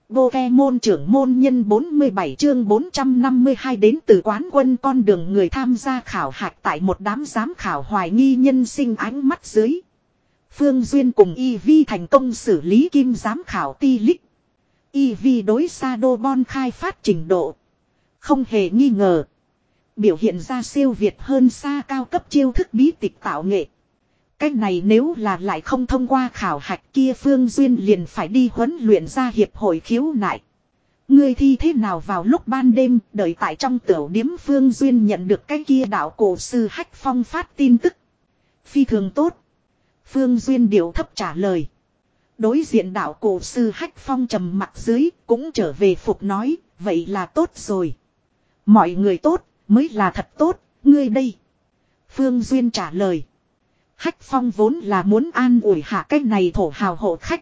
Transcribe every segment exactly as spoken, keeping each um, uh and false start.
Pokemon trưởng môn nhân bốn mươi bảy chương bốn trăm năm mươi hai đến từ quán quân con đường người tham gia khảo hạch tại một đám giám khảo hoài nghi nhân sinh ánh mắt dưới. Phương Duyên cùng Eevee thành công xử lý kim giám khảo ti lích. Eevee đối Shadowball khai phát trình độ. Không hề nghi ngờ. Biểu hiện ra siêu việt hơn xa cao cấp chiêu thức bí tịch tạo nghệ. Cách này nếu là lại không thông qua khảo hạch kia Phương Duyên liền phải đi huấn luyện ra hiệp hội khiếu nại. Ngươi thi thế nào vào lúc ban đêm đợi tại trong tiểu điếm Phương Duyên nhận được cái kia đạo cổ sư Hách Phong phát tin tức. Phi thường tốt. Phương Duyên điệu thấp trả lời. Đối diện đạo cổ sư Hách Phong trầm mặt dưới cũng trở về phục nói, vậy là tốt rồi. Mọi người tốt, mới là thật tốt, ngươi đây. Phương Duyên trả lời. Hách Phong vốn là muốn an ủi hạ cái này thổ hào hộ khách.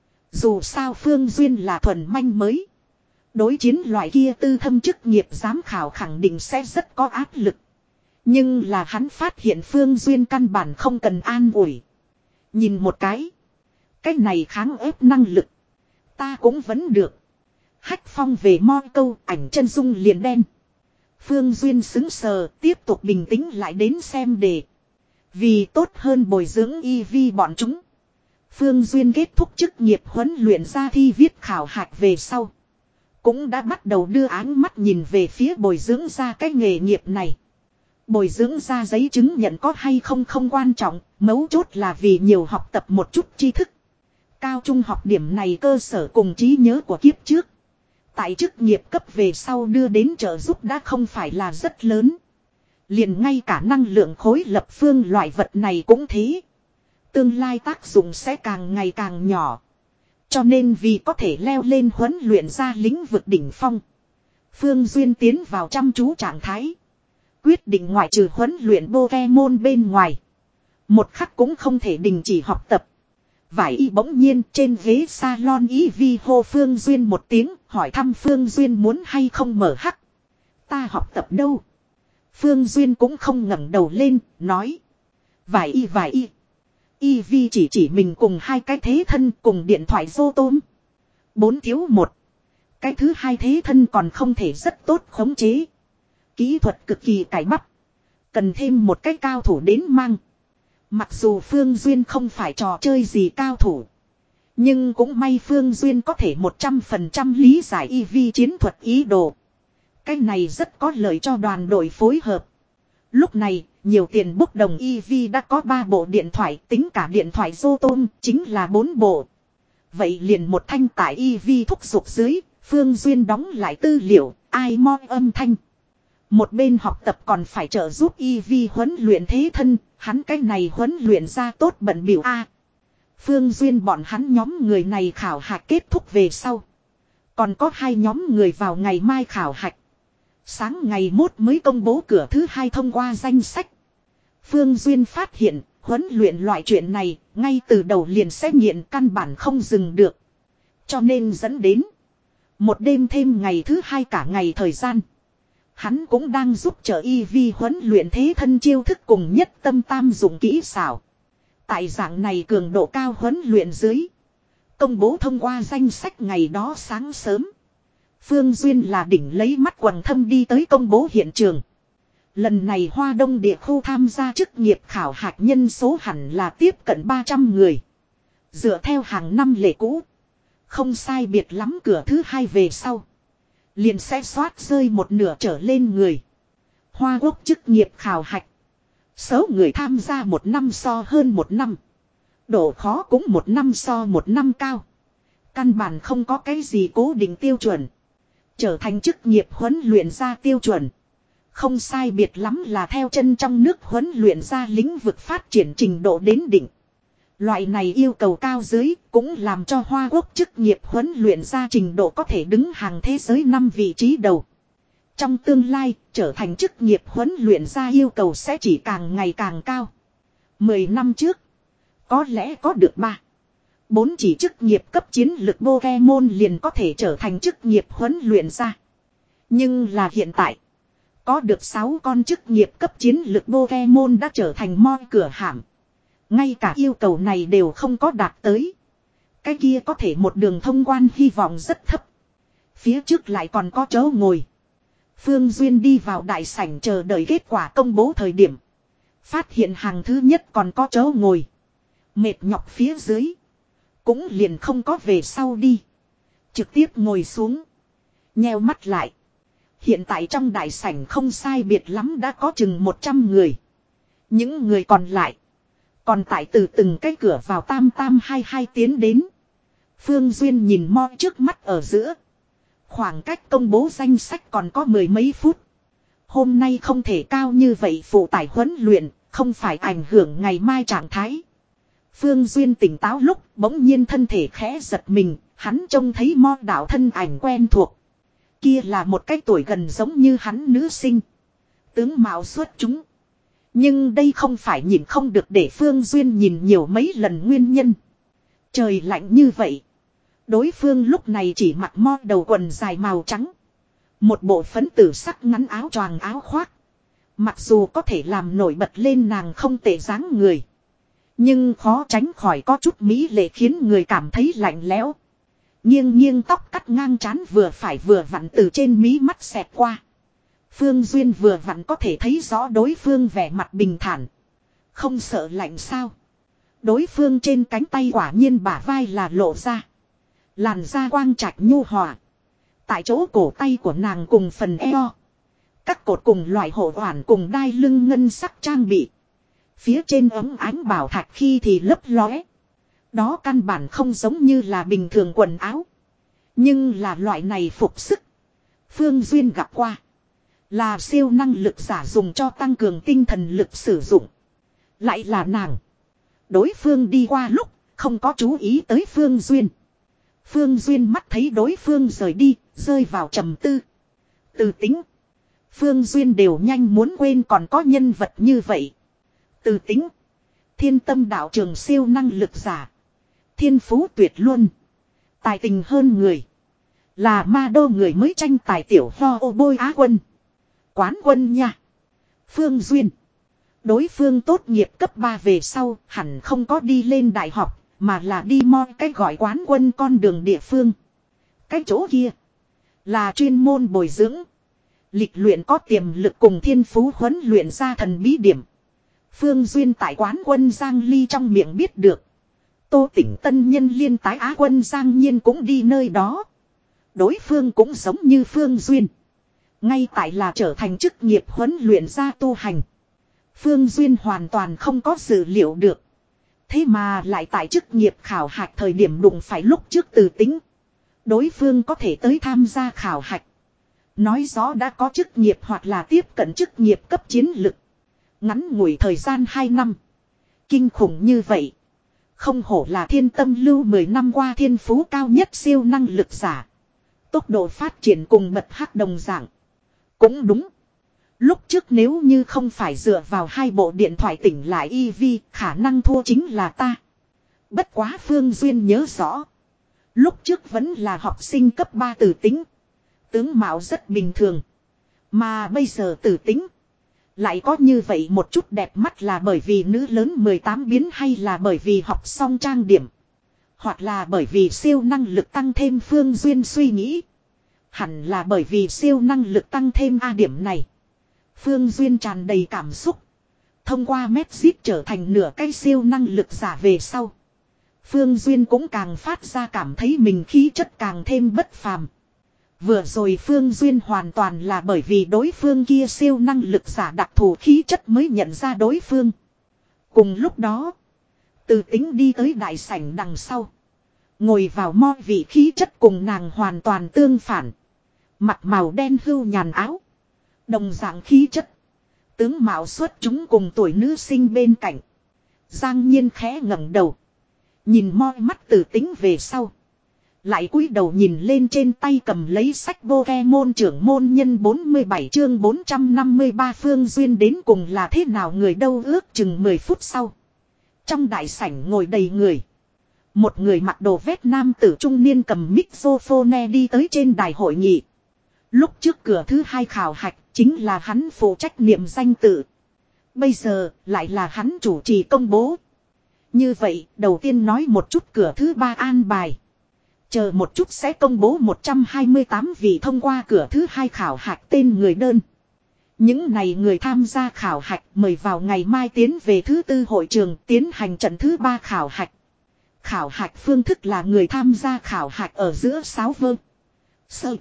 Dù sao Phương Duyên là thuần manh mới. Đối chiến loại kia tư thâm chức nghiệp giám khảo khẳng định sẽ rất có áp lực. Nhưng là hắn phát hiện Phương Duyên căn bản không cần an ủi. Nhìn một cái. Cái này kháng ép năng lực. Ta cũng vẫn được. Hách Phong về mo câu ảnh chân dung liền đen. Phương Duyên xứng sờ tiếp tục bình tĩnh lại đến xem đề. Vì tốt hơn bồi dưỡng Eevee bọn chúng. Phương Duyên kết thúc chức nghiệp huấn luyện ra thi viết khảo hạch về sau. Cũng đã bắt đầu đưa áng mắt nhìn về phía bồi dưỡng ra cái nghề nghiệp này. Bồi dưỡng ra giấy chứng nhận có hay không không quan trọng, mấu chốt là vì nhiều học tập một chút tri thức. Cao trung học điểm này cơ sở cùng trí nhớ của kiếp trước. Tại chức nghiệp cấp về sau đưa đến trợ giúp đã không phải là rất lớn. Liền ngay cả năng lượng khối lập phương loại vật này cũng thế. Tương lai tác dụng sẽ càng ngày càng nhỏ. Cho nên vì có thể leo lên huấn luyện ra lĩnh vực đỉnh phong. Phương Duyên tiến vào chăm chú trạng thái. Quyết định ngoại trừ huấn luyện Pokemon bên ngoài. Một khắc cũng không thể đình chỉ học tập. Vải y bỗng nhiên trên ghế salon Eevee hô Phương Duyên một tiếng hỏi thăm Phương Duyên muốn hay không mở hắc. Ta học tập đâu? Phương Duyên cũng không ngẩng đầu lên, nói. Vải y vải y. Eevee chỉ chỉ mình cùng hai cái thế thân cùng điện thoại dô tôm. Bốn thiếu một. Cái thứ hai thế thân còn không thể rất tốt khống chế. Kỹ thuật cực kỳ cải bắp. Cần thêm một cái cao thủ đến mang. Mặc dù Phương Duyên không phải trò chơi gì cao thủ. Nhưng cũng may Phương Duyên có thể một trăm phần trăm lý giải Eevee chiến thuật ý đồ. Cái này rất có lợi cho đoàn đội phối hợp. Lúc này, nhiều tiền bốc đồng Eevee đã có ba bộ điện thoại, tính cả điện thoại Zotom, chính là bốn bộ. Vậy liền một thanh tại Eevee thúc giục dưới, Phương Duyên đóng lại tư liệu, ai mo âm thanh. Một bên học tập còn phải trợ giúp Eevee huấn luyện thế thân, hắn cái này huấn luyện ra tốt bận biểu A. Phương Duyên bọn hắn nhóm người này khảo hạch kết thúc về sau. Còn có hai nhóm người vào ngày mai khảo hạch. Sáng ngày mốt mới công bố cửa thứ hai thông qua danh sách. Phương Duyên phát hiện, huấn luyện loại chuyện này, ngay từ đầu liền sẽ nghiện căn bản không dừng được. Cho nên dẫn đến, một đêm thêm ngày thứ hai cả ngày thời gian. Hắn cũng đang giúp trợ Eevee huấn luyện thế thân chiêu thức cùng nhất tâm tam dụng kỹ xảo. Tại dạng này cường độ cao huấn luyện dưới. Công bố thông qua danh sách ngày đó sáng sớm. Phương Duyên là đỉnh lấy mắt quầng thâm đi tới công bố hiện trường. Lần này Hoa Đông địa khu tham gia chức nghiệp khảo hạch nhân số hẳn là tiếp cận ba trăm người. Dựa theo hàng năm lệ cũ. Không sai biệt lắm cửa thứ hai về sau. Liền sẽ xoát rơi một nửa trở lên người. Hoa Quốc chức nghiệp khảo hạch. Số người tham gia một năm so hơn một năm. Độ khó cũng một năm so một năm cao. Căn bản không có cái gì cố định tiêu chuẩn. Trở thành chức nghiệp huấn luyện ra tiêu chuẩn. Không sai biệt lắm là theo chân trong nước huấn luyện ra lĩnh vực phát triển trình độ đến đỉnh. Loại này yêu cầu cao dưới cũng làm cho Hoa Quốc chức nghiệp huấn luyện ra trình độ có thể đứng hàng thế giới năm vị trí đầu. Trong tương lai, trở thành chức nghiệp huấn luyện ra yêu cầu sẽ chỉ càng ngày càng cao. Mười năm trước, có lẽ có được ba. Bốn chỉ chức nghiệp cấp chiến lực Pokemon liền có thể trở thành chức nghiệp huấn luyện ra. Nhưng là hiện tại, có được sáu con chức nghiệp cấp chiến lực Pokemon đã trở thành moi cửa hàm. Ngay cả yêu cầu này đều không có đạt tới. Cái kia có thể một đường thông quan hy vọng rất thấp. Phía trước lại còn có chỗ ngồi. Phương Duyên đi vào đại sảnh chờ đợi kết quả công bố thời điểm. Phát hiện hàng thứ nhất còn có chỗ ngồi. Mệt nhọc phía dưới. Cũng liền không có về sau đi. Trực tiếp ngồi xuống. Nheo mắt lại. Hiện tại trong đại sảnh không sai biệt lắm đã có chừng một trăm người. Những người còn lại. Còn tại từ từng cái cửa vào tam tam hai hai tiến đến. Phương Duyên nhìn mo trước mắt ở giữa. Khoảng cách công bố danh sách còn có mười mấy phút. Hôm nay không thể cao như vậy phụ tải huấn luyện, không phải ảnh hưởng ngày mai trạng thái. Phương Duyên tỉnh táo lúc bỗng nhiên thân thể khẽ giật mình, hắn trông thấy mo đạo thân ảnh quen thuộc. Kia là một cái tuổi gần giống như hắn nữ sinh. Tướng mạo xuất chúng. Nhưng đây không phải nhìn không được để Phương Duyên nhìn nhiều mấy lần nguyên nhân. Trời lạnh như vậy. Đối phương lúc này chỉ mặc mo đầu quần dài màu trắng. Một bộ phấn tử sắc ngắn áo choàng áo khoác. Mặc dù có thể làm nổi bật lên nàng không tệ dáng người. Nhưng khó tránh khỏi có chút mỹ lệ khiến người cảm thấy lạnh lẽo. Nghiêng nghiêng tóc cắt ngang trán vừa phải vừa vặn từ trên mí mắt xẹt qua. Phương Duyên vừa vặn có thể thấy rõ đối phương vẻ mặt bình thản. Không sợ lạnh sao. Đối phương trên cánh tay quả nhiên bả vai là lộ ra. Làn da quang trạch nhu hòa. Tại chỗ cổ tay của nàng cùng phần eo. Các cột cùng loại hộ oản cùng đai lưng ngân sắc trang bị. Phía trên ấm ánh bảo thạch khi thì lấp lóe. Đó căn bản không giống như là bình thường quần áo. Nhưng là loại này phục sức. Phương Duyên gặp qua. Là siêu năng lực giả dùng cho tăng cường tinh thần lực sử dụng. Lại là nàng. Đối phương đi qua lúc không có chú ý tới Phương Duyên. Phương Duyên mắt thấy đối phương rời đi, rơi vào trầm tư. Từ tính. Phương Duyên đều nhanh muốn quên còn có nhân vật như vậy. Từ tính. Thiên tâm đạo trường siêu năng lực giả. Thiên phú tuyệt luôn. Tài tình hơn người. Là ma đô người mới tranh tài tiểu ho ô bôi á quân. Quán quân nha. Phương Duyên. Đối phương tốt nghiệp cấp ba về sau hẳn không có đi lên đại học. Mà là đi mo cái gọi quán quân con đường địa phương. Cái chỗ kia. Là chuyên môn bồi dưỡng. Lịch luyện có tiềm lực cùng thiên phú huấn luyện ra thần bí điểm. Phương Duyên tại quán quân Giang Ly trong miệng biết được. Tô Tỉnh tân nhân liên tái Á quân Giang Nhiên cũng đi nơi đó. Đối phương cũng giống như Phương Duyên. Ngay tại là trở thành chức nghiệp huấn luyện ra tu hành. Phương Duyên hoàn toàn không có dự liệu được. Thế mà lại tại chức nghiệp khảo hạch thời điểm đụng phải lúc trước Từ tính. Đối phương có thể tới tham gia khảo hạch. Nói rõ đã có chức nghiệp hoặc là tiếp cận chức nghiệp cấp chiến lực. Ngắn ngủi thời gian hai năm. Kinh khủng như vậy. Không hổ là thiên tâm lưu mười năm qua thiên phú cao nhất siêu năng lực giả. Tốc độ phát triển cùng bật hắc đồng dạng. Cũng đúng. Lúc trước nếu như không phải dựa vào hai bộ điện thoại tỉnh lại e vê, khả năng thua chính là ta. Bất quá Phương Duyên nhớ rõ. Lúc trước vẫn là học sinh cấp ba Từ tính. Tướng mạo rất bình thường. Mà bây giờ Từ tính. Lại có như vậy một chút đẹp mắt là bởi vì nữ lớn mười tám biến hay là bởi vì học xong trang điểm. Hoặc là bởi vì siêu năng lực tăng thêm Phương Duyên suy nghĩ. Hẳn là bởi vì siêu năng lực tăng thêm A điểm này. Phương Duyên tràn đầy cảm xúc. Thông qua Medjit trở thành nửa cái siêu năng lực giả về sau. Phương Duyên cũng càng phát ra cảm thấy mình khí chất càng thêm bất phàm. Vừa rồi Phương Duyên hoàn toàn là bởi vì đối phương kia siêu năng lực giả đặc thù khí chất mới nhận ra đối phương. Cùng lúc đó, Từ tính đi tới đại sảnh đằng sau. Ngồi vào mo vị khí chất cùng nàng hoàn toàn tương phản. Mặc màu đen hưu nhàn áo. Đồng dạng khí chất. Tướng mạo xuất chúng cùng tuổi nữ sinh bên cạnh. Giang Nhiên khẽ ngẩng đầu. Nhìn mo mắt Từ tính về sau. Lại cúi đầu nhìn lên trên tay cầm lấy sách Pokemon trưởng môn nhân bốn mươi bảy chương bốn trăm năm mươi ba Phương Duyên đến cùng là thế nào người đâu ước chừng mười phút sau. Trong đại sảnh ngồi đầy người. Một người mặc đồ vét nam tử trung niên cầm mixophone đi tới trên đài hội nghị. Lúc trước cửa thứ hai khảo hạch chính là hắn phụ trách niệm danh tự. Bây giờ lại là hắn chủ trì công bố. Như vậy đầu tiên nói một chút cửa thứ ba an bài. Chờ một chút sẽ công bố một trăm hai mươi tám vị thông qua cửa thứ hai khảo hạch tên người đơn. Những này người tham gia khảo hạch mời vào ngày mai tiến về thứ tư hội trường tiến hành trận thứ ba khảo hạch. Khảo hạch phương thức là người tham gia khảo hạch ở giữa sáu vơ. Sơ.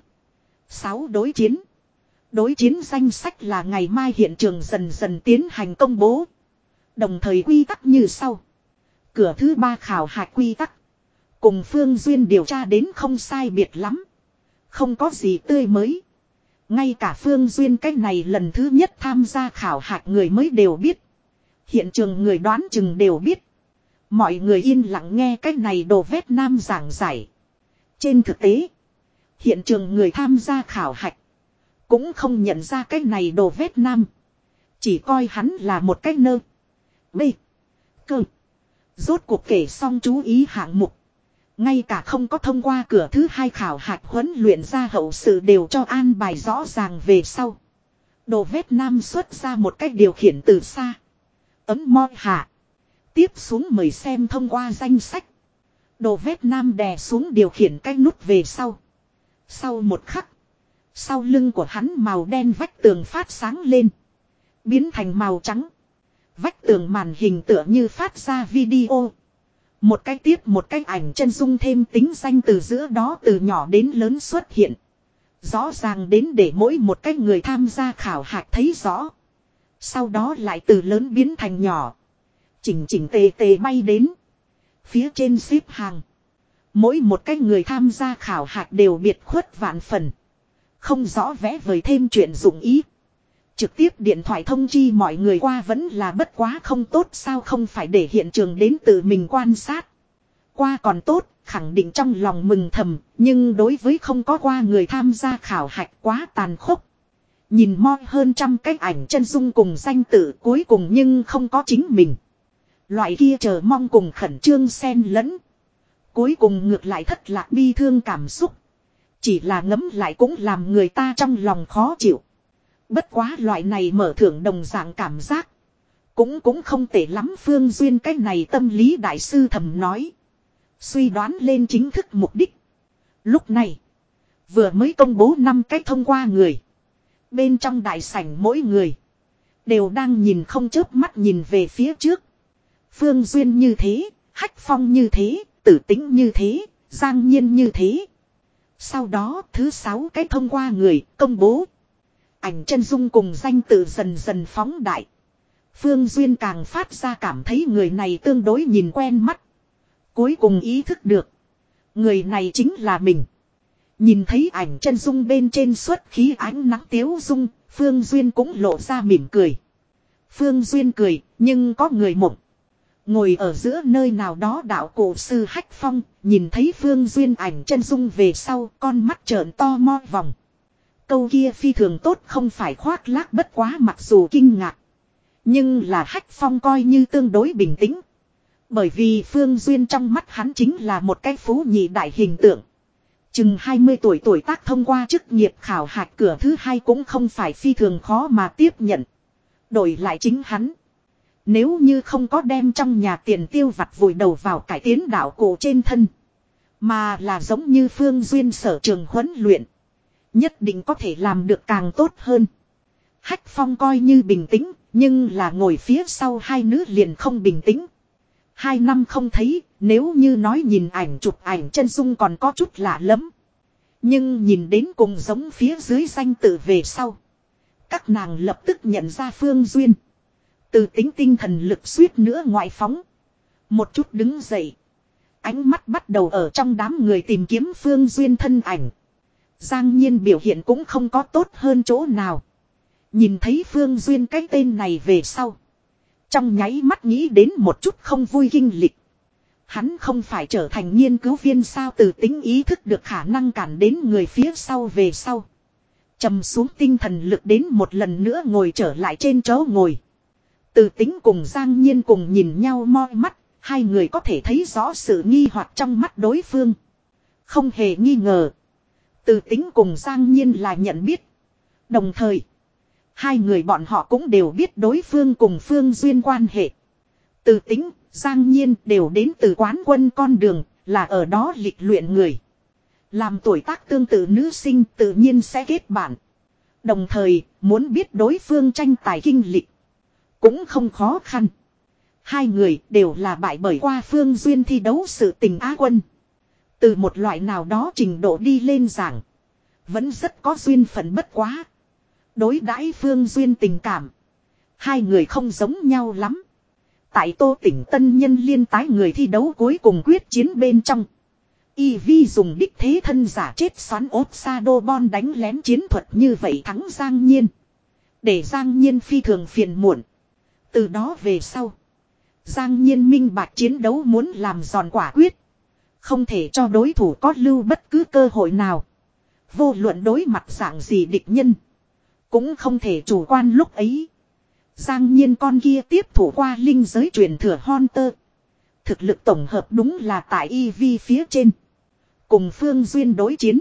sáu đối chiến. Đối chiến danh sách là ngày mai hiện trường dần dần tiến hành công bố. Đồng thời quy tắc như sau. Cửa thứ ba khảo hạch quy tắc. Cùng Phương Duyên điều tra đến không sai biệt lắm. Không có gì tươi mới. Ngay cả Phương Duyên cách này lần thứ nhất tham gia khảo hạch người mới đều biết. Hiện trường người đoán chừng đều biết. Mọi người yên lặng nghe cách này đồ vét nam giảng giải. Trên thực tế. Hiện trường người tham gia khảo hạch. Cũng không nhận ra cách này đồ vét nam. Chỉ coi hắn là một cách nơ. B. Cơ. Rốt cuộc kể xong chú ý hạng mục. Ngay cả không có thông qua cửa thứ hai khảo hạch huấn luyện ra hậu sự đều cho an bài rõ ràng về sau. Đồ vét nam xuất ra một cách điều khiển từ xa. Ấm moi hạ. Tiếp xuống mời xem thông qua danh sách. Đồ vét nam đè xuống điều khiển cái nút về sau. Sau một khắc. Sau lưng của hắn màu đen vách tường phát sáng lên. Biến thành màu trắng. Vách tường màn hình tựa như phát ra video. Một cái tiếp một cái ảnh chân dung thêm tính danh từ giữa đó từ nhỏ đến lớn xuất hiện. Rõ ràng đến để mỗi một cái người tham gia khảo hạch thấy rõ. Sau đó lại từ lớn biến thành nhỏ. Chỉnh chỉnh tề tề bay đến. Phía trên xếp hàng. Mỗi một cái người tham gia khảo hạch đều biệt khuất vạn phần. Không rõ vẽ vời thêm chuyện dụng ý. Trực tiếp điện thoại thông chi mọi người qua vẫn là bất quá không tốt sao không phải để hiện trường đến tự mình quan sát. Qua còn tốt, khẳng định trong lòng mừng thầm, nhưng đối với không có qua người tham gia khảo hạch quá tàn khốc. Nhìn moi hơn trăm cái ảnh chân dung cùng danh tự cuối cùng nhưng không có chính mình. Loại kia chờ mong cùng khẩn trương xen lẫn. Cuối cùng ngược lại thất lạc bi thương cảm xúc. Chỉ là ngấm lại cũng làm người ta trong lòng khó chịu. Bất quá loại này mở thưởng đồng dạng cảm giác. Cũng cũng không tệ lắm Phương Duyên cái này tâm lý đại sư thầm nói. Suy đoán lên chính thức mục đích. Lúc này. Vừa mới công bố năm cách thông qua người. Bên trong đại sảnh mỗi người. Đều đang nhìn không chớp mắt nhìn về phía trước. Phương Duyên như thế. Hách Phong như thế. Tử Tĩnh như thế. Giang Nhiên như thế. Sau đó thứ sáu cái thông qua người công bố. Ảnh chân dung cùng danh tự dần dần phóng đại. Phương Duyên càng phát ra cảm thấy người này tương đối nhìn quen mắt. Cuối cùng ý thức được. Người này chính là mình. Nhìn thấy ảnh chân dung bên trên xuất khí ánh nắng tiếu dung. Phương Duyên cũng lộ ra mỉm cười. Phương Duyên cười nhưng có người mộng. Ngồi ở giữa nơi nào đó đạo cổ sư Hách Phong. Nhìn thấy Phương Duyên ảnh chân dung về sau con mắt trợn to mo vòng. Câu kia phi thường tốt không phải khoác lác bất quá mặc dù kinh ngạc. Nhưng là Hách Phong coi như tương đối bình tĩnh. Bởi vì Phương Duyên trong mắt hắn chính là một cái phú nhị đại hình tượng. Chừng hai mươi tuổi tuổi tác thông qua chức nghiệp khảo hạch cửa thứ hai cũng không phải phi thường khó mà tiếp nhận. Đổi lại chính hắn. Nếu như không có đem trong nhà tiền tiêu vặt vùi đầu vào cải tiến đạo cổ trên thân. Mà là giống như Phương Duyên sở trường huấn luyện. Nhất định có thể làm được càng tốt hơn. Hách Phong coi như bình tĩnh, nhưng là ngồi phía sau hai nữ liền không bình tĩnh. Hai năm không thấy, nếu như nói nhìn ảnh chụp ảnh chân dung còn có chút lạ lắm. Nhưng nhìn đến cùng giống phía dưới danh tự về sau. Các nàng lập tức nhận ra Phương Duyên. Từ tính tinh thần lực suýt nữa ngoại phóng. Một chút đứng dậy. Ánh mắt bắt đầu ở trong đám người tìm kiếm Phương Duyên thân ảnh. Giang Nhiên biểu hiện cũng không có tốt hơn chỗ nào. Nhìn thấy Phương Duyên cái tên này về sau. Trong nháy mắt nghĩ đến một chút không vui kinh lịch. Hắn không phải trở thành nghiên cứu viên sao từ tính ý thức được khả năng cản đến người phía sau về sau. Trầm xuống tinh thần lực đến một lần nữa ngồi trở lại trên chỗ ngồi. Từ tính cùng Giang Nhiên cùng nhìn nhau moi mắt. Hai người có thể thấy rõ sự nghi hoặc trong mắt đối phương. Không hề nghi ngờ. Từ tính cùng Giang Nhiên là nhận biết. Đồng thời. Hai người bọn họ cũng đều biết đối phương cùng Phương Duyên quan hệ. Từ tính, Giang Nhiên đều đến từ quán quân con đường. Là ở đó lịch luyện người. Làm tuổi tác tương tự nữ sinh tự nhiên sẽ kết bạn. Đồng thời, muốn biết đối phương tranh tài kinh lịch. Cũng không khó khăn. Hai người đều là bại bởi qua Phương Duyên thi đấu sự tình á quân. Từ một loại nào đó trình độ đi lên giảng. Vẫn rất có duyên phận bất quá. Đối đãi Phương Duyên tình cảm. Hai người không giống nhau lắm. Tại Tô Tỉnh Tân Nhân liên tái người thi đấu cuối cùng quyết chiến bên trong. Y Vi dùng đích thế thân giả chết xoắn ốt Sado Bon đánh lén chiến thuật như vậy thắng Giang Nhiên. Để Giang Nhiên phi thường phiền muộn. Từ đó về sau. Giang Nhiên minh bạch chiến đấu muốn làm giòn quả quyết. Không thể cho đối thủ có lưu bất cứ cơ hội nào. Vô luận đối mặt dạng gì địch nhân. Cũng không thể chủ quan lúc ấy. Giang Nhiên con kia tiếp thủ qua linh giới truyền thừa Hunter. Thực lực tổng hợp đúng là tại E V phía trên. Cùng Phương Duyên đối chiến.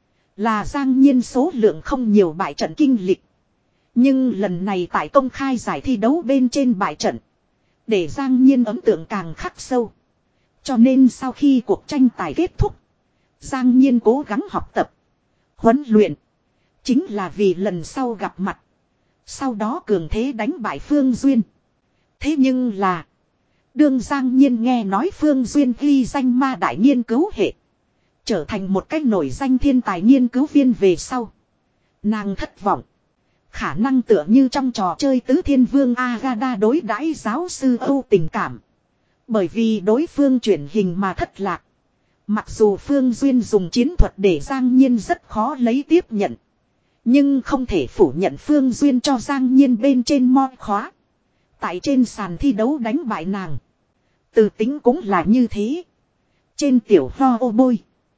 Là Giang Nhiên số lượng không nhiều bại trận kinh lịch. Nhưng lần này tại công khai giải thi đấu bên trên bại trận. Để Giang Nhiên ấn tượng càng khắc sâu. Cho nên sau khi cuộc tranh tài kết thúc. Giang Nhiên cố gắng học tập. Huấn luyện. Chính là vì lần sau gặp mặt. Sau đó cường thế đánh bại Phương Duyên. Thế nhưng là. Đương Giang Nhiên nghe nói Phương Duyên ghi danh ma đại nghiên cứu hệ. Trở thành một cách nổi danh thiên tài nghiên cứu viên về sau. Nàng thất vọng. Khả năng tựa như trong trò chơi Tứ Thiên Vương Agada đối đãi giáo sư Âu tình cảm. Bởi vì đối phương chuyển hình mà thất lạc. Mặc dù Phương Duyên dùng chiến thuật để Giang Nhiên rất khó lấy tiếp nhận. Nhưng không thể phủ nhận Phương Duyên cho Giang Nhiên bên trên moi khóa. Tại trên sàn thi đấu đánh bại nàng. Từ tính cũng là như thế. Trên tiểu ho ô bôi.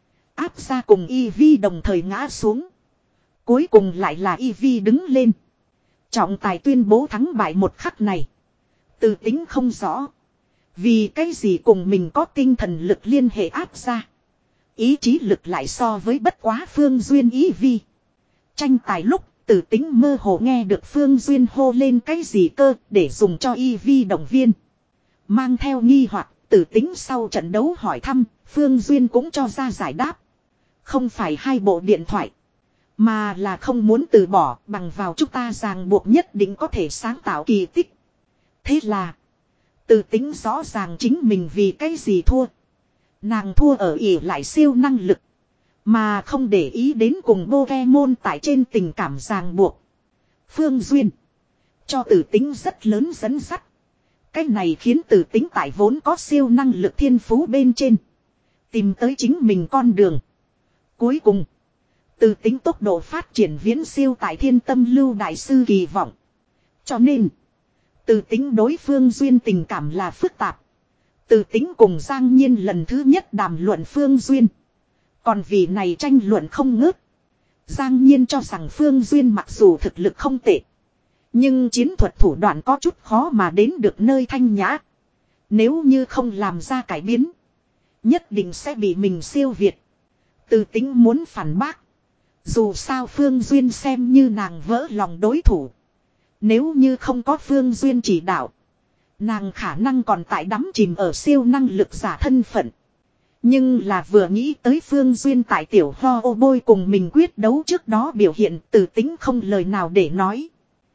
Áp ra cùng Y Vi đồng thời ngã xuống. Cuối cùng lại là Y Vi đứng lên. Trọng tài tuyên bố thắng bại một khắc này. Từ tính không rõ. Vì cái gì cùng mình có tinh thần lực liên hệ áp ra. Ý chí lực lại so với bất quá Phương Duyên Y Vi. Tranh tài lúc từ tính mơ hồ nghe được Phương Duyên hô lên cái gì cơ để dùng cho Y Vi động viên. Mang theo nghi hoặc từ tính sau trận đấu hỏi thăm, Phương Duyên cũng cho ra giải đáp. Không phải hai bộ điện thoại. Mà là không muốn từ bỏ bằng vào chúng ta ràng buộc nhất định có thể sáng tạo kỳ tích. Thế là. Từ tính rõ ràng chính mình vì cái gì thua. Nàng thua ở ỉ lại siêu năng lực. Mà không để ý đến cùng Pokemon tại trên tình cảm ràng buộc. Phương Duyên. Cho tử tính rất lớn dẫn dắt. Cái này khiến tử tính tại vốn có siêu năng lực thiên phú bên trên. Tìm tới chính mình con đường. Cuối cùng. Tử tính tốc độ phát triển viễn siêu tại thiên tâm lưu đại sư kỳ vọng. Cho nên. Tử tính đối Phương Duyên tình cảm là phức tạp. Tử tính cùng Giang Nhiên lần thứ nhất đàm luận Phương Duyên. Còn vì này tranh luận không ngớt. Giang Nhiên cho rằng Phương Duyên mặc dù thực lực không tệ. Nhưng chiến thuật thủ đoạn có chút khó mà đến được nơi thanh nhã. Nếu như không làm ra cải biến. Nhất định sẽ bị mình siêu việt. Từ tính muốn phản bác. Dù sao Phương Duyên xem như nàng vỡ lòng đối thủ. Nếu như không có Phương Duyên chỉ đạo. Nàng khả năng còn tại đắm chìm ở siêu năng lực giả thân phận. Nhưng là vừa nghĩ tới Phương Duyên tại tiểu ho ô bôi cùng mình quyết đấu trước đó biểu hiện từ tính không lời nào để nói.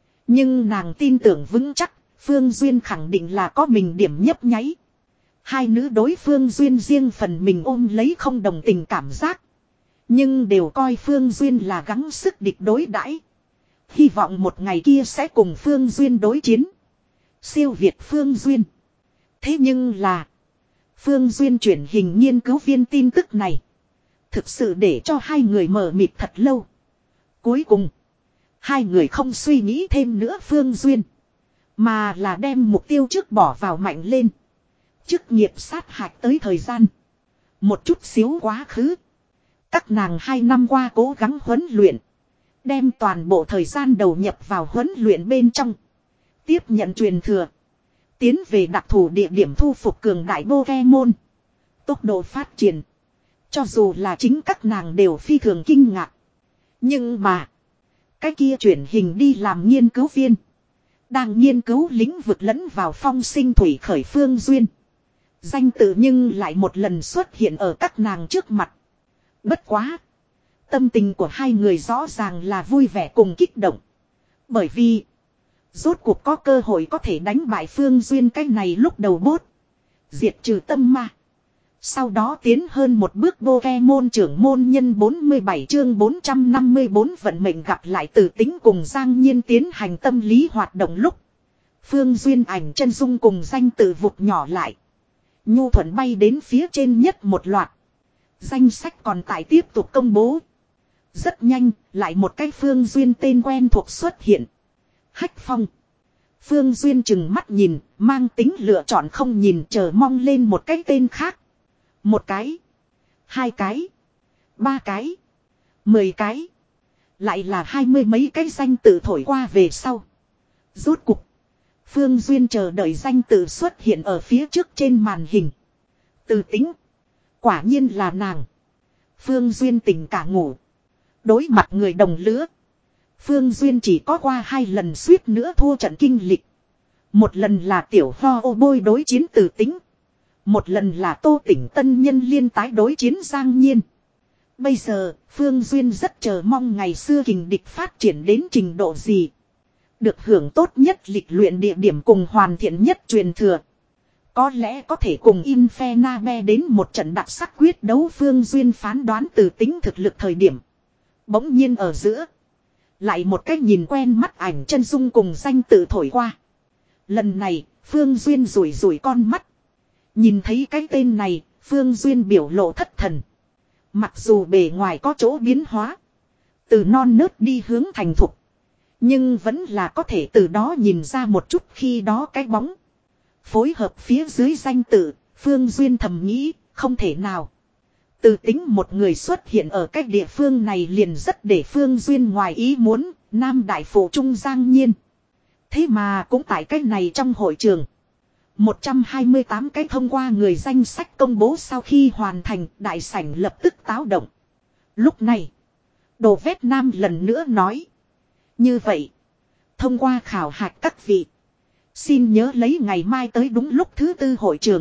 Nhưng nàng tin tưởng vững chắc Phương Duyên khẳng định là có mình điểm nhấp nháy. Hai nữ đối Phương Duyên riêng phần mình ôm lấy không đồng tình cảm giác. Nhưng đều coi Phương Duyên là gắng sức địch đối đãi. Hy vọng một ngày kia sẽ cùng Phương Duyên đối chiến. Siêu việt Phương Duyên. Thế nhưng là. Phương Duyên chuyển hình nghiên cứu viên tin tức này. Thực sự để cho hai người mở mịt thật lâu. Cuối cùng. Hai người không suy nghĩ thêm nữa Phương Duyên. Mà là đem mục tiêu trước bỏ vào mạnh lên. Chức nghiệp sát hạch tới thời gian. Một chút xíu quá khứ. Các nàng hai năm qua cố gắng huấn luyện. Đem toàn bộ thời gian đầu nhập vào huấn luyện bên trong. Tiếp nhận truyền thừa. Tiến về đặc thù địa điểm thu phục cường đại Pokemon. Tốc độ phát triển. Cho dù là chính các nàng đều phi thường kinh ngạc. Nhưng mà. Cái kia chuyển hình đi làm nghiên cứu viên. Đang nghiên cứu lĩnh vực lẫn vào phong sinh thủy khởi Phương Duyên. Danh tự nhưng lại một lần xuất hiện ở các nàng trước mặt. Bất quá. Tâm tình của hai người rõ ràng là vui vẻ cùng kích động. Bởi vì. Rốt cuộc có cơ hội có thể đánh bại Phương Duyên cái này lúc đầu bốt. Diệt trừ tâm ma. Sau đó tiến hơn một bước Pokemon trưởng môn nhân bốn mươi bảy chương bốn trăm năm mươi bốn vận mệnh gặp lại Từ Tính cùng Giang Nhiên tiến hành tâm lý hoạt động lúc. Phương Duyên ảnh chân dung cùng danh tự vụt nhỏ lại. Nhu thuận bay đến phía trên nhất một loạt. Danh sách còn tại tiếp tục công bố. Rất nhanh, lại một cái Phương Duyên tên quen thuộc xuất hiện. Hách Phong. Phương Duyên chừng mắt nhìn, mang tính lựa chọn không nhìn, chờ mong lên một cái tên khác. Một cái. Hai cái. Ba cái. Mười cái. Lại là hai mươi mấy cái danh tự thổi qua về sau. Rốt cục. Phương Duyên chờ đợi danh tự xuất hiện ở phía trước trên màn hình. Từ Tính. Quả nhiên là nàng. Phương Duyên tỉnh cả ngủ. Đối mặt người đồng lứa. Phương Duyên chỉ có qua hai lần suýt nữa thua trận kinh lịch. Một lần là tiểu ho ô bôi đối chiến Từ Tính. Một lần là Tô Tỉnh tân nhân liên tái đối chiến Giang Nhiên. Bây giờ, Phương Duyên rất chờ mong ngày xưa kình địch phát triển đến trình độ gì. Được hưởng tốt nhất lịch luyện địa điểm cùng hoàn thiện nhất truyền thừa. Có lẽ có thể cùng Infenabe đến một trận đặc sắc quyết đấu. Phương Duyên phán đoán Từ Tính thực lực thời điểm. Bỗng nhiên ở giữa. Lại một cách nhìn quen mắt ảnh chân dung cùng danh tự thổi qua. Lần này, Phương Duyên rủi rủi con mắt. Nhìn thấy cái tên này, Phương Duyên biểu lộ thất thần. Mặc dù bề ngoài có chỗ biến hóa. Từ non nớt đi hướng thành thục. Nhưng vẫn là có thể từ đó nhìn ra một chút khi đó cái bóng. Phối hợp phía dưới danh tự, Phương Duyên thầm nghĩ, không thể nào. Từ Tính một người xuất hiện ở cách địa phương này liền rất để Phương Duyên ngoài ý muốn, Nam Đại Phụ Trung Giang Nhiên. Thế mà cũng tại cách này trong hội trường. một trăm hai mươi tám cái thông qua người danh sách công bố sau khi hoàn thành, đại sảnh lập tức táo động. Lúc này, Đồ Vét Nam lần nữa nói. Như vậy, thông qua khảo hạch các vị, xin nhớ lấy ngày mai tới đúng lúc thứ tư hội trường.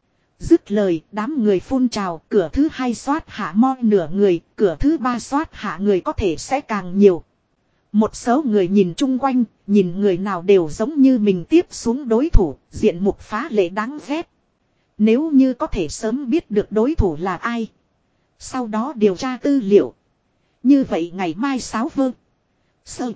Dứt lời, đám người phun trào, cửa thứ hai soát hạ mo nửa người, cửa thứ ba soát hạ người có thể sẽ càng nhiều. Một số người nhìn chung quanh, nhìn người nào đều giống như mình tiếp xuống đối thủ, diện mục phá lệ đáng ghét. Nếu như có thể sớm biết được đối thủ là ai, sau đó điều tra tư liệu. Như vậy ngày mai sáu vơ, sơ,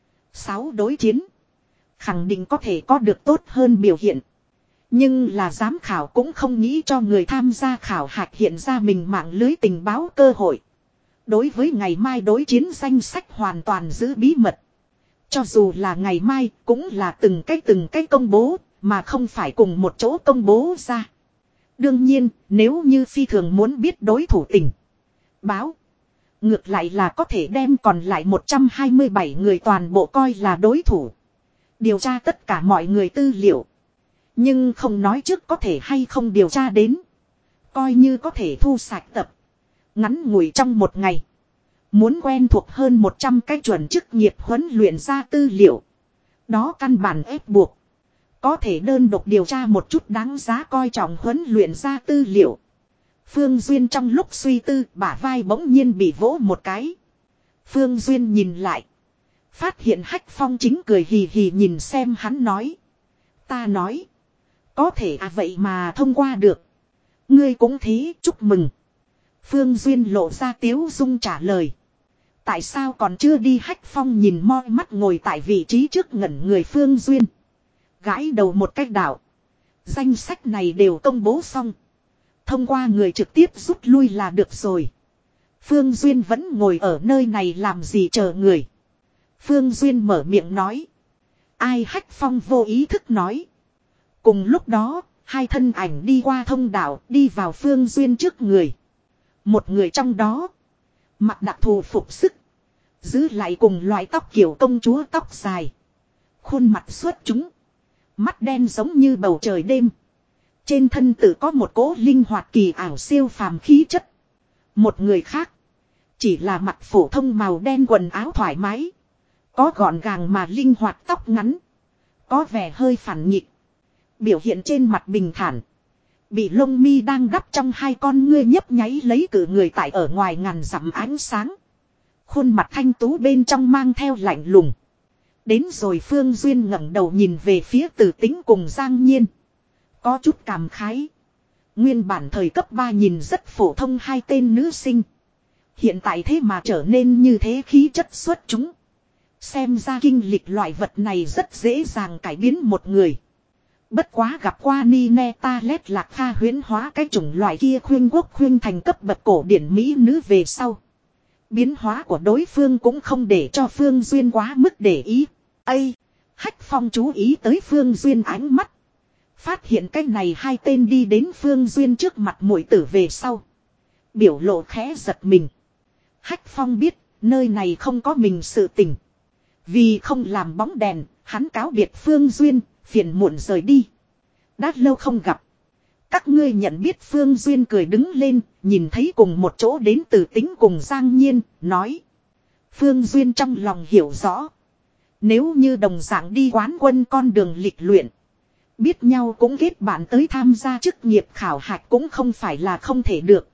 sáu đối chiến, khẳng định có thể có được tốt hơn biểu hiện. Nhưng là giám khảo cũng không nghĩ cho người tham gia khảo hạch hiện ra mình mạng lưới tình báo cơ hội. Đối với ngày mai đối chiến danh sách hoàn toàn giữ bí mật. Cho dù là ngày mai cũng là từng cái từng cái công bố mà không phải cùng một chỗ công bố ra. Đương nhiên nếu như phi thường muốn biết đối thủ tình báo. Ngược lại là có thể đem còn lại một trăm hai mươi bảy người toàn bộ coi là đối thủ. Điều tra tất cả mọi người tư liệu. Nhưng không nói trước có thể hay không điều tra đến. Coi như có thể thu sạch tập. Ngắn ngủi trong một ngày. Muốn quen thuộc hơn một trăm cái chuẩn chức nghiệp huấn luyện ra tư liệu. Đó căn bản ép buộc. Có thể đơn độc điều tra một chút đáng giá coi trọng huấn luyện ra tư liệu. Phương Duyên trong lúc suy tư, bả vai bỗng nhiên bị vỗ một cái. Phương Duyên nhìn lại. Phát hiện Hách Phong chính cười hì hì nhìn xem hắn nói. Ta nói. Có thể à vậy mà thông qua được. Ngươi cũng thế, chúc mừng. Phương Duyên lộ ra tiếu dung trả lời. Tại sao còn chưa đi? Hách Phong nhìn moi mắt ngồi tại vị trí trước ngẩn người Phương Duyên. Gãi đầu một cách đảo. Danh sách này đều công bố xong. Thông qua người trực tiếp rút lui là được rồi. Phương Duyên vẫn ngồi ở nơi này làm gì chờ người. Phương Duyên mở miệng nói. Ai? Hách Phong vô ý thức nói. Cùng lúc đó, hai thân ảnh đi qua thông đạo, đi vào Phương Duyên trước người. Một người trong đó, mặc đặc thù phục sức, giữ lại cùng loại tóc kiểu công chúa tóc dài. Khuôn mặt xuất chúng, mắt đen giống như bầu trời đêm. Trên thân tự có một cỗ linh hoạt kỳ ảo siêu phàm khí chất. Một người khác, chỉ là mặc phổ thông màu đen quần áo thoải mái. Có gọn gàng mà linh hoạt tóc ngắn, có vẻ hơi phản nghịch. Biểu hiện trên mặt bình thản, Bị lông mi đang đắp trong hai con ngươi nhấp nháy lấy cử người tại ở ngoài ngàn dặm ánh sáng. Khuôn mặt thanh tú bên trong mang theo lạnh lùng. Đến rồi Phương Duyên ngẩng đầu nhìn về phía Từ Tĩnh cùng Giang Nhiên. Có chút cảm khái. Nguyên bản thời cấp ba nhìn rất phổ thông hai tên nữ sinh. Hiện tại thế mà trở nên như thế khí chất xuất chúng. Xem ra kinh lịch loại vật này rất dễ dàng cải biến một người. Bất quá gặp qua Nineta lét lạc pha huyễn hóa cái chủng loại kia khuyên quốc khuyên thành cấp bậc cổ điển mỹ nữ về sau. Biến hóa của đối phương cũng không để cho Phương Duyên quá mức để ý. Ây! Hách Phong chú ý tới Phương Duyên ánh mắt. Phát hiện cái này hai tên đi đến Phương Duyên trước mặt muội tử về sau. Biểu lộ khẽ giật mình. Hách Phong biết nơi này không có mình sự tình. Vì không làm bóng đèn, hắn cáo biệt Phương Duyên, phiền muộn rời đi. Đã lâu không gặp. Các ngươi nhận biết Phương Duyên cười đứng lên, nhìn thấy cùng một chỗ đến Từ Tĩnh cùng Giang Nhiên, nói. Phương Duyên trong lòng hiểu rõ. Nếu như đồng dạng đi quán quân con đường lịch luyện. Biết nhau cũng kết bạn tới tham gia chức nghiệp khảo hạch cũng không phải là không thể được.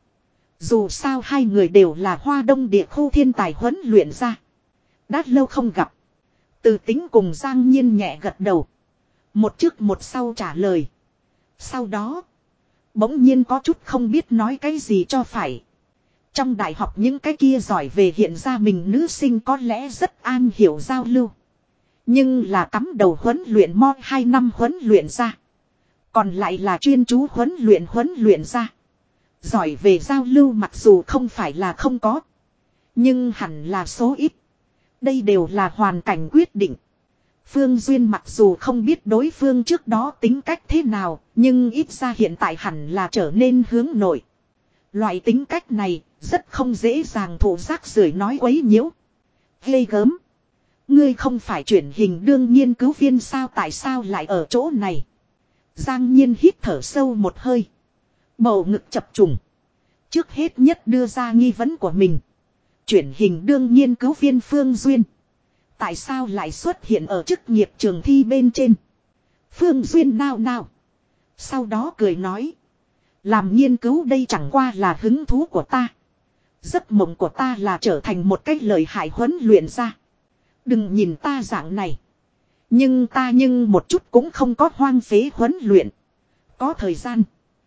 Dù sao hai người đều là Hoa Đông địa khu thiên tài huấn luyện ra. Đã lâu không gặp. Từ Tĩnh cùng Giang Nhiên nhẹ gật đầu. Một trước một sau trả lời. Sau đó. Bỗng nhiên có chút không biết nói cái gì cho phải. Trong đại học những cái kia giỏi về hiện ra mình nữ sinh có lẽ rất an hiểu giao lưu. Nhưng là cắm đầu huấn luyện mo hai năm huấn luyện ra. Còn lại là chuyên chú huấn luyện huấn luyện ra. Giỏi về giao lưu mặc dù không phải là không có. Nhưng hẳn là số ít. Đây đều là hoàn cảnh quyết định. Phương Duyên mặc dù không biết đối phương trước đó tính cách thế nào, nhưng ít ra hiện tại hẳn là trở nên hướng nội. Loại tính cách này rất không dễ dàng thụ rác rưởi nói quấy nhiễu. Ghê gớm. Ngươi không phải chuyển hình đương nghiên cứu viên sao, tại sao lại ở chỗ này? Giang Nhiên hít thở sâu một hơi. Bầu ngực chập trùng. Trước hết nhất đưa ra nghi vấn của mình. Chuyển hình đương nghiên cứu viên Phương Duyên. Tại sao lại xuất hiện ở chức nghiệp trường thi bên trên? Phương Duyên nao nao. Sau đó cười nói. Làm nghiên cứu đây chẳng qua là hứng thú của ta. Giấc mộng của ta là trở thành một cái lợi hại huấn luyện ra. Đừng nhìn ta dạng này. Nhưng ta nhưng một chút cũng không có hoang phế huấn luyện. Có thời gian.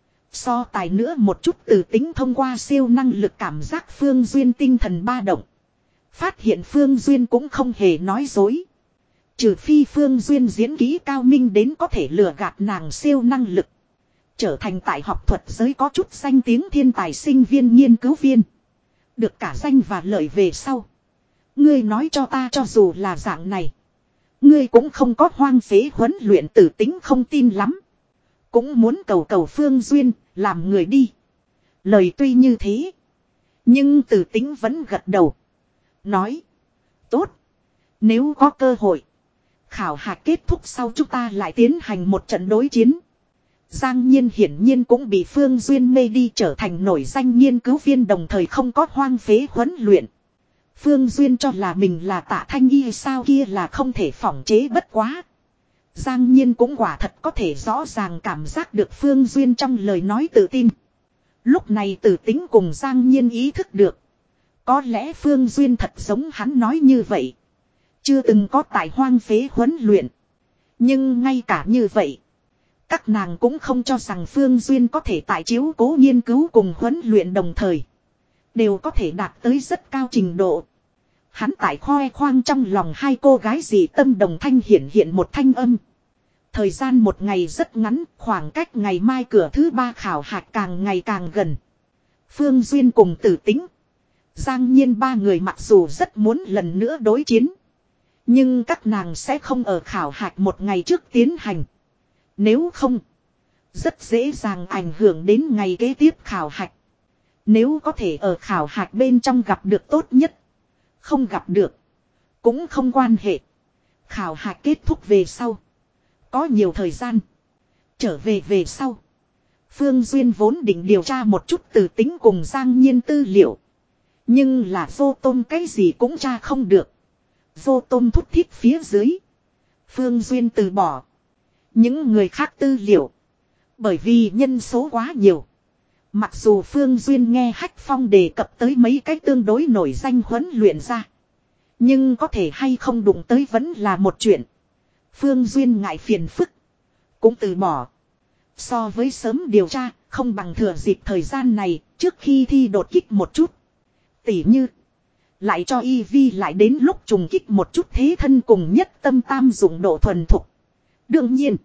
So tài nữa một chút Từ Tĩnh thông qua siêu năng lực cảm giác Phương Duyên tinh thần ba động. Phát hiện Phương Duyên cũng không hề nói dối. Trừ phi Phương Duyên diễn kỹ cao minh đến có thể lừa gạt nàng siêu năng lực. Trở thành tại học thuật giới có chút danh tiếng thiên tài sinh viên nghiên cứu viên. Được cả danh và lợi về sau. Ngươi nói cho ta cho dù là dạng này. Ngươi cũng không có hoang phế huấn luyện Từ Tĩnh không tin lắm. Cũng muốn cầu cầu Phương Duyên, làm người đi. Lời tuy như thế. Nhưng Từ Tĩnh vẫn gật đầu. Nói. Tốt. Nếu có cơ hội. Khảo hạch kết thúc sau chúng ta lại tiến hành một trận đối chiến. Giang Nhiên hiển nhiên cũng bị Phương Duyên mê đi trở thành nổi danh nghiên cứu viên đồng thời không có hoang phế huấn luyện. Phương Duyên cho là mình là Tạ Thanh Y sao kia là không thể phỏng chế bất quá. Giang Nhiên cũng quả thật có thể rõ ràng cảm giác được Phương Duyên trong lời nói tự tin. Lúc này Từ Tĩnh cùng Giang Nhiên ý thức được. Có lẽ Phương Duyên thật giống hắn nói như vậy. Chưa từng có tài hoang phế huấn luyện. Nhưng ngay cả như vậy. Các nàng cũng không cho rằng Phương Duyên có thể tại chiếu cố nghiên cứu cùng huấn luyện đồng thời. Đều có thể đạt tới rất cao trình độ. Hắn tại khoe khoang trong lòng hai cô gái dị tâm đồng thanh hiện hiện một thanh âm. Thời gian một ngày rất ngắn, khoảng cách ngày mai cửa thứ ba khảo hạch càng ngày càng gần. Phương Duyên cùng Từ Tĩnh. Giang Nhiên ba người mặc dù rất muốn lần nữa đối chiến. Nhưng các nàng sẽ không ở khảo hạch một ngày trước tiến hành. Nếu không, rất dễ dàng ảnh hưởng đến ngày kế tiếp khảo hạch. Nếu có thể ở khảo hạch bên trong gặp được tốt nhất. Không gặp được. Cũng không quan hệ. Khảo hạch kết thúc về sau. Có nhiều thời gian. Trở về về sau. Phương Duyên vốn định điều tra một chút Từ Tĩnh cùng Giang Nhiên tư liệu. Nhưng là vô tôm cái gì cũng tra không được. Vô tôm thúc thiết phía dưới. Phương Duyên từ bỏ. Những người khác tư liệu. Bởi vì nhân số quá nhiều. Mặc dù Phương Duyên nghe Hách Phong đề cập tới mấy cái tương đối nổi danh huấn luyện ra. Nhưng có thể hay không đụng tới vẫn là một chuyện. Phương Duyên ngại phiền phức. Cũng từ bỏ. So với sớm điều tra, không bằng thừa dịp thời gian này, trước khi thi đột kích một chút. Tỉ như, lại cho y vi lại đến lúc trùng kích một chút thế thân cùng nhất tâm tam dụng độ thuần thục. Đương nhiên,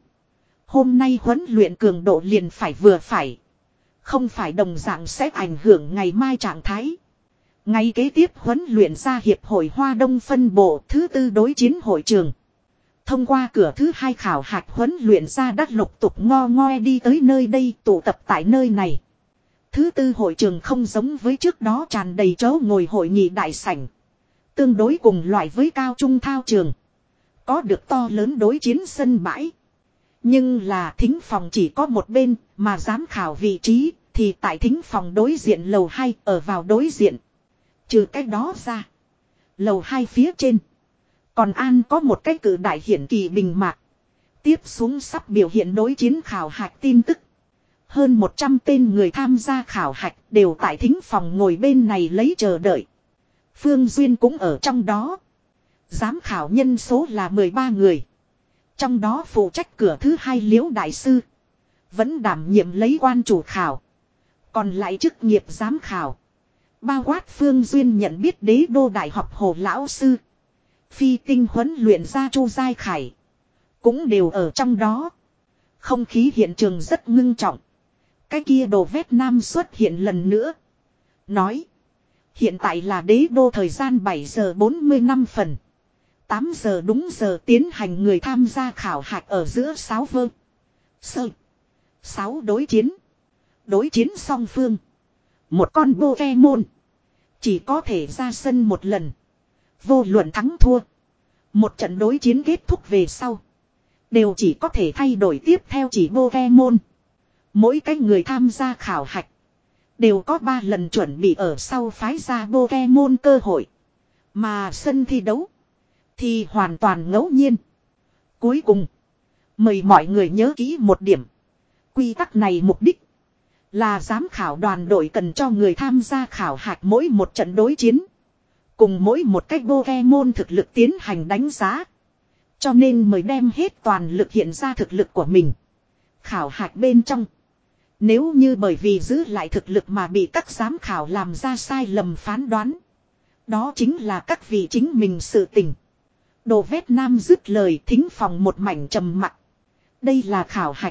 hôm nay huấn luyện cường độ liền phải vừa phải. Không phải đồng dạng sẽ ảnh hưởng ngày mai trạng thái. Ngày kế tiếp huấn luyện ra hiệp hội Hoa Đông phân bộ thứ tư đối chiến hội trường. Thông qua cửa thứ hai khảo hạch huấn luyện ra đắt lục tục ngo ngoe đi tới nơi đây tụ tập tại nơi này. Thứ tư hội trường không giống với trước đó tràn đầy chỗ ngồi hội nghị đại sảnh. Tương đối cùng loại với cao trung thao trường. Có được to lớn đối chiến sân bãi. Nhưng là thính phòng chỉ có một bên mà giám khảo vị trí thì tại thính phòng đối diện lầu hai ở vào đối diện. Trừ cái đó ra. Lầu hai phía trên. Còn an có một cái cử đại hiển kỳ bình mạc. Tiếp xuống sắp biểu hiện đối chiến khảo hạch tin tức. Hơn một trăm tên người tham gia khảo hạch đều tại thính phòng ngồi bên này lấy chờ đợi. Phương Duyên cũng ở trong đó. Giám khảo nhân số là mười ba người. Trong đó phụ trách cửa thứ hai Liễu Đại Sư. Vẫn đảm nhiệm lấy quan chủ khảo. Còn lại chức nghiệp giám khảo. Bao quát Phương Duyên nhận biết đế đô đại học Hồ Lão Sư. Phi tinh huấn luyện ra Chu Giai Khải. Cũng đều ở trong đó. Không khí hiện trường rất ngưng trọng. Cái kia đồ vét nam xuất hiện lần nữa. Nói. Hiện tại là đế đô thời gian bảy giờ bốn mươi lăm phần. tám giờ đúng giờ tiến hành người tham gia khảo hạch ở giữa sáu vơ. Sơ. sáu đối chiến. Đối chiến song phương. Một con Pokemon. Chỉ có thể ra sân một lần. Vô luận thắng thua. Một trận đối chiến kết thúc về sau. Đều chỉ có thể thay đổi tiếp theo chỉ Pokemon. Mỗi cái người tham gia khảo hạch. Đều có ba lần chuẩn bị ở sau phái ra Pokemon cơ hội. Mà sân thi đấu. Thì hoàn toàn ngẫu nhiên. Cuối cùng. Mời mọi người nhớ kỹ một điểm. Quy tắc này mục đích. Là giám khảo đoàn đội cần cho người tham gia khảo hạch mỗi một trận đối chiến. Cùng mỗi một cách Pokemon thực lực tiến hành đánh giá. Cho nên mới đem hết toàn lực hiện ra thực lực của mình. Khảo hạch bên trong. Nếu như bởi vì giữ lại thực lực mà bị các giám khảo làm ra sai lầm phán đoán. Đó chính là các vị chính mình sự tình. Đồ vét nam dứt lời thính phòng một mảnh trầm mặc. Đây là khảo hạch.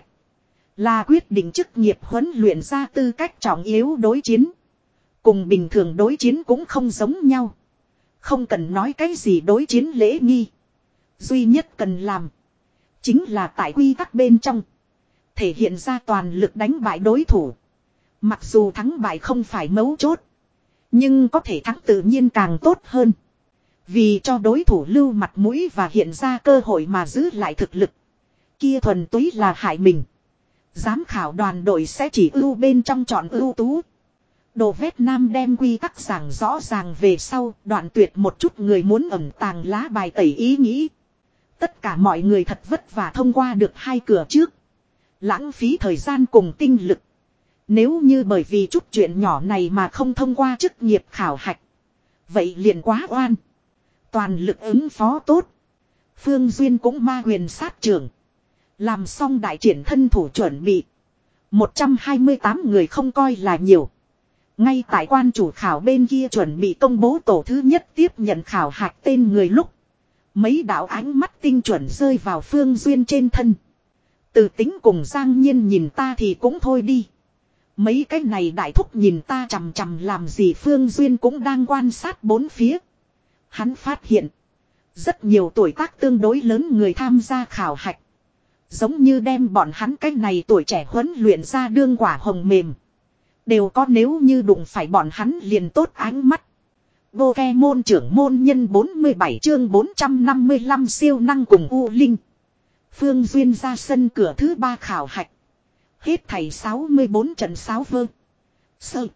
Là quyết định chức nghiệp huấn luyện ra tư cách trọng yếu đối chiến. Cùng bình thường đối chiến cũng không giống nhau. Không cần nói cái gì đối chiến lễ nghi. Duy nhất cần làm. Chính là tại quy tắc bên trong. Thể hiện ra toàn lực đánh bại đối thủ. Mặc dù thắng bại không phải mấu chốt. Nhưng có thể thắng tự nhiên càng tốt hơn. Vì cho đối thủ lưu mặt mũi và hiện ra cơ hội mà giữ lại thực lực. Kia thuần túy là hại mình. Giám khảo đoàn đội sẽ chỉ ưu bên trong chọn ưu tú. Đồ vét nam đem quy tắc giảng rõ ràng về sau, đoạn tuyệt một chút người muốn ẩn tàng lá bài tẩy ý nghĩ. Tất cả mọi người thật vất vả thông qua được hai cửa trước. Lãng phí thời gian cùng tinh lực. Nếu như bởi vì chút chuyện nhỏ này mà không thông qua chức nghiệp khảo hạch. Vậy liền quá oan. Toàn lực ứng phó tốt. Phương Duyên cũng ma huyền sát trưởng. Làm xong đại triển thân thủ chuẩn bị. một trăm hai mươi tám người không coi là nhiều. Ngay tại quan chủ khảo bên kia chuẩn bị công bố tổ thứ nhất tiếp nhận khảo hạch tên người lúc. Mấy đạo ánh mắt tinh chuẩn rơi vào Phương Duyên trên thân. Từ tính cùng Giang Nhiên nhìn ta thì cũng thôi đi. Mấy cái này đại thúc nhìn ta chằm chằm làm gì Phương Duyên cũng đang quan sát bốn phía. Hắn phát hiện. Rất nhiều tuổi tác tương đối lớn người tham gia khảo hạch. Giống như đem bọn hắn cái này tuổi trẻ huấn luyện ra đương quả hồng mềm. Đều có nếu như đụng phải bọn hắn liền tốt ánh mắt. Pokemon trưởng môn nhân bốn mươi bảy chương bốn trăm năm mươi lăm siêu năng cùng U Linh. Phương Duyên ra sân cửa thứ ba khảo hạch. Hết thảy sáu mươi bốn trận sáu vơ. Sơ.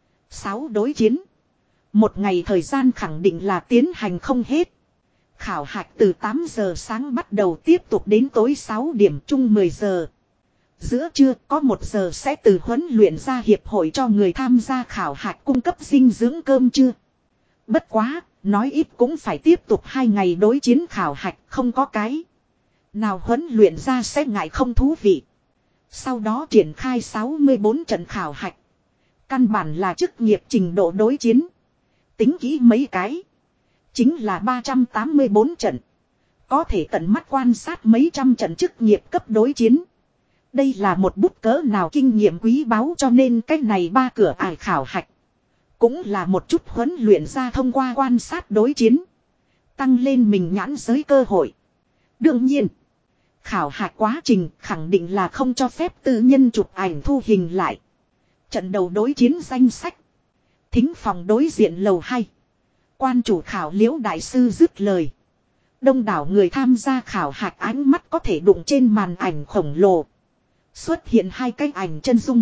sáu đối chiến. Một ngày thời gian khẳng định là tiến hành không hết. Khảo hạch từ tám giờ sáng bắt đầu tiếp tục đến tối sáu điểm chung mười giờ. Giữa trưa có một giờ sẽ từ huấn luyện ra hiệp hội cho người tham gia khảo hạch cung cấp dinh dưỡng cơm trưa. Bất quá, nói ít cũng phải tiếp tục hai ngày đối chiến khảo hạch, không có cái nào huấn luyện ra sẽ ngại không thú vị. Sau đó triển khai sáu mươi bốn trận khảo hạch. Căn bản là chức nghiệp trình độ đối chiến. Tính kỹ mấy cái. Chính là ba trăm tám mươi bốn trận. Có thể tận mắt quan sát mấy trăm trận chức nghiệp cấp đối chiến. Đây là một bút cỡ nào kinh nghiệm quý báu, cho nên cách này ba cửa ải khảo hạch. Cũng là một chút huấn luyện ra thông qua quan sát đối chiến. Tăng lên mình nhãn giới cơ hội. Đương nhiên, khảo hạch quá trình khẳng định là không cho phép tư nhân chụp ảnh thu hình lại. Trận đầu đối chiến danh sách. Thính phòng đối diện lầu hai. Quan chủ khảo Liễu đại sư dứt lời. Đông đảo người tham gia khảo hạch ánh mắt có thể đụng trên màn ảnh khổng lồ. Xuất hiện hai cái ảnh chân dung.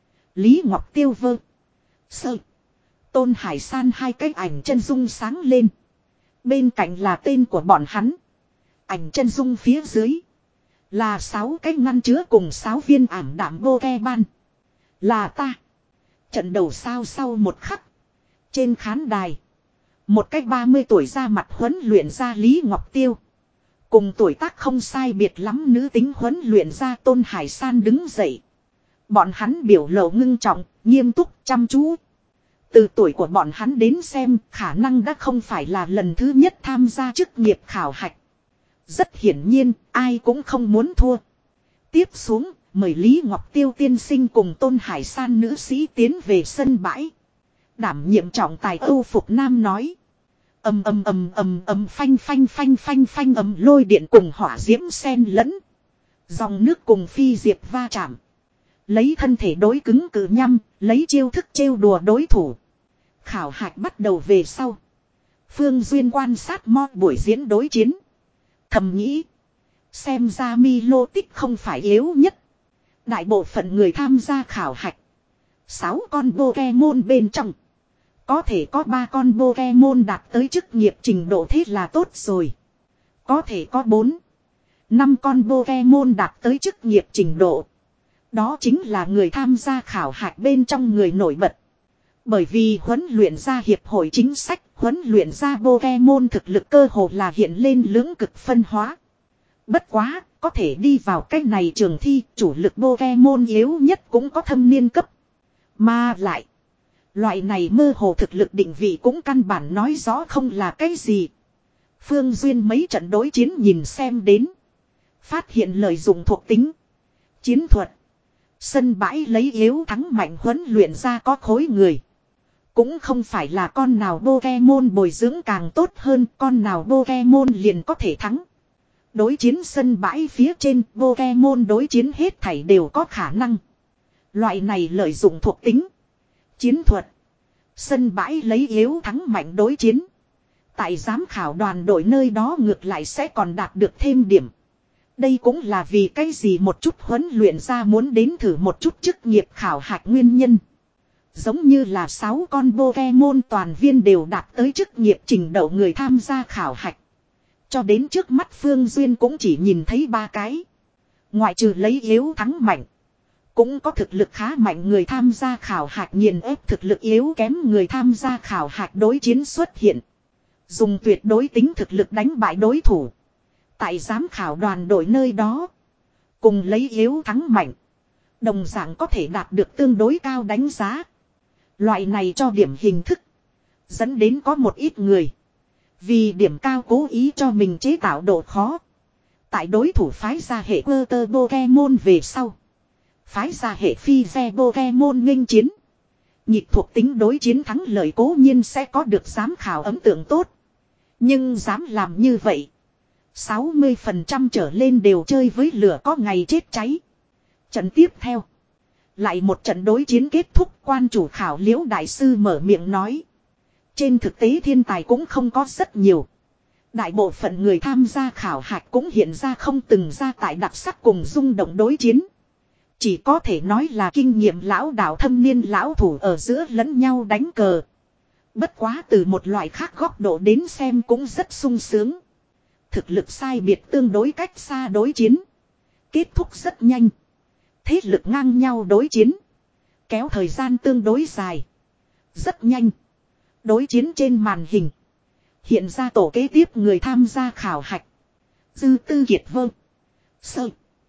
Lý Ngọc Tiêu vơ. Sơ. Tôn Hải San hai cái ảnh chân dung sáng lên. Bên cạnh là tên của bọn hắn. Ảnh chân dung phía dưới là sáu cái ngăn chứa cùng sáu viên ảm đạm bô ke ban. Là ta. Trận đầu sao sau một khắc. Trên khán đài. Một cách ba mươi tuổi ra mặt huấn luyện ra Lý Ngọc Tiêu. Cùng tuổi tác không sai biệt lắm nữ tính huấn luyện ra Tôn Hải San đứng dậy. Bọn hắn biểu lộ ngưng trọng, nghiêm túc, chăm chú. Từ tuổi của bọn hắn đến xem, khả năng đã không phải là lần thứ nhất tham gia chức nghiệp khảo hạch. Rất hiển nhiên, ai cũng không muốn thua. Tiếp xuống, mời Lý Ngọc Tiêu tiên sinh cùng Tôn Hải San nữ sĩ tiến về sân bãi. Đảm nhiệm trọng tài Âu Phục Nam nói. Ầm ầm ầm ầm ầm phanh phanh phanh phanh phanh ầm lôi điện cùng hỏa diễm xen lẫn. Dòng nước cùng phi diệp va chạm. Lấy thân thể đối cứng cự nhăm, lấy chiêu thức trêu đùa đối thủ. Khảo hạch bắt đầu về sau. Phương Duyên quan sát mo buổi diễn đối chiến. Thầm nghĩ. Xem ra Milo tích không phải yếu nhất. Đại bộ phận người tham gia khảo hạch. Sáu con Pokemon bên trong. Có thể có ba con Pokemon đạt tới chức nghiệp trình độ thế là tốt rồi. Có thể có bốn, năm con Pokemon đạt tới chức nghiệp trình độ. Đó chính là người tham gia khảo hạch bên trong người nổi bật. Bởi vì huấn luyện ra hiệp hội chính sách, huấn luyện ra Pokemon thực lực cơ hồ là hiện lên lưỡng cực phân hóa. Bất quá, có thể đi vào cách này trường thi, chủ lực Pokemon yếu nhất cũng có thâm niên cấp. Mà lại, loại này mơ hồ thực lực định vị cũng căn bản nói rõ không là cái gì. Phương Duyên mấy trận đối chiến nhìn xem đến. Phát hiện lợi dụng thuộc tính, chiến thuật, sân bãi lấy yếu thắng mạnh huấn luyện ra có khối người. Cũng không phải là con nào Pokemon bồi dưỡng càng tốt hơn, con nào Pokemon liền có thể thắng. Đối chiến sân bãi phía trên, Pokemon đối chiến hết thảy đều có khả năng. Loại này lợi dụng thuộc tính, chiến thuật, sân bãi lấy yếu thắng mạnh đối chiến. Tại giám khảo đoàn đội nơi đó ngược lại sẽ còn đạt được thêm điểm. Đây cũng là vì cái gì một chút huấn luyện ra muốn đến thử một chút chức nghiệp khảo hạch nguyên nhân. Giống như là sáu con Pokemon toàn viên đều đạt tới chức nghiệp trình độ người tham gia khảo hạch. Cho đến trước mắt Phương Duyên cũng chỉ nhìn thấy ba cái. Ngoại trừ lấy yếu thắng mạnh, cũng có thực lực khá mạnh người tham gia khảo hạch nghiền ép thực lực yếu kém người tham gia khảo hạch đối chiến xuất hiện. Dùng tuyệt đối tính thực lực đánh bại đối thủ. Tại giám khảo đoàn đội nơi đó, cùng lấy yếu thắng mạnh, đồng dạng có thể đạt được tương đối cao đánh giá. Loại này cho điểm hình thức, dẫn đến có một ít người vì điểm cao cố ý cho mình chế tạo độ khó. Tại đối thủ phái ra hệ quơ tơ Pokemon về sau, phái ra hệ phi xe Pokemon nghênh chiến. Nhịp thuộc tính đối chiến thắng lợi cố nhiên sẽ có được giám khảo ấn tượng tốt. Nhưng dám làm như vậy, sáu mươi phần trăm trở lên đều chơi với lửa có ngày chết cháy. Trận tiếp theo, lại một trận đối chiến kết thúc, quan chủ khảo Liễu đại sư mở miệng nói. Trên thực tế thiên tài cũng không có rất nhiều. Đại bộ phận người tham gia khảo hạch cũng hiện ra không từng ra tại đặc sắc cùng rung động đối chiến. Chỉ có thể nói là kinh nghiệm lão đạo thâm niên lão thủ ở giữa lẫn nhau đánh cờ. Bất quá từ một loại khác góc độ đến xem cũng rất sung sướng. Thực lực sai biệt tương đối cách xa đối chiến. Kết thúc rất nhanh. thế lực ngang nhau đối chiến. Kéo thời gian tương đối dài. Rất nhanh. Đối chiến trên màn hình. Hiện ra tổ kế tiếp người tham gia khảo hạch. Dư Tư Kiệt Vơ. Sơ.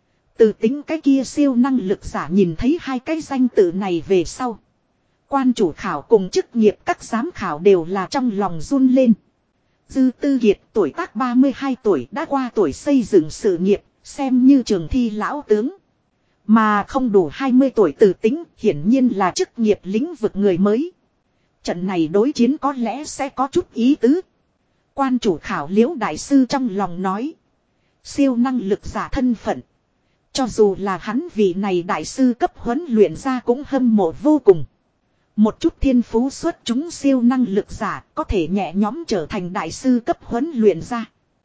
Từ tính cái kia siêu năng lực giả nhìn thấy hai cái danh tự này về sau. Quan chủ khảo cùng chức nghiệp các giám khảo đều là trong lòng run lên. Dư Tư Kiệt tuổi tác ba mươi hai tuổi đã qua tuổi xây dựng sự nghiệp, xem như trường thi lão tướng. Mà không đủ hai mươi tuổi Từ tính hiển nhiên là chức nghiệp lĩnh vực người mới. Trận này đối chiến có lẽ sẽ có chút ý tứ. Quan chủ khảo Liễu đại sư trong lòng nói. Siêu năng lực giả thân phận. Cho dù là hắn vị này đại sư cấp huấn luyện ra cũng hâm mộ vô cùng. Một chút thiên phú xuất chúng siêu năng lực giả có thể nhẹ nhõm trở thành đại sư cấp huấn luyện ra.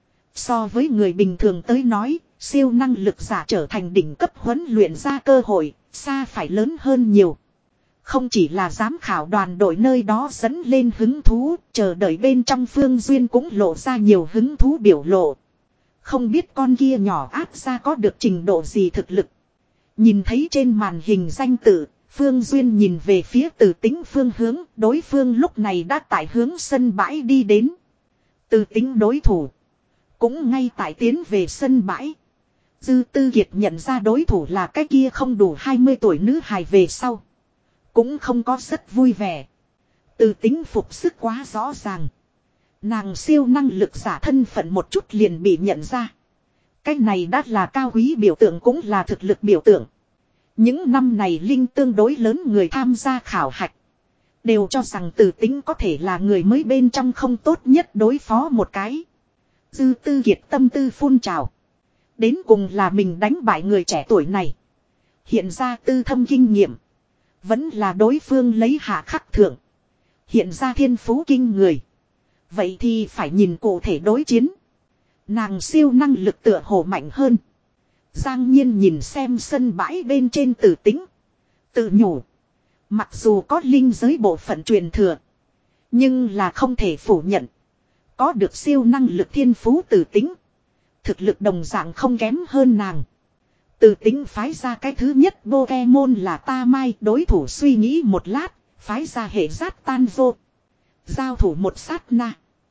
So với người bình thường tới nói, siêu năng lực giả trở thành đỉnh cấp huấn luyện ra cơ hội, xa phải lớn hơn nhiều. Không chỉ là giám khảo đoàn đội nơi đó dẫn lên hứng thú, chờ đợi bên trong Phương Duyên cũng lộ ra nhiều hứng thú biểu lộ. Không biết con kia nhỏ áp ra có được trình độ gì thực lực. Nhìn thấy trên màn hình danh tự, Phương Duyên nhìn về phía Từ tính phương hướng, đối phương lúc này đã tại hướng sân bãi đi đến. Từ tính đối thủ, cũng ngay tại tiến về sân bãi. Dư Tư Kiệt nhận ra đối thủ là cái kia không đủ hai mươi tuổi nữ hài về sau. Cũng không có rất vui vẻ. Từ tính phục sức quá rõ ràng. Nàng siêu năng lực giả thân phận một chút liền bị nhận ra. Cái này đã là cao quý biểu tượng cũng là thực lực biểu tượng. Những năm này Linh tương đối lớn người tham gia khảo hạch. Đều cho rằng Từ tính có thể là người mới bên trong không tốt nhất đối phó một cái. Dư Tư Kiệt tâm tư phun trào. Đến cùng là mình đánh bại người trẻ tuổi này. Hiện ra tư thâm kinh nghiệm. Vẫn là đối phương lấy hạ khắc thượng. Hiện ra thiên phú kinh người. Vậy thì phải nhìn cụ thể đối chiến. Nàng siêu năng lực tựa hồ mạnh hơn. Giang Nhiên nhìn xem sân bãi bên trên Từ tính. Tự nhủ. Mặc dù có linh giới bộ phận truyền thừa. Nhưng là không thể phủ nhận. Có được siêu năng lực thiên phú Từ tính. Thực lực đồng dạng không kém hơn nàng. Từ tính phái ra cái thứ nhất Pokemon là Ta Mai. Đối thủ suy nghĩ một lát. Phái ra hệ giát tan vô. Giao thủ một sát na.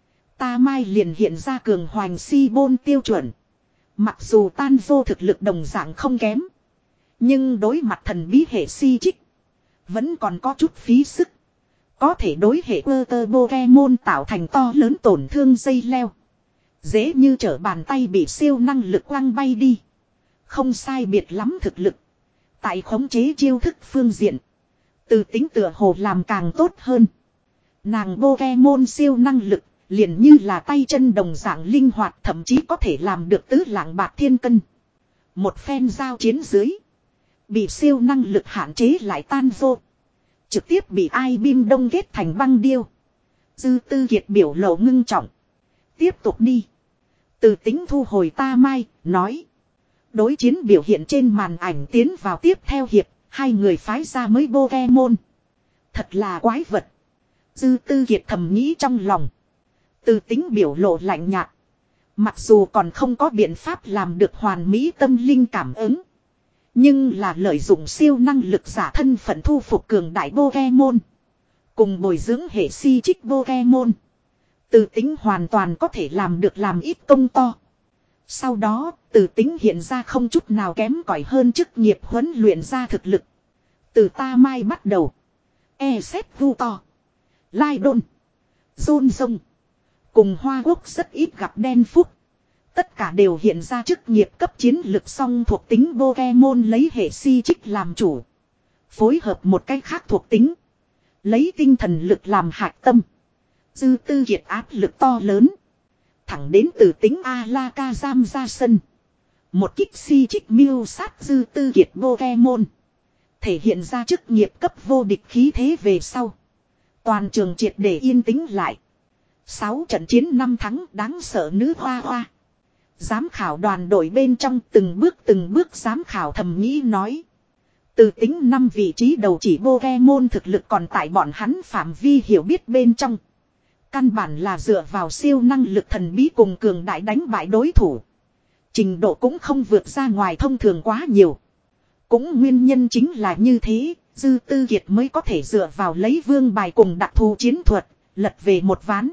Ta Mai liền hiện ra cường hoành si bôn tiêu chuẩn. Mặc dù tan vô thực lực đồng dạng không kém. Nhưng đối mặt thần bí hệ si trích. Vẫn còn có chút phí sức. Có thể đối hệ ơ tơ Pokemon tạo thành to lớn tổn thương dây leo. Dễ như trở bàn tay bị siêu năng lực quăng bay đi. Không sai biệt lắm thực lực. Tại khống chế chiêu thức phương diện. Từ tính tựa hồ làm càng tốt hơn. Nàng Pokemon siêu năng lực. Liền như là tay chân đồng dạng linh hoạt, thậm chí có thể làm được tứ lạng bạc thiên cân. Một phen giao chiến dưới. Bị siêu năng lực hạn chế lại tan vô. Trực tiếp bị ai bim đông kết thành băng điêu. Dư Tư Kiệt biểu lộ ngưng trọng. Tiếp tục đi. Từ tính thu hồi Ta Mai, nói. Đối chiến biểu hiện trên màn ảnh tiến vào tiếp theo hiệp. Hai người phái ra mới Pokemon. Thật là quái vật. Dư Tư Kiệt thầm nghĩ trong lòng. Từ tính biểu lộ lạnh nhạt. Mặc dù còn không có biện pháp làm được hoàn mỹ tâm linh cảm ứng. Nhưng là lợi dụng siêu năng lực giả thân phận thu phục cường đại Pokemon. Cùng bồi dưỡng hệ si trích Pokemon. Từ tính hoàn toàn có thể làm được làm ít công to. Sau đó, từ tính hiện ra không chút nào kém cỏi hơn chức nghiệp huấn luyện ra thực lực. Từ Ta Mai bắt đầu. E xét vu to. Lai đôn. Dôn dông. Cùng Hoa Quốc rất ít gặp đen phúc. Tất cả đều hiện ra chức nghiệp cấp chiến lực song thuộc tính Pokemon lấy hệ si trích làm chủ. Phối hợp một cách khác thuộc tính. Lấy tinh thần lực làm hạch tâm. Dư Tư Kiệt áp lực to lớn. Thẳng đến từ tính Alakazam ra sân. Một kích si trích miêu sát Dư Tư Kiệt Pokemon. Thể hiện ra chức nghiệp cấp vô địch khí thế về sau. Toàn trường triệt để yên tĩnh lại. Sáu trận chiến năm thắng đáng sợ nữ hoa hoa. Giám khảo đoàn đội bên trong từng bước từng bước giám khảo thầm nghĩ nói. Từ tính năm vị trí đầu chỉ Pokemon thực lực còn tại bọn hắn phạm vi hiểu biết bên trong. Căn bản là dựa vào siêu năng lực thần bí cùng cường đại đánh bại đối thủ. Trình độ cũng không vượt ra ngoài thông thường quá nhiều. Cũng nguyên nhân chính là như thế, Dư Tư Kiệt mới có thể dựa vào lấy vương bài cùng đặc thù chiến thuật, lật về một ván.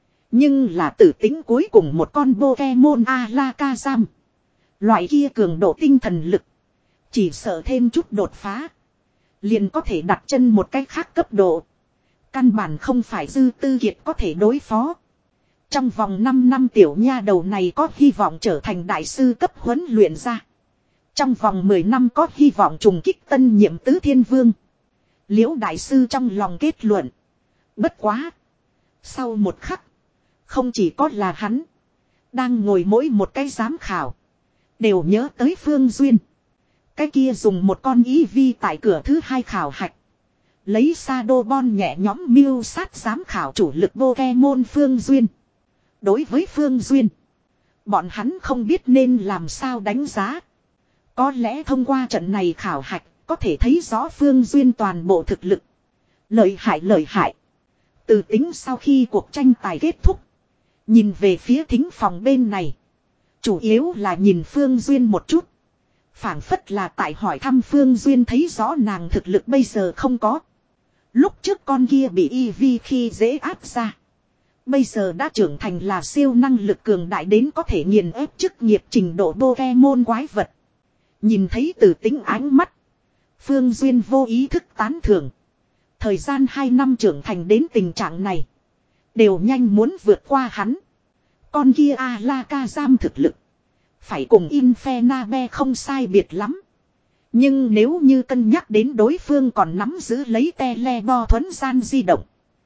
Nhưng là tử tính cuối cùng một con Pokemon Alakazam. Loại kia cường độ tinh thần lực. Chỉ sợ thêm chút đột phá. Liền có thể đặt chân một cách khác cấp độ. Căn bản không phải Dư Tư Kiệt có thể đối phó. Trong vòng năm năm tiểu nha đầu này có hy vọng trở thành đại sư cấp huấn luyện ra. Trong vòng mười năm có hy vọng trùng kích tân nhiệm tứ thiên vương. Liễu đại sư trong lòng kết luận. Bất quá. Sau một khắc. Không chỉ có là hắn. Đang ngồi mỗi một cái giám khảo. Đều nhớ tới Phương Duyên. Cái kia dùng một con ý vi tại cửa thứ hai khảo hạch. Lấy Shadowball nhẹ nhóm mưu sát giám khảo chủ lực Pokemon Phương Duyên. Đối với Phương Duyên. Bọn hắn không biết nên làm sao đánh giá. Có lẽ thông qua trận này khảo hạch. Có thể thấy rõ Phương Duyên toàn bộ thực lực. Lợi hại lợi hại. Từ tính sau khi cuộc tranh tài kết thúc. Nhìn về phía thính phòng bên này. Chủ yếu là nhìn Phương Duyên một chút. Phảng phất là tại hỏi thăm Phương Duyên thấy rõ nàng thực lực bây giờ không có. Lúc trước con kia bị y vi khi dễ áp ra. Bây giờ đã trưởng thành là siêu năng lực cường đại đến có thể nghiền ép chức nghiệp trình độ Pokemon quái vật. Nhìn thấy từ tính ánh mắt. Phương Duyên vô ý thức tán thưởng. Thời gian hai năm trưởng thành đến tình trạng này. Đều nhanh muốn vượt qua hắn. Con kia Alakazam thực lực. Phải cùng Infernape không sai biệt lắm. Nhưng nếu như cân nhắc đến đối phương còn nắm giữ lấy telebo thuấn gian di động.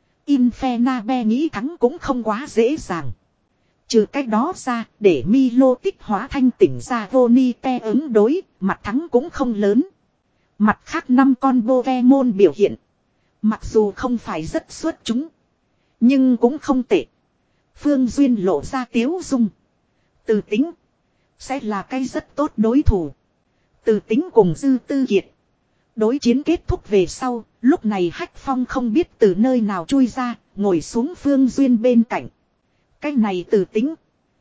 Infernape nghĩ thắng cũng không quá dễ dàng. Trừ cách đó ra, để Milo tích hóa thanh tỉnh ra Vonite ứng đối, mặt thắng cũng không lớn. Mặt khác năm con Pokemon biểu hiện. Mặc dù không phải rất xuất chúng. Nhưng cũng không tệ. Phương Duyên lộ ra tiếu dung. Từ tính. Sẽ là cái rất tốt đối thủ. Từ tính cùng Dư Tư Kiệt. Đối chiến kết thúc về sau. Lúc này Hách Phong không biết từ nơi nào chui ra. Ngồi xuống Phương Duyên bên cạnh. Cái này từ tính.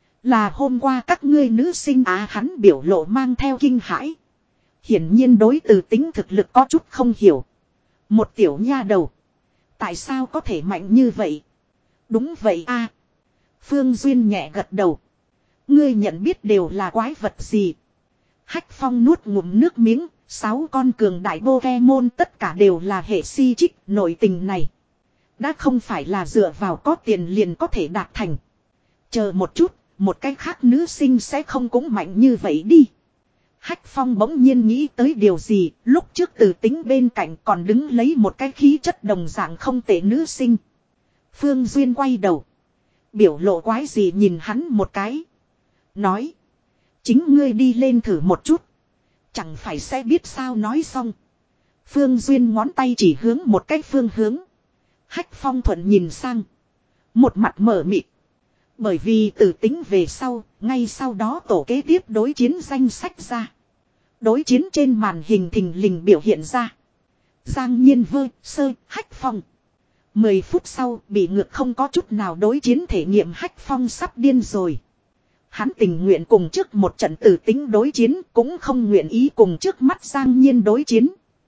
Là hôm qua các ngươi nữ sinh á hắn biểu lộ mang theo kinh hãi. Hiển nhiên đối từ tính thực lực có chút không hiểu. Một tiểu nha đầu. Tại sao có thể mạnh như vậy? Đúng vậy a. Phương Duyên nhẹ gật đầu. Ngươi nhận biết đều là quái vật gì? Hách Phong nuốt ngụm nước miếng. Sáu con cường đại Pokemon tất cả đều là hệ si trích. Nội tình này. Đã không phải là dựa vào có tiền liền có thể đạt thành. Chờ một chút. Một cái khác nữ sinh sẽ không cũng mạnh như vậy đi. Hách Phong bỗng nhiên nghĩ tới điều gì. Lúc trước từ tính bên cạnh còn đứng lấy một cái khí chất đồng dạng không tệ nữ sinh. Phương Duyên quay đầu. Biểu lộ quái gì nhìn hắn một cái. Nói. Chính ngươi đi lên thử một chút. Chẳng phải sẽ biết sao nói xong. Phương Duyên ngón tay chỉ hướng một cái phương hướng. Hách Phong thuận nhìn sang. Một mặt mở mịt. Bởi vì từ tính về sau. Ngay sau đó tổ kế tiếp đối chiến danh sách ra. Đối chiến trên màn hình thình lình biểu hiện ra. Giang Nhiên Vơ, Sơ, Hách Phong. Mười phút sau bị ngược không có chút nào đối chiến thể nghiệm Hách Phong sắp điên rồi. Hắn tình nguyện cùng trước một trận tử tính đối chiến cũng không nguyện ý cùng trước mắt Giang Nhiên đối chiến.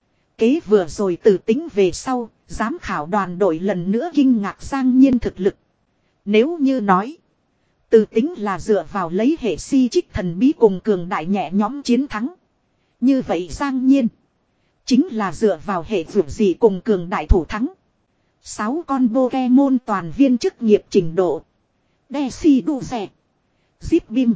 Kế vừa rồi tử tính về sau, giám khảo đoàn đội lần nữa kinh ngạc Giang Nhiên thực lực. Nếu như nói, tử tính là dựa vào lấy hệ si trích thần bí cùng cường đại nhẹ nhóm chiến thắng. Như vậy Giang Nhiên, chính là dựa vào hệ vượt gì cùng cường đại thủ thắng. Sáu con Pokemon toàn viên chức nghiệp trình độ. Desi đu rẻ. Zip Bim.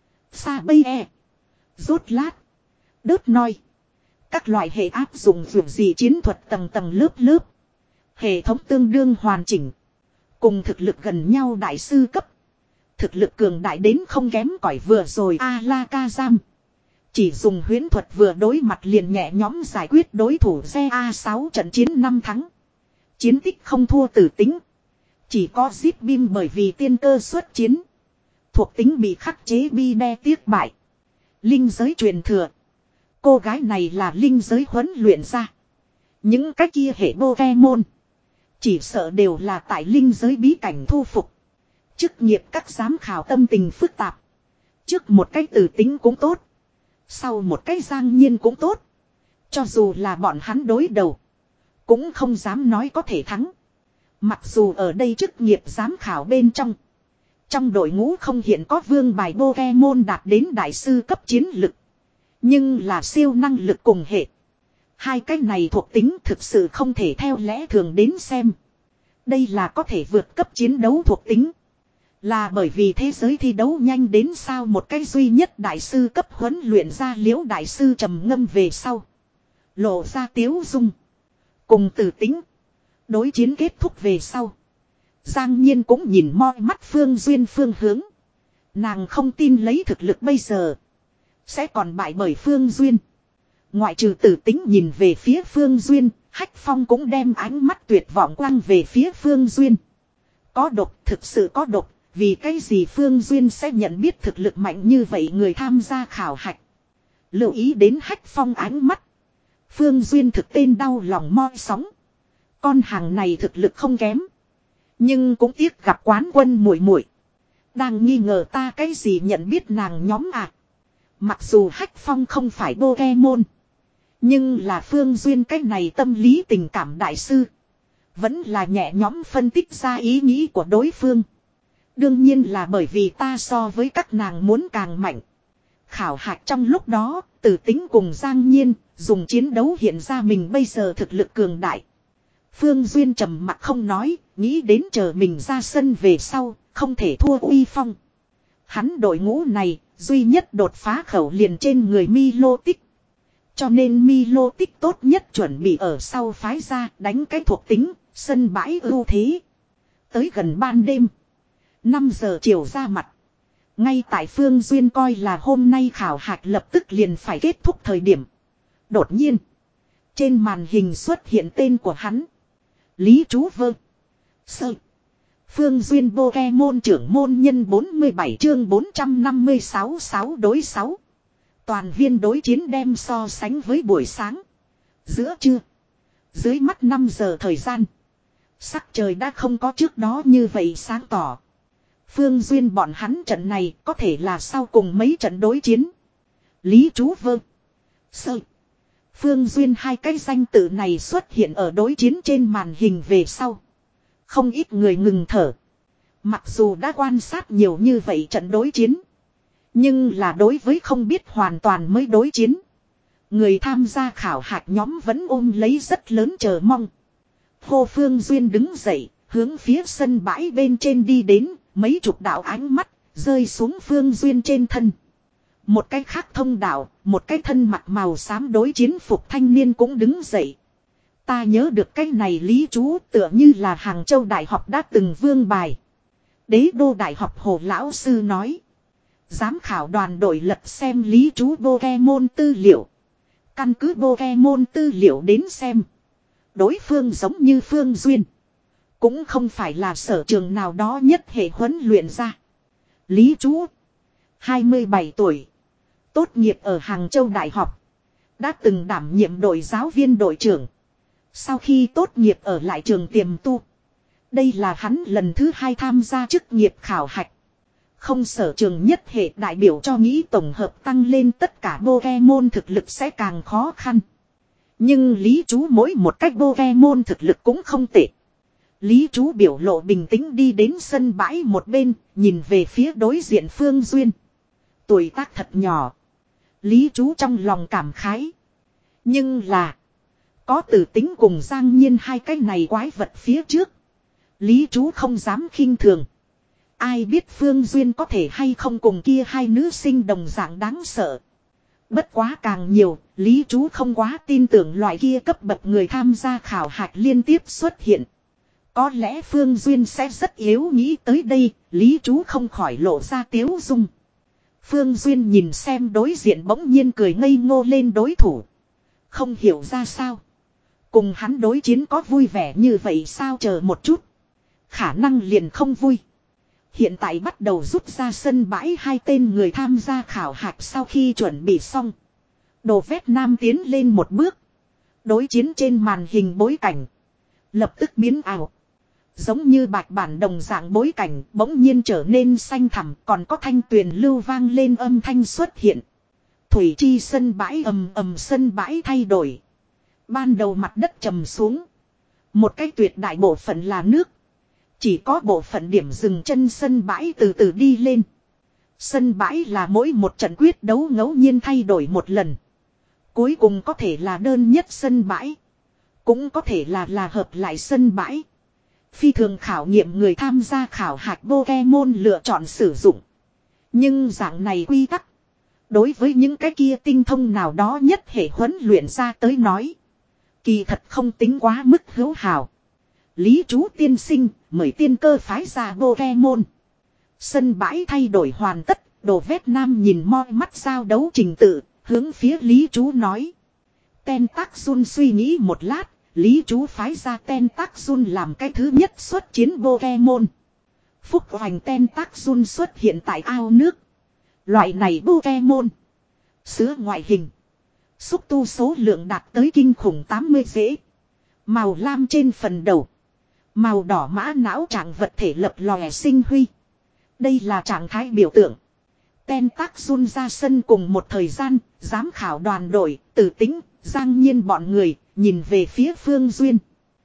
Sa Bay E. Rốt lát. Đớt noi. Các loại hệ áp dụng vượt gì chiến thuật tầng tầng lớp lớp. Hệ thống tương đương hoàn chỉnh. Cùng thực lực gần nhau đại sư cấp. Thực lực cường đại đến không kém cỏi vừa rồi Alakazam. Chỉ dùng huyễn thuật vừa đối mặt liền nhẹ nhóm giải quyết đối thủ xe a sáu trận chiến năm thắng. Chiến tích không thua tử tính. Chỉ có Zip Bim bởi vì tiên cơ xuất chiến. Thuộc tính bị khắc chế bi đe tiếc bại. Linh giới truyền thừa. Cô gái này là linh giới huấn luyện ra. Những cái kia hệ Pokemon. Chỉ sợ đều là tại linh giới bí cảnh thu phục. Chức nghiệp các giám khảo tâm tình phức tạp. Trước một cái tử tính cũng tốt. Sau một cái Giang Nhiên cũng tốt. Cho dù là bọn hắn đối đầu. Cũng không dám nói có thể thắng. Mặc dù ở đây chức nghiệp giám khảo bên trong. Trong đội ngũ không hiện có vương bài Pokemon đạt đến đại sư cấp chiến lực. Nhưng là siêu năng lực cùng hệ. Hai cái này thuộc tính thực sự không thể theo lẽ thường đến xem. Đây là có thể vượt cấp chiến đấu thuộc tính. Là bởi vì thế giới thi đấu nhanh đến sao một cái duy nhất đại sư cấp huấn luyện ra liễu đại sư trầm ngâm về sau. Lộ ra tiếu dung. Cùng từ tính. Đối chiến kết thúc về sau. Giang Nhiên cũng nhìn moi mắt Phương Duyên phương hướng. Nàng không tin lấy thực lực bây giờ. Sẽ còn bại bởi Phương Duyên. Ngoại trừ tử tính nhìn về phía Phương Duyên. Hách Phong cũng đem ánh mắt tuyệt vọng quăng về phía Phương Duyên. Có độc, thực sự có độc. Vì cái gì Phương Duyên sẽ nhận biết thực lực mạnh như vậy người tham gia khảo hạch. Lưu ý đến Hách Phong ánh mắt. Phương Duyên thực tên đau lòng moi sóng. Con hàng này thực lực không kém. Nhưng cũng tiếc gặp quán quân muội muội. Đang nghi ngờ ta cái gì nhận biết nàng nhóm à. Mặc dù Hách Phong không phải Pokemon. Nhưng là Phương Duyên cái này tâm lý tình cảm đại sư. Vẫn là nhẹ nhõm phân tích ra ý nghĩ của đối phương. Đương nhiên là bởi vì ta so với các nàng muốn càng mạnh. Khảo hạch trong lúc đó, Tử Tính cùng Giang Nhiên, dùng chiến đấu hiện ra mình bây giờ thực lực cường đại. Phương Duyên trầm mặt không nói, nghĩ đến chờ mình ra sân về sau, không thể thua uy phong. Hắn đội ngũ này, duy nhất đột phá khẩu liền trên người Milotic. Cho nên Milotic tốt nhất chuẩn bị ở sau phái ra đánh cái thuộc tính, sân bãi ưu thế. Tới gần ban đêm. năm giờ chiều ra mặt. Ngay tại Phương Duyên coi là hôm nay khảo hạch lập tức liền phải kết thúc thời điểm. Đột nhiên. Trên màn hình xuất hiện tên của hắn. Lý Chú Vơ. Sơ. Phương Duyên Pokemon trưởng môn nhân bốn mươi bảy chương bốn trăm năm mươi sáu sáu đối sáu. Toàn viên đối chiến đem so sánh với buổi sáng. Giữa trưa. Dưới mắt năm giờ thời gian. Sắc trời đã không có trước đó như vậy sáng tỏ. Phương Duyên bọn hắn trận này có thể là sau cùng mấy trận đối chiến. Lý Chú Vơ. Sơ. Phương Duyên hai cái danh tự này xuất hiện ở đối chiến trên màn hình về sau. Không ít người ngừng thở. Mặc dù đã quan sát nhiều như vậy trận đối chiến. Nhưng là đối với không biết hoàn toàn mới đối chiến. Người tham gia khảo hạch nhóm vẫn ôm lấy rất lớn chờ mong. Hồ Phương Duyên đứng dậy, hướng phía sân bãi bên trên đi đến, mấy chục đạo ánh mắt, rơi xuống Phương Duyên trên thân. Một cái khác thông đạo, một cái thân mặc màu xám đối chiến phục thanh niên cũng đứng dậy. Ta nhớ được cái này Lý Chú tựa như là Hàng Châu Đại học đã từng vương bài. Đế đô Đại học Hồ Lão Sư nói. Giám khảo đoàn đội lật xem Lý Chú Pokemon tư liệu. Căn cứ Pokemon tư liệu đến xem. Đối phương giống như Phương Duyên. Cũng không phải là sở trường nào đó nhất hệ huấn luyện ra. Lý Chú. hai mươi bảy tuổi. Tốt nghiệp ở Hàng Châu Đại học. Đã từng đảm nhiệm đội giáo viên đội trưởng. Sau khi tốt nghiệp ở lại trường tiềm tu. Đây là hắn lần thứ hai tham gia chức nghiệp khảo hạch. Không sở trường nhất hệ đại biểu cho nghĩ tổng hợp tăng lên tất cả Pokemon thực lực sẽ càng khó khăn. Nhưng Lý Chú mỗi một cách Pokemon thực lực cũng không tệ. Lý Chú biểu lộ bình tĩnh đi đến sân bãi một bên, nhìn về phía đối diện Phương Duyên. Tuổi tác thật nhỏ. Lý Chú trong lòng cảm khái. Nhưng là, có Tử Tính cùng Giang Nhiên hai cái này quái vật phía trước. Lý Chú không dám khinh thường. Ai biết Phương Duyên có thể hay không cùng kia hai nữ sinh đồng dạng đáng sợ. Bất quá càng nhiều, Lý Chú không quá tin tưởng loại kia cấp bậc người tham gia khảo hạch liên tiếp xuất hiện. Có lẽ Phương Duyên sẽ rất yếu nghĩ tới đây, Lý Chú không khỏi lộ ra tiếu dung. Phương Duyên nhìn xem đối diện bỗng nhiên cười ngây ngô lên đối thủ. Không hiểu ra sao. Cùng hắn đối chiến có vui vẻ như vậy sao, chờ một chút. Khả năng liền không vui. Hiện tại bắt đầu rút ra sân bãi hai tên người tham gia khảo hạch sau khi chuẩn bị xong. Đồ Vét Nam tiến lên một bước. Đối chiến trên màn hình bối cảnh. Lập tức biến ảo. Giống như bạch bản đồng dạng bối cảnh bỗng nhiên trở nên xanh thẳm, còn có thanh tuyền lưu vang lên âm thanh xuất hiện. Thủy chi sân bãi ầm ầm sân bãi thay đổi. Ban đầu mặt đất trầm xuống. Một cái tuyệt đại bộ phận là nước. Chỉ có bộ phận điểm dừng chân sân bãi từ từ đi lên. Sân bãi là mỗi một trận quyết đấu ngẫu nhiên thay đổi một lần. Cuối cùng có thể là đơn nhất sân bãi. Cũng có thể là là hợp lại sân bãi. Phi thường khảo nghiệm người tham gia khảo hạch Pokemon lựa chọn sử dụng. Nhưng dạng này quy tắc. Đối với những cái kia tinh thông nào đó nhất hệ huấn luyện ra tới nói. Kỳ thật không tính quá mức hữu hảo. Lý chú tiên sinh, mời tiên cơ phái ra Pokemon. Sân bãi thay đổi hoàn tất, Đồ Vét Nam nhìn moi mắt giao đấu trình tự, hướng phía Lý chú nói. Tentacion suy nghĩ một lát, Lý chú phái ra Tentacion làm cái thứ nhất xuất chiến Pokemon. Phúc hoành Tentacion xuất hiện tại ao nước. Loại này Pokemon. Sứa ngoại hình. Xúc tu số lượng đạt tới kinh khủng tám mươi rễ. Màu lam trên phần đầu. Màu đỏ mã não trạng vật thể lập lòe sinh huy. Đây là trạng thái biểu tượng. Tentacion ra sân cùng một thời gian, giám khảo đoàn đội, Tử Tính, Giang Nhiên bọn người, nhìn về phía Phương Duyên.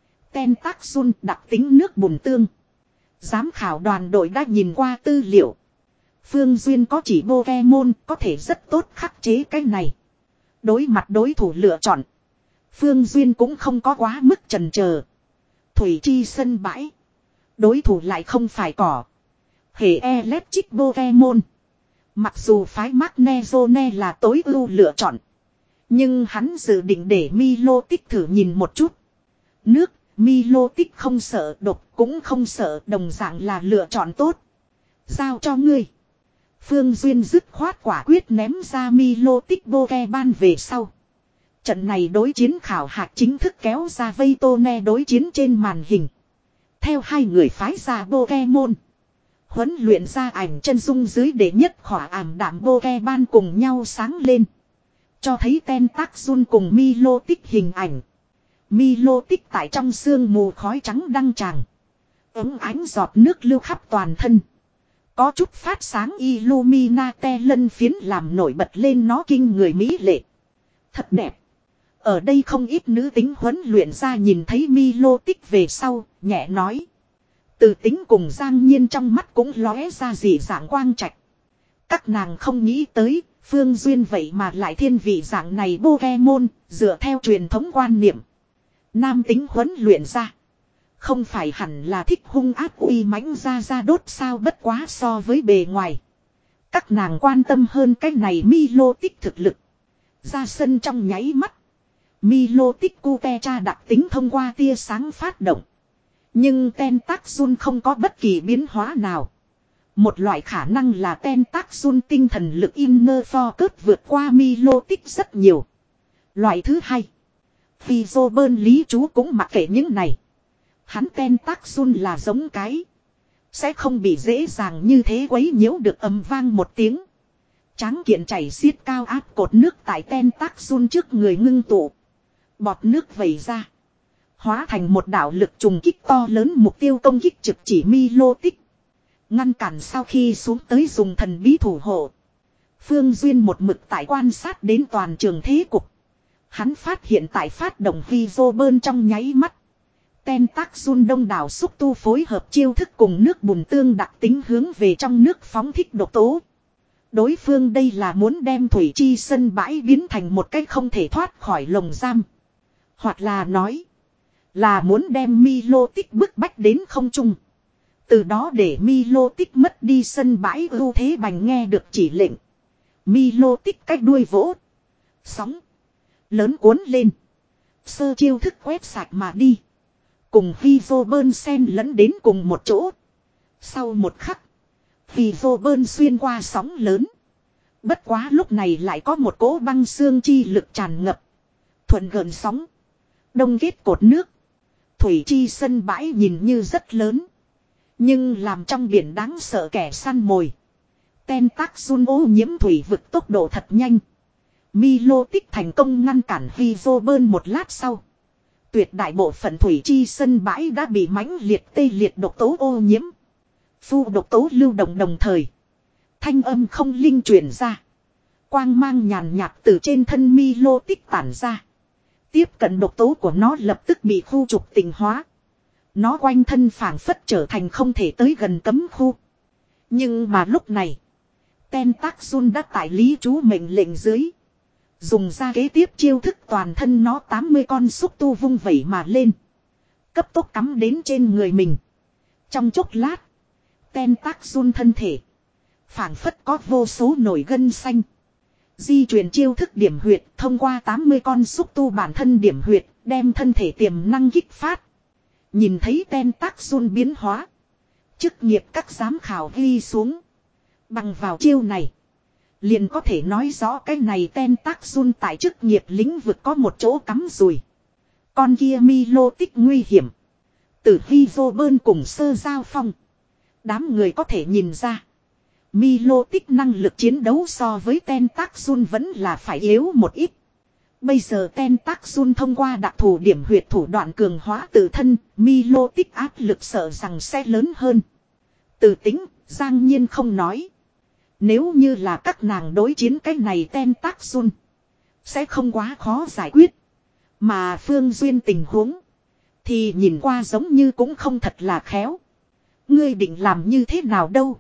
Tentacion đặc tính nước bùn tương. Giám khảo đoàn đội đã nhìn qua tư liệu. Phương Duyên có chỉ Pokemon có thể rất tốt khắc chế cái này. Đối mặt đối thủ lựa chọn. Phương Duyên cũng không có quá mức chần chờ. Thủy chi sân bãi. Đối thủ lại không phải cỏ. Hệ Electric Pokemon. Mặc dù phái Magnezone là tối ưu lựa chọn. Nhưng hắn dự định để Milotic thử nhìn một chút. Nước, Milotic không sợ độc cũng không sợ, đồng dạng là lựa chọn tốt. Giao cho ngươi. Phương Duyên dứt khoát quả quyết ném ra Milotic Pokemon về sau. Trận này đối chiến khảo hạch chính thức kéo ra vây Tone đối chiến trên màn hình. Theo hai người phái ra Pokemon. Huấn luyện ra ảnh chân dung dưới để nhất khỏa ảm đạm Pokemon cùng nhau sáng lên. Cho thấy Tentacion cùng Milotic hình ảnh. Milotic tại trong sương mù khói trắng đăng tràng. Ấm ánh giọt nước lưu khắp toàn thân. Có chút phát sáng Illuminate lân phiến làm nổi bật lên nó kinh người mỹ lệ. Thật đẹp. Ở đây không ít nữ tính huấn luyện ra nhìn thấy Milotic về sau, nhẹ nói. Từ tính cùng Giang Nhiên trong mắt cũng lóe ra dị dạng quang trạch. Các nàng không nghĩ tới, Phương Duyên vậy mà lại thiên vị dạng này Pokemon, dựa theo truyền thống quan niệm. Nam tính huấn luyện ra. Không phải hẳn là thích hung ác uy mãnh ra ra đốt sao, bất quá so với bề ngoài. Các nàng quan tâm hơn cái này Milotic thực lực. Ra sân trong nháy mắt. Milotic Cupecha đặc tính thông qua tia sáng phát động. Nhưng Tentacion không có bất kỳ biến hóa nào. Một loại khả năng là Tentacion tinh thần lực Inner Focus vượt qua Milotic rất nhiều. Loại thứ hai. Physobơn Lý chú cũng mặc kệ những này. Hắn Tentacion là giống cái. Sẽ không bị dễ dàng như thế quấy nhiễu được ầm vang một tiếng. Tráng kiện chảy xiết cao áp cột nước tại Tentacion trước người ngưng tụ. Bọt nước vẩy ra. Hóa thành một đạo lực trùng kích to lớn, mục tiêu công kích trực chỉ Milotic. Ngăn cản sau khi xuống tới dùng thần bí thủ hộ. Phương Duyên một mực tại quan sát đến toàn trường thế cục. Hắn phát hiện tại phát động Physobơn trong nháy mắt. Tentacion đông đảo xúc tu phối hợp chiêu thức cùng nước bùn tương đặc tính hướng về trong nước phóng thích độc tố. Đối phương đây là muốn đem thủy chi sân bãi biến thành một cách không thể thoát khỏi lồng giam. Hoặc là nói là muốn đem Milotic bức bách đến không trung. Từ đó để Milotic mất đi sân bãi ưu thế bành nghe được chỉ lệnh. Milotic cách đuôi vỗ. Sóng lớn cuốn lên. Sơ chiêu thức quét sạch mà đi. Cùng Physobơn xen lẫn đến cùng một chỗ. Sau một khắc. Physobơn xuyên qua sóng lớn. Bất quá lúc này lại có một cỗ băng xương chi lực tràn ngập. Thuận gợn sóng. Đông kết cột nước. Thủy chi sân bãi nhìn như rất lớn. Nhưng làm trong biển đáng sợ kẻ săn mồi. Tentacion ô nhiễm thủy vực tốc độ thật nhanh. Milotic thành công ngăn cản Physobơn một lát sau. Tuyệt đại bộ phận thủy chi sân bãi đã bị mãnh liệt tê liệt độc tố ô nhiễm. Phu độc tố lưu động đồng thời. Thanh âm không linh truyền ra. Quang mang nhàn nhạt từ trên thân Milotic tản ra. Tiếp cận độc tố của nó lập tức bị khu trục tịnh hóa. Nó quanh thân phảng phất trở thành không thể tới gần cấm khu. Nhưng mà lúc này, Tentacion đã tại lý chú mệnh lệnh dưới. Dùng ra kế tiếp chiêu thức toàn thân nó tám mươi con xúc tu vung vẩy mà lên. Cấp tốc cắm đến trên người mình. Trong chốc lát, Tentacion thân thể phảng phất có vô số nổi gân xanh. Di chuyển chiêu thức điểm huyệt thông qua tám mươi con xúc tu bản thân điểm huyệt, đem thân thể tiềm năng kích phát. Nhìn thấy Tentacion biến hóa, chức nghiệp các giám khảo ghi xuống. Bằng vào chiêu này, liền có thể nói rõ cái này Tentacion tại chức nghiệp lĩnh vực có một chỗ cắm rùi. Con kia Milotic nguy hiểm. Từ khi vô bơn cùng sơ giao phong, đám người có thể nhìn ra Milotic năng lực chiến đấu so với Tentacion vẫn là phải yếu một ít. Bây giờ Tentacion thông qua đặc thù điểm huyệt thủ đoạn cường hóa tự thân, Milotic áp lực sợ rằng sẽ lớn hơn. Từ tính, Giang Nhiên không nói. Nếu như là các nàng đối chiến cái này Tentacion, sẽ không quá khó giải quyết. Mà Phương Duyên tình huống, thì nhìn qua giống như cũng không thật là khéo. Ngươi định làm như thế nào đâu?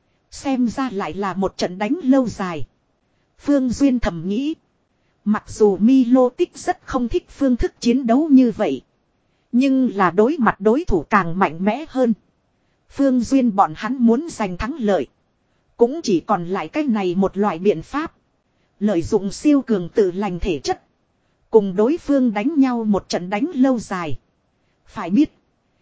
Xem ra lại là một trận đánh lâu dài. Phương Duyên thầm nghĩ. Mặc dù Milotic rất không thích phương thức chiến đấu như vậy, nhưng là đối mặt đối thủ càng mạnh mẽ hơn. Phương Duyên bọn hắn muốn giành thắng lợi, cũng chỉ còn lại cái này một loại biện pháp. Lợi dụng siêu cường tự lành thể chất, cùng đối phương đánh nhau một trận đánh lâu dài. Phải biết,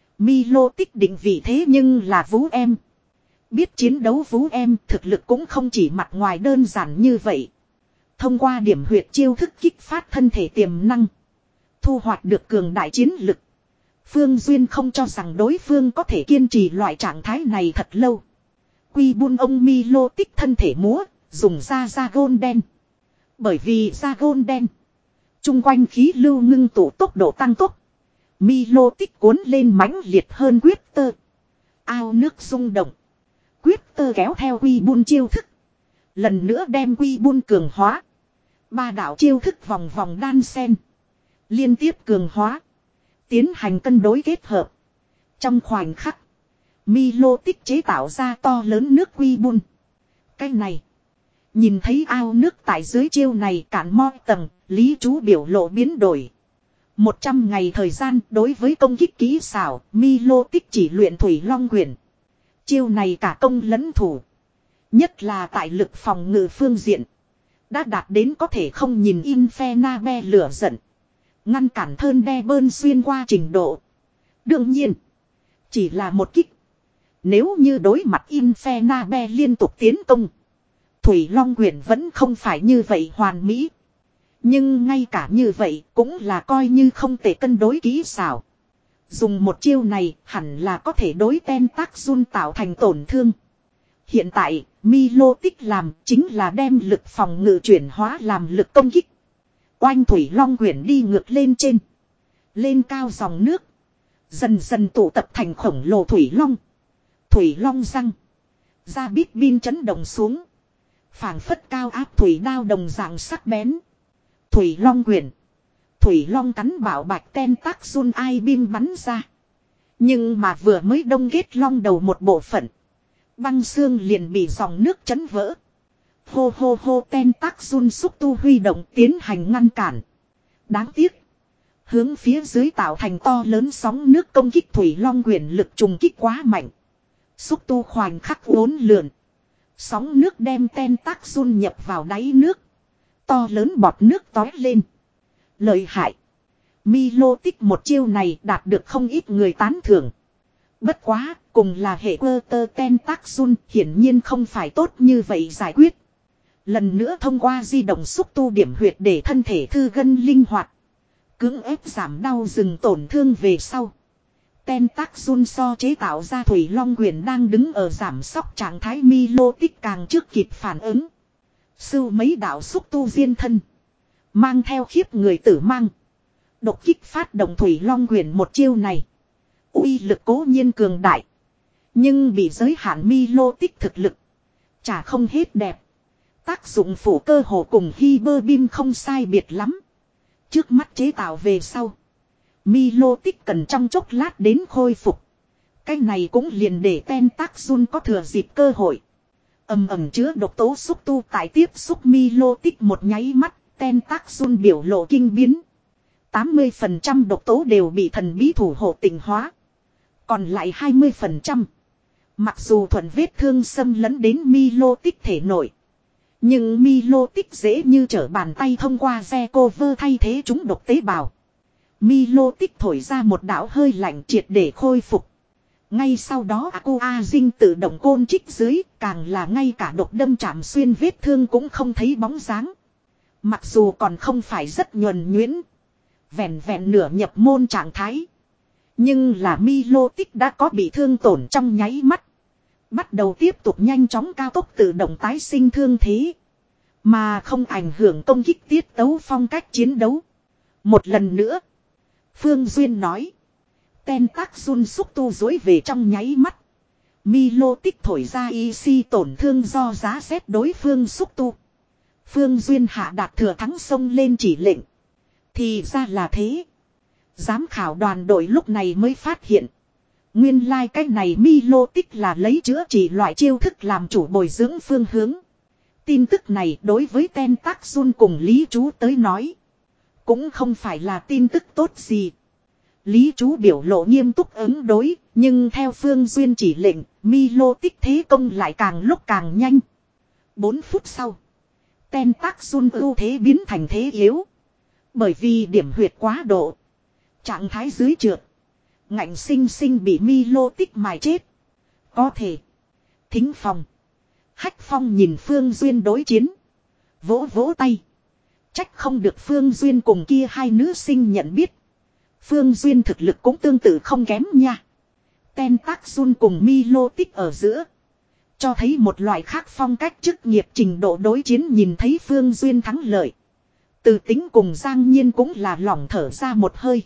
Milotic định vị thế nhưng là Vũ Em. Biết chiến đấu Vũ Em thực lực cũng không chỉ mặt ngoài đơn giản như vậy. Thông qua điểm huyệt chiêu thức kích phát thân thể tiềm năng, thu hoạch được cường đại chiến lực. Phương Duyên không cho rằng đối phương có thể kiên trì loại trạng thái này thật lâu. Quy buôn ông Milotic thân thể múa, dùng ra da gôn đen. Bởi vì da gôn đen, chung quanh khí lưu ngưng tụ tốc độ tăng tốc. Milotic cuốn lên mãnh liệt hơn quyết tơ. Ao nước rung động. Quyết tơ kéo theo quy buôn chiêu thức, lần nữa đem quy buôn cường hóa. Ba đạo chiêu thức vòng vòng đan sen, liên tiếp cường hóa, tiến hành cân đối kết hợp. Trong khoảnh khắc, Milotic chế tạo ra to lớn nước quy buôn. Cái này, nhìn thấy ao nước tại dưới chiêu này cạn mo tầng, lý chú biểu lộ biến đổi. Một trăm ngày thời gian đối với công kích kỹ xảo, Milotic chỉ luyện Thủy Long Quyển. Chiêu này cả công lẫn thủ, nhất là tại lực phòng ngự phương diện, đã đạt đến có thể không nhìn Infernabe lửa giận, ngăn cản thơn đe bơn xuyên qua trình độ. Đương nhiên, chỉ là một kích. Nếu như đối mặt Infernabe liên tục tiến công, Thủy Long Quyển vẫn không phải như vậy hoàn mỹ. Nhưng ngay cả như vậy cũng là coi như không thể cân đối kỹ xảo. Dùng một chiêu này hẳn là có thể đối Tentacion tạo thành tổn thương. Hiện tại, Milotic làm chính là đem lực phòng ngự chuyển hóa làm lực công kích. Oanh Thủy Long Quyển đi ngược lên trên. Lên cao dòng nước. Dần dần tụ tập thành khổng lồ Thủy Long. Thủy Long răng. Ra bít bin chấn động xuống. Phảng phất cao áp thủy đao đồng dạng sắc bén. Thủy Long Quyển. Thủy Long cắn bảo bạch Tentacion ai bim bắn ra. Nhưng mà vừa mới đông kết long đầu một bộ phận, băng xương liền bị dòng nước chấn vỡ. Hô hô hô Tentacion xúc tu huy động tiến hành ngăn cản. Đáng tiếc, hướng phía dưới tạo thành to lớn sóng nước công kích Thủy Long Quyển lực trùng kích quá mạnh. Xúc tu khoảnh khắc uốn lượn. Sóng nước đem Tentacion nhập vào đáy nước. To lớn bọt nước tói lên. Lợi hại. Milotic một chiêu này đạt được không ít người tán thưởng. Bất quá, cùng là hệ cơ tơ Tentacion hiển nhiên không phải tốt như vậy giải quyết. Lần nữa thông qua di động xúc tu điểm huyệt để thân thể thư gân linh hoạt. Cưỡng ép giảm đau dừng tổn thương về sau. Tentacion so chế tạo ra Thủy Long Quyển đang đứng ở giảm sóc trạng thái Milotic càng trước kịp phản ứng. Sưu mấy đạo xúc tu diên thân. Mang theo khiếp người tử mang. Độc kích phát động Thủy Long Quyển một chiêu này. Uy lực cố nhiên cường đại. Nhưng bị giới hạn Milotic thực lực. Chả không hết đẹp. Tác dụng phủ cơ hồ cùng Hyper Beam không sai biệt lắm. Trước mắt chế tạo về sau. Milotic cần trong chốc lát đến khôi phục. Cái này cũng liền để Tentacion có thừa dịp cơ hội. Ầm ầm chứa độc tố xúc tu tại tiếp xúc Milotic một nháy mắt. Tentacion biểu lộ kinh biến. tám mươi phần trăm độc tố đều bị thần bí thủ hộ tịnh hóa. Còn lại hai mươi phần trăm. Mặc dù thuận vết thương xâm lấn đến Milotic thể nội. Nhưng Milotic dễ như trở bàn tay thông qua xe cover thay thế chúng độc tế bào. Milotic thổi ra một đạo hơi lạnh triệt để khôi phục. Ngay sau đó Aqua Dinh tự động côn trích dưới, càng là ngay cả độc đâm chạm xuyên vết thương cũng không thấy bóng dáng. Mặc dù còn không phải rất nhuần nhuyễn, vẹn vẹn nửa nhập môn trạng thái. Nhưng là Milotic đã có bị thương tổn trong nháy mắt. Bắt đầu tiếp tục nhanh chóng cao tốc tự động tái sinh thương thế. Mà không ảnh hưởng công kích tiết tấu phong cách chiến đấu. Một lần nữa. Phương Duyên nói. Tentacion xúc tu dối về trong nháy mắt. Milotic thổi ra y si tổn thương do giá xét đối phương xúc tu. Phương Duyên hạ đạt thừa thắng xông lên chỉ lệnh. Thì ra là thế. Giám khảo đoàn đội lúc này mới phát hiện. Nguyên lai like cái này Milotic là lấy chữa trị loại chiêu thức làm chủ bồi dưỡng phương hướng. Tin tức này đối với Tentacion cùng Lý Chú tới nói. Cũng không phải là tin tức tốt gì. Lý Chú biểu lộ nghiêm túc ứng đối. Nhưng theo Phương Duyên chỉ lệnh, Milotic thế công lại càng lúc càng nhanh. bốn phút sau. Tentacion ưu thế biến thành thế yếu. Bởi vì điểm huyệt quá độ. Trạng thái dưới trượt. Ngạnh sinh sinh bị Milotic mài chết. Có thể. Thính phòng. Hách Phong nhìn Phương Duyên đối chiến. Vỗ vỗ tay. Trách không được Phương Duyên cùng kia hai nữ sinh nhận biết. Phương Duyên thực lực cũng tương tự không kém nha. Tentacion cùng Milotic ở giữa. Cho thấy một loại khác phong cách chức nghiệp trình độ đối chiến, nhìn thấy Phương Duyên thắng lợi. Từ tính cùng Giang Nhiên cũng là lỏng thở ra một hơi.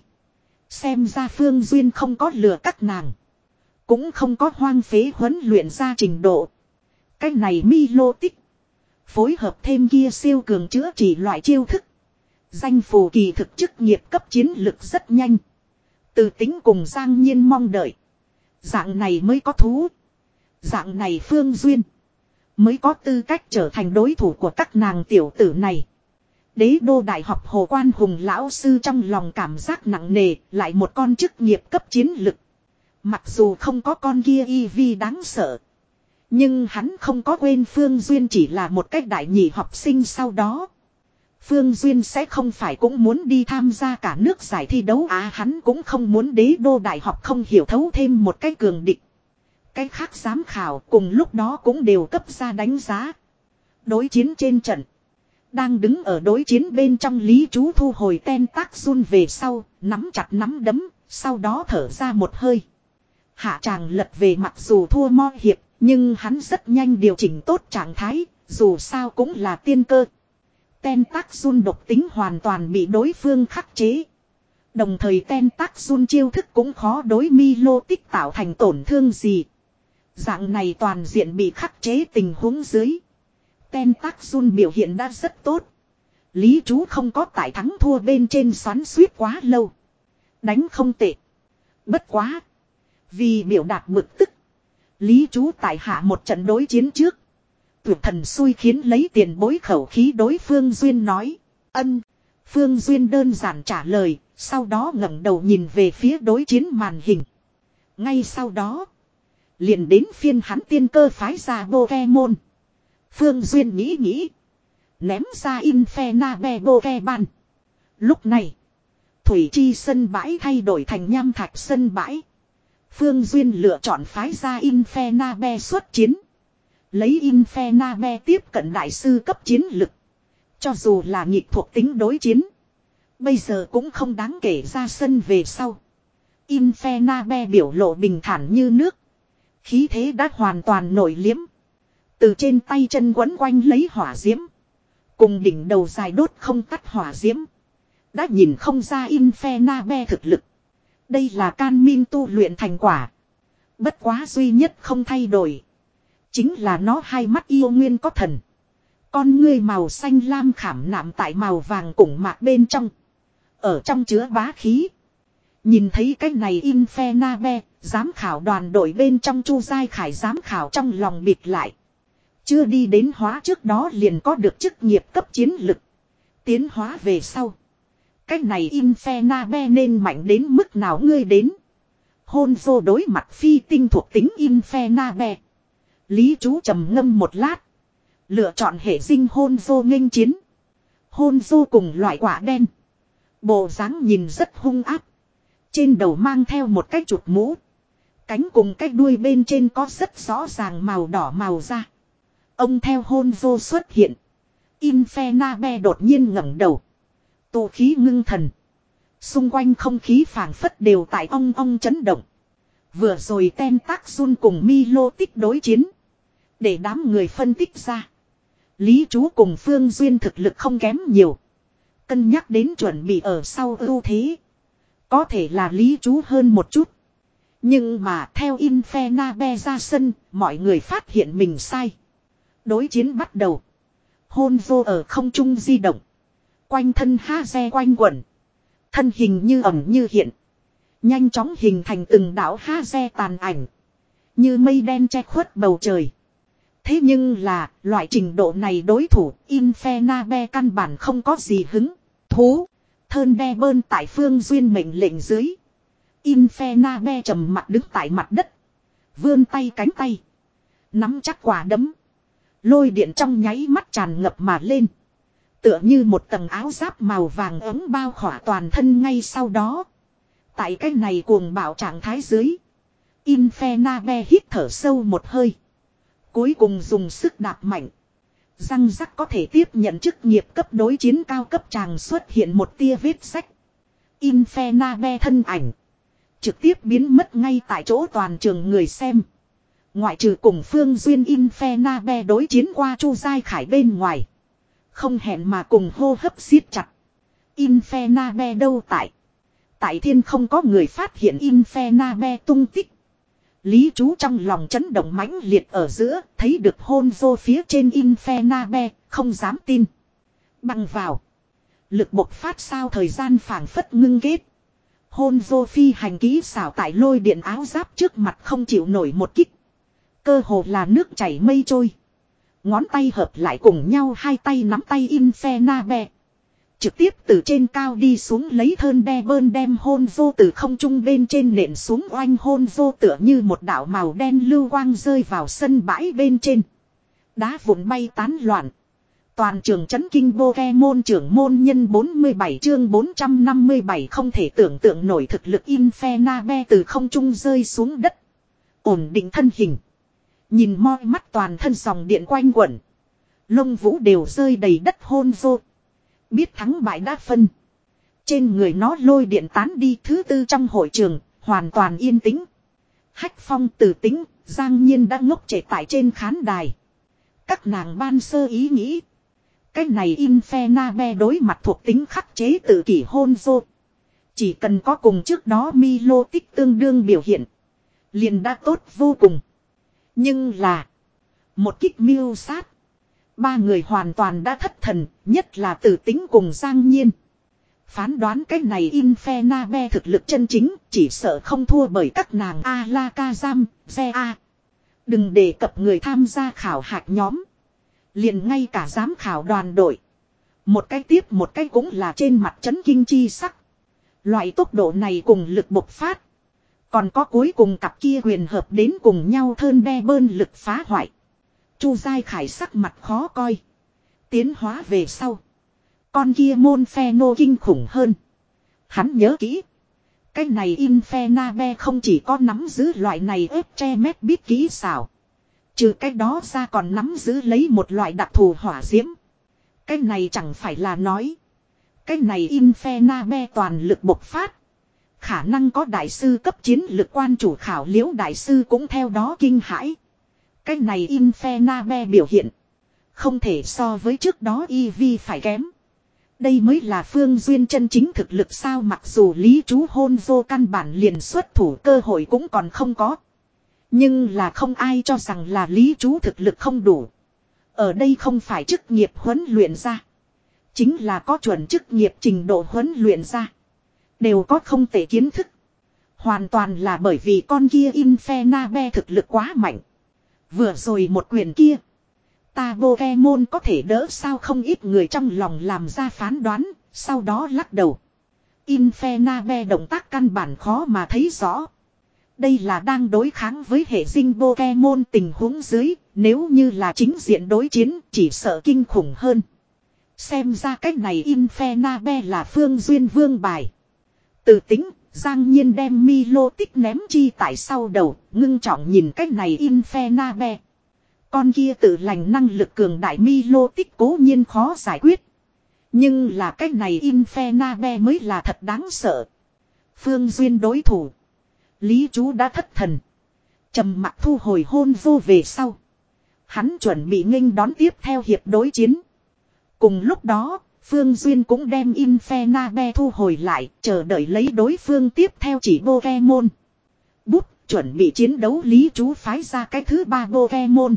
Xem ra Phương Duyên không có lừa các nàng. Cũng không có hoang phế huấn luyện ra trình độ. Cái này Milotic. Phối hợp thêm kia siêu cường chữa trị loại chiêu thức. Danh phù kỳ thực chức nghiệp cấp chiến lực rất nhanh. Từ tính cùng Giang Nhiên mong đợi. Dạng này mới có thú. Dạng này Phương Duyên. Mới có tư cách trở thành đối thủ của các nàng tiểu tử này. Đế đô đại học Hồ Quan Hùng lão sư trong lòng cảm giác nặng nề, lại một con chức nghiệp cấp chiến lực. Mặc dù không có con kia y vi đáng sợ. Nhưng hắn không có quên Phương Duyên chỉ là một cách đại nhị học sinh sau đó. Phương Duyên sẽ không phải cũng muốn đi tham gia cả nước giải thi đấu à, hắn cũng không muốn đế đô đại học không hiểu thấu thêm một cái cường địch. Cái khác giám khảo cùng lúc đó cũng đều cấp ra đánh giá. Đối chiến trên trận. Đang đứng ở đối chiến bên trong Lý Chú thu hồi Tentacion về sau, nắm chặt nắm đấm, sau đó thở ra một hơi. Hạ tràng lật về, mặc dù thua mo hiệp, nhưng hắn rất nhanh điều chỉnh tốt trạng thái, dù sao cũng là tiên cơ. Tentacion độc tính hoàn toàn bị đối phương khắc chế. Đồng thời Tentacion chiêu thức cũng khó đối Milotic tạo thành tổn thương gì. Dạng này toàn diện bị khắc chế tình huống dưới. Tentacion biểu hiện đã rất tốt. Lý Chú không có tại thắng thua bên trên xoắn suýt quá lâu. Đánh không tệ. Bất quá. Vì biểu đạt bực tức. Lý Chú tại hạ một trận đối chiến trước. Tuyệt thần xui khiến lấy tiền bối khẩu khí đối Phương Duyên nói. Ân. Phương Duyên đơn giản trả lời. Sau đó ngẩng đầu nhìn về phía đối chiến màn hình. Ngay sau đó. Liền đến phiên hắn tiên cơ phái ra Pokemon. Phương Duyên nghĩ nghĩ. Ném ra Infernape Pokemon. Lúc này. Thủy Chi sân bãi thay đổi thành nham thạch sân bãi. Phương Duyên lựa chọn phái ra Infernape xuất chiến. Lấy Infernape tiếp cận đại sư cấp chiến lực. Cho dù là nghịch thuộc tính đối chiến. Bây giờ cũng không đáng kể ra sân về sau. Infernape biểu lộ bình thản như nước. Khí thế đã hoàn toàn nổi liếm. Từ trên tay chân quấn quanh lấy hỏa diễm. Cùng đỉnh đầu dài đốt không tắt hỏa diễm. Đã nhìn không ra Infernape thực lực. Đây là can min tu luyện thành quả. Bất quá duy nhất không thay đổi. Chính là nó hai mắt yêu nguyên có thần. Con ngươi màu xanh lam khảm nạm tại màu vàng củng mạc bên trong. Ở trong chứa bá khí. Nhìn thấy cái này Infernabe, giám khảo đoàn đội bên trong Chu Giai Khải giám khảo trong lòng bịt lại. Chưa đi đến hóa trước đó liền có được chức nghiệp cấp chiến lực. Tiến hóa về sau. Cái này Infernabe nên mạnh đến mức nào ngươi đến. Hôn vô đối mặt phi tinh thuộc tính Infernabe. Lý chú trầm ngâm một lát. Lựa chọn hệ dinh hôn vô nghênh chiến. Hôn vô cùng loại quả đen. Bộ dáng nhìn rất hung áp. Trên đầu mang theo một cái chụp mũ. Cánh cùng cái đuôi bên trên có rất rõ ràng màu đỏ màu da. Ông theo hôn vô xuất hiện. Infernabe đột nhiên ngẩng đầu. Tụ khí ngưng thần. Xung quanh không khí phảng phất đều tại ong ong chấn động. Vừa rồi ten tác run cùng Milo tích đối chiến. Để đám người phân tích ra. Lý chú cùng Phương Duyên thực lực không kém nhiều. Cân nhắc đến chuẩn bị ở sau ưu thế. Có thể là Lý chú hơn một chút. Nhưng mà theo Infernabe ra sân, mọi người phát hiện mình sai. Đối chiến bắt đầu. Hôn vô ở không trung di động. Quanh thân Haze quanh quẩn. Thân hình như ẩn như hiện. Nhanh chóng hình thành từng đảo Haze tàn ảnh. Như mây đen che khuất bầu trời. Thế nhưng là, loại trình độ này đối thủ, Infernabe căn bản không có gì hứng, thú. Thơn đe bơn tại Phương Duyên mệnh lệnh dưới. Infernabe trầm mặt đứng tại mặt đất. Vươn tay cánh tay. Nắm chắc quả đấm. Lôi điện trong nháy mắt tràn ngập mà lên. Tựa như một tầng áo giáp màu vàng ấm bao khỏa toàn thân ngay sau đó. Tại cái này cuồng bạo trạng thái dưới. Infernabe hít thở sâu một hơi. Cuối cùng dùng sức đạp mạnh. Răng rắc có thể tiếp nhận chức nghiệp cấp đối chiến cao cấp chàng xuất hiện một tia vết sách. Infernabe thân ảnh. Trực tiếp biến mất ngay tại chỗ toàn trường người xem. Ngoại trừ cùng Phương Duyên Infernabe đối chiến qua Chu Giai Khải bên ngoài. Không hẹn mà cùng hô hấp siết chặt. Infernabe đâu tại. Tại thiên không có người phát hiện Infernabe tung tích. Lý chú trong lòng chấn động mãnh liệt ở giữa, thấy được hôn vô phía trên Infernabe, không dám tin. Bằng vào. Lực bộc phát sao thời gian phảng phất ngưng kết. Hôn vô phi hành ký xảo tại lôi điện áo giáp trước mặt không chịu nổi một kích. Cơ hồ là nước chảy mây trôi. Ngón tay hợp lại cùng nhau hai tay nắm tay Infernabe. Trực tiếp từ trên cao đi xuống lấy thơn đe bơn đem hôn vô từ không trung bên trên nện xuống oanh hôn vô tựa như một đạo màu đen lưu quang rơi vào sân bãi bên trên. Đá vụn bay tán loạn. Toàn trường chấn kinh Pokemon trưởng môn nhân bốn mươi bảy chương bốn trăm năm mươi bảy không thể tưởng tượng nổi thực lực Infernabe từ không trung rơi xuống đất. Ổn định thân hình. Nhìn moi mắt toàn thân dòng điện quanh quẩn. Lông vũ đều rơi đầy đất hôn vô. Biết thắng bại đã phân. Trên người nó lôi điện tán đi thứ tư trong hội trường, hoàn toàn yên tĩnh. Hách Phong Từ Tính, Giang Nhiên đã ngốc trệ tại trên khán đài. Các nàng ban sơ ý nghĩ. Cái này Infernabe đối mặt thuộc tính khắc chế tự kỷ hôn vô. Chỉ cần có cùng trước đó Milo tích tương đương biểu hiện. Liền đã tốt vô cùng. Nhưng là. Một kích miêu sát. Ba người hoàn toàn đã thất thần, nhất là Từ Tính cùng Giang Nhiên. Phán đoán cái này Infernabe thực lực chân chính, chỉ sợ không thua bởi các nàng Alakazam, Zea. Đừng đề cập người tham gia khảo hạch nhóm. Liền ngay cả giám khảo đoàn đội. Một cái tiếp một cái cũng là trên mặt chấn kinh chi sắc. Loại tốc độ này cùng lực bộc phát. Còn có cuối cùng cặp kia huyền hợp đến cùng nhau thơn đe bơn lực phá hoại. Chu Giai Khải sắc mặt khó coi. Tiến hóa về sau. Con kia môn phe nô kinh khủng hơn. Hắn nhớ kỹ. Cái này Infernabe không chỉ có nắm giữ loại này ép tre mét biết kỹ xảo. Trừ cái đó ra còn nắm giữ lấy một loại đặc thù hỏa diễm. Cái này chẳng phải là nói. Cái này Infernabe toàn lực bộc phát. Khả năng có đại sư cấp chiến lực quan chủ khảo liễu đại sư cũng theo đó kinh hãi. Cái này Infernabe biểu hiện. Không thể so với trước đó Eevee phải kém. Đây mới là Phương Duyên chân chính thực lực sao mặc dù Lý chú hôn vô căn bản liền xuất thủ cơ hội cũng còn không có. Nhưng là không ai cho rằng là Lý chú thực lực không đủ. Ở đây không phải chức nghiệp huấn luyện ra. Chính là có chuẩn chức nghiệp trình độ huấn luyện ra. Đều có không tệ kiến thức. Hoàn toàn là bởi vì con kia Infernabe thực lực quá mạnh. Vừa rồi một quyền kia. Ta Pokemon có thể đỡ sao, không ít người trong lòng làm ra phán đoán. Sau đó lắc đầu. Infernabe động tác căn bản khó mà thấy rõ. Đây là đang đối kháng với hệ dinh Pokemon tình huống dưới. Nếu như là chính diện đối chiến chỉ sợ kinh khủng hơn. Xem ra cách này Infernabe là Phương Duyên vương bài. Từ tính, Giang Nhiên đem Milo tích ném chi tại sau đầu, ngưng trọng nhìn cách này Infernabe. Con kia tự lành năng lực cường đại Milo tích cố nhiên khó giải quyết. Nhưng là cách này Infernabe mới là thật đáng sợ. Phương Duyên đối thủ. Lý Chú đã thất thần. Trầm mặc thu hồi hôn vô về sau. Hắn chuẩn bị nghênh đón tiếp theo hiệp đối chiến. Cùng lúc đó, Phương Duyên cũng đem Infernabe thu hồi lại, chờ đợi lấy đối phương tiếp theo chỉ Pokemon. Bút, chuẩn bị chiến đấu Lý Chú phái ra cái thứ ba Pokemon.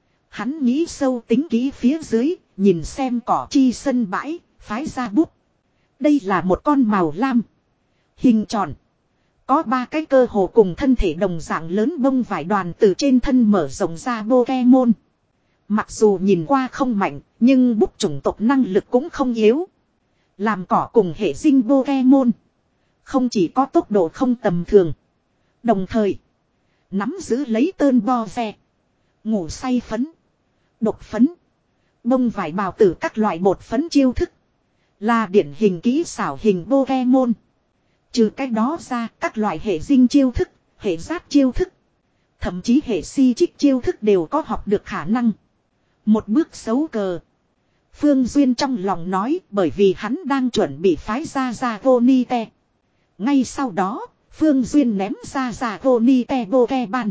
Hắn nghĩ sâu tính kỹ phía dưới, nhìn xem cỏ chi sân bãi, phái ra bút. Đây là một con màu lam. Hình tròn. Có ba cái cơ hồ cùng thân thể đồng dạng lớn bông vải đoàn từ trên thân mở rộng ra Pokemon. Mặc dù nhìn qua không mạnh, nhưng bút chủng tộc năng lực cũng không yếu. Làm cỏ cùng hệ dinh Pokemon. Không chỉ có tốc độ không tầm thường. Đồng thời, nắm giữ lấy tơn bo ve, ngủ say phấn, độc phấn, bông vải bào tử các loại bột phấn chiêu thức. Là điển hình kỹ xảo hình Pokemon. Trừ cái đó ra, các loại hệ dinh chiêu thức, hệ giáp chiêu thức. Thậm chí hệ si trích chiêu thức đều có học được khả năng. Một bước xấu cờ. Phương Duyên trong lòng nói bởi vì hắn đang chuẩn bị phái ra Dragonite. Ngay sau đó, Phương Duyên ném ra Dragonite Pokemon.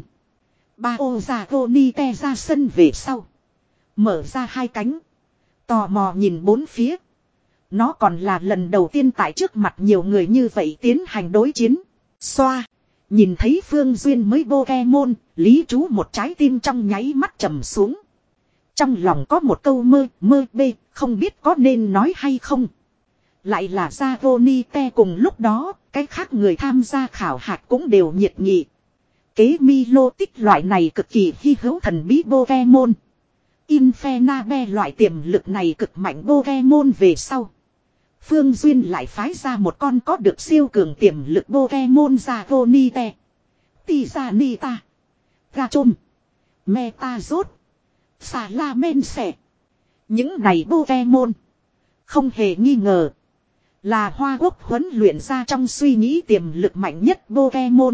Ba ô Dragonite ra sân về sau. Mở ra hai cánh. Tò mò nhìn bốn phía. Nó còn là lần đầu tiên tại trước mặt nhiều người như vậy tiến hành đối chiến. Xoa. Nhìn thấy Phương Duyên mới Pokemon, Lý Chú một trái tim trong nháy mắt trầm xuống. Trong lòng có một câu mơ, mơ bê, không biết có nên nói hay không. Lại là Dragonite cùng lúc đó, cái khác người tham gia khảo hạch cũng đều nhiệt nghị. Kế Milo tích loại này cực kỳ hy hữu thần bí Pokemon. Infernabe loại tiềm lực này cực mạnh Pokemon về sau. Phương Duyên lại phái ra một con có được siêu cường tiềm lực Pokemon Dragonite. Tizanita. Gachom. Metazord. Salamense. Những này Pokemon. Không hề nghi ngờ. Là Hoa Quốc huấn luyện ra trong suy nghĩ tiềm lực mạnh nhất Pokemon.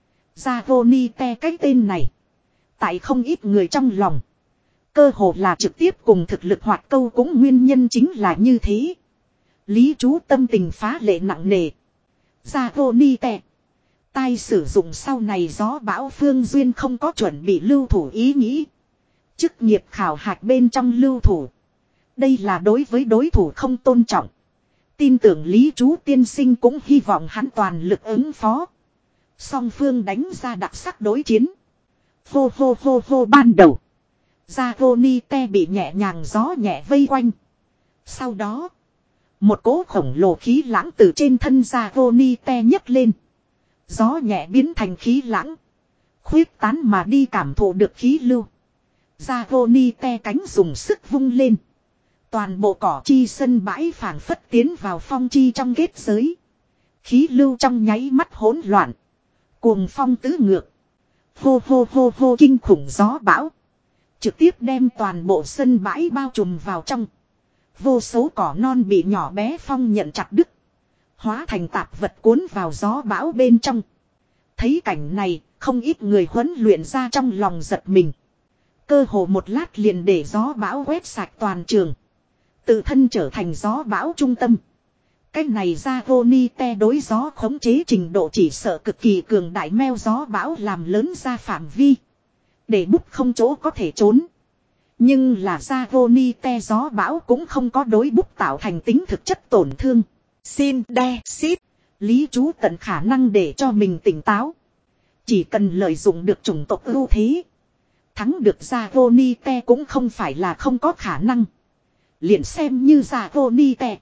Dragonite cái tên này. Tại không ít người trong lòng. Cơ hồ là trực tiếp cùng thực lực hoạt câu cũng nguyên nhân chính là như thế. Lý Chú tâm tình phá lệ nặng nề. Dragonite. Tai sử dụng sau này gió bão Phương Duyên không có chuẩn bị lưu thủ ý nghĩ. Chức nghiệp khảo hạch bên trong lưu thủ. Đây là đối với đối thủ không tôn trọng. Tin tưởng Lý Chú tiên sinh cũng hy vọng hắn toàn lực ứng phó. Song phương đánh ra đặc sắc đối chiến. Hô hô hô hô ban đầu. Dragonite bị nhẹ nhàng gió nhẹ vây quanh. Sau đó. Một cỗ khổng lồ khí lãng từ trên thân Dragonite nhấc lên. Gió nhẹ biến thành khí lãng. Khuyết tán mà đi cảm thụ được khí lưu. Dragonite cánh dùng sức vung lên. Toàn bộ cỏ chi sân bãi phảng phất tiến vào phong chi trong kết giới. Khí lưu trong nháy mắt hỗn loạn. Cuồng phong tứ ngược. Hô hô hô hô kinh khủng gió bão. Trực tiếp đem toàn bộ sân bãi bao trùm vào trong. Vô số cỏ non bị nhỏ bé phong nhận chặt đứt. Hóa thành tạp vật cuốn vào gió bão bên trong. Thấy cảnh này, không ít người huấn luyện ra trong lòng giật mình. Cơ hồ một lát liền để gió bão quét sạch toàn trường. Tự thân trở thành gió bão trung tâm. Cách này Dragonite đối gió khống chế trình độ chỉ sợ cực kỳ cường đại meo gió bão làm lớn ra phạm vi. Để bút không chỗ có thể trốn. Nhưng là Dragonite gió bão cũng không có đối bút tạo thành tính thực chất tổn thương. Xin đe xít. Lý Chú tận khả năng để cho mình tỉnh táo. Chỉ cần lợi dụng được chủng tộc ưu thế. Thắng được Dragonite cũng không phải là không có khả năng. Liền xem như già vô ni tè.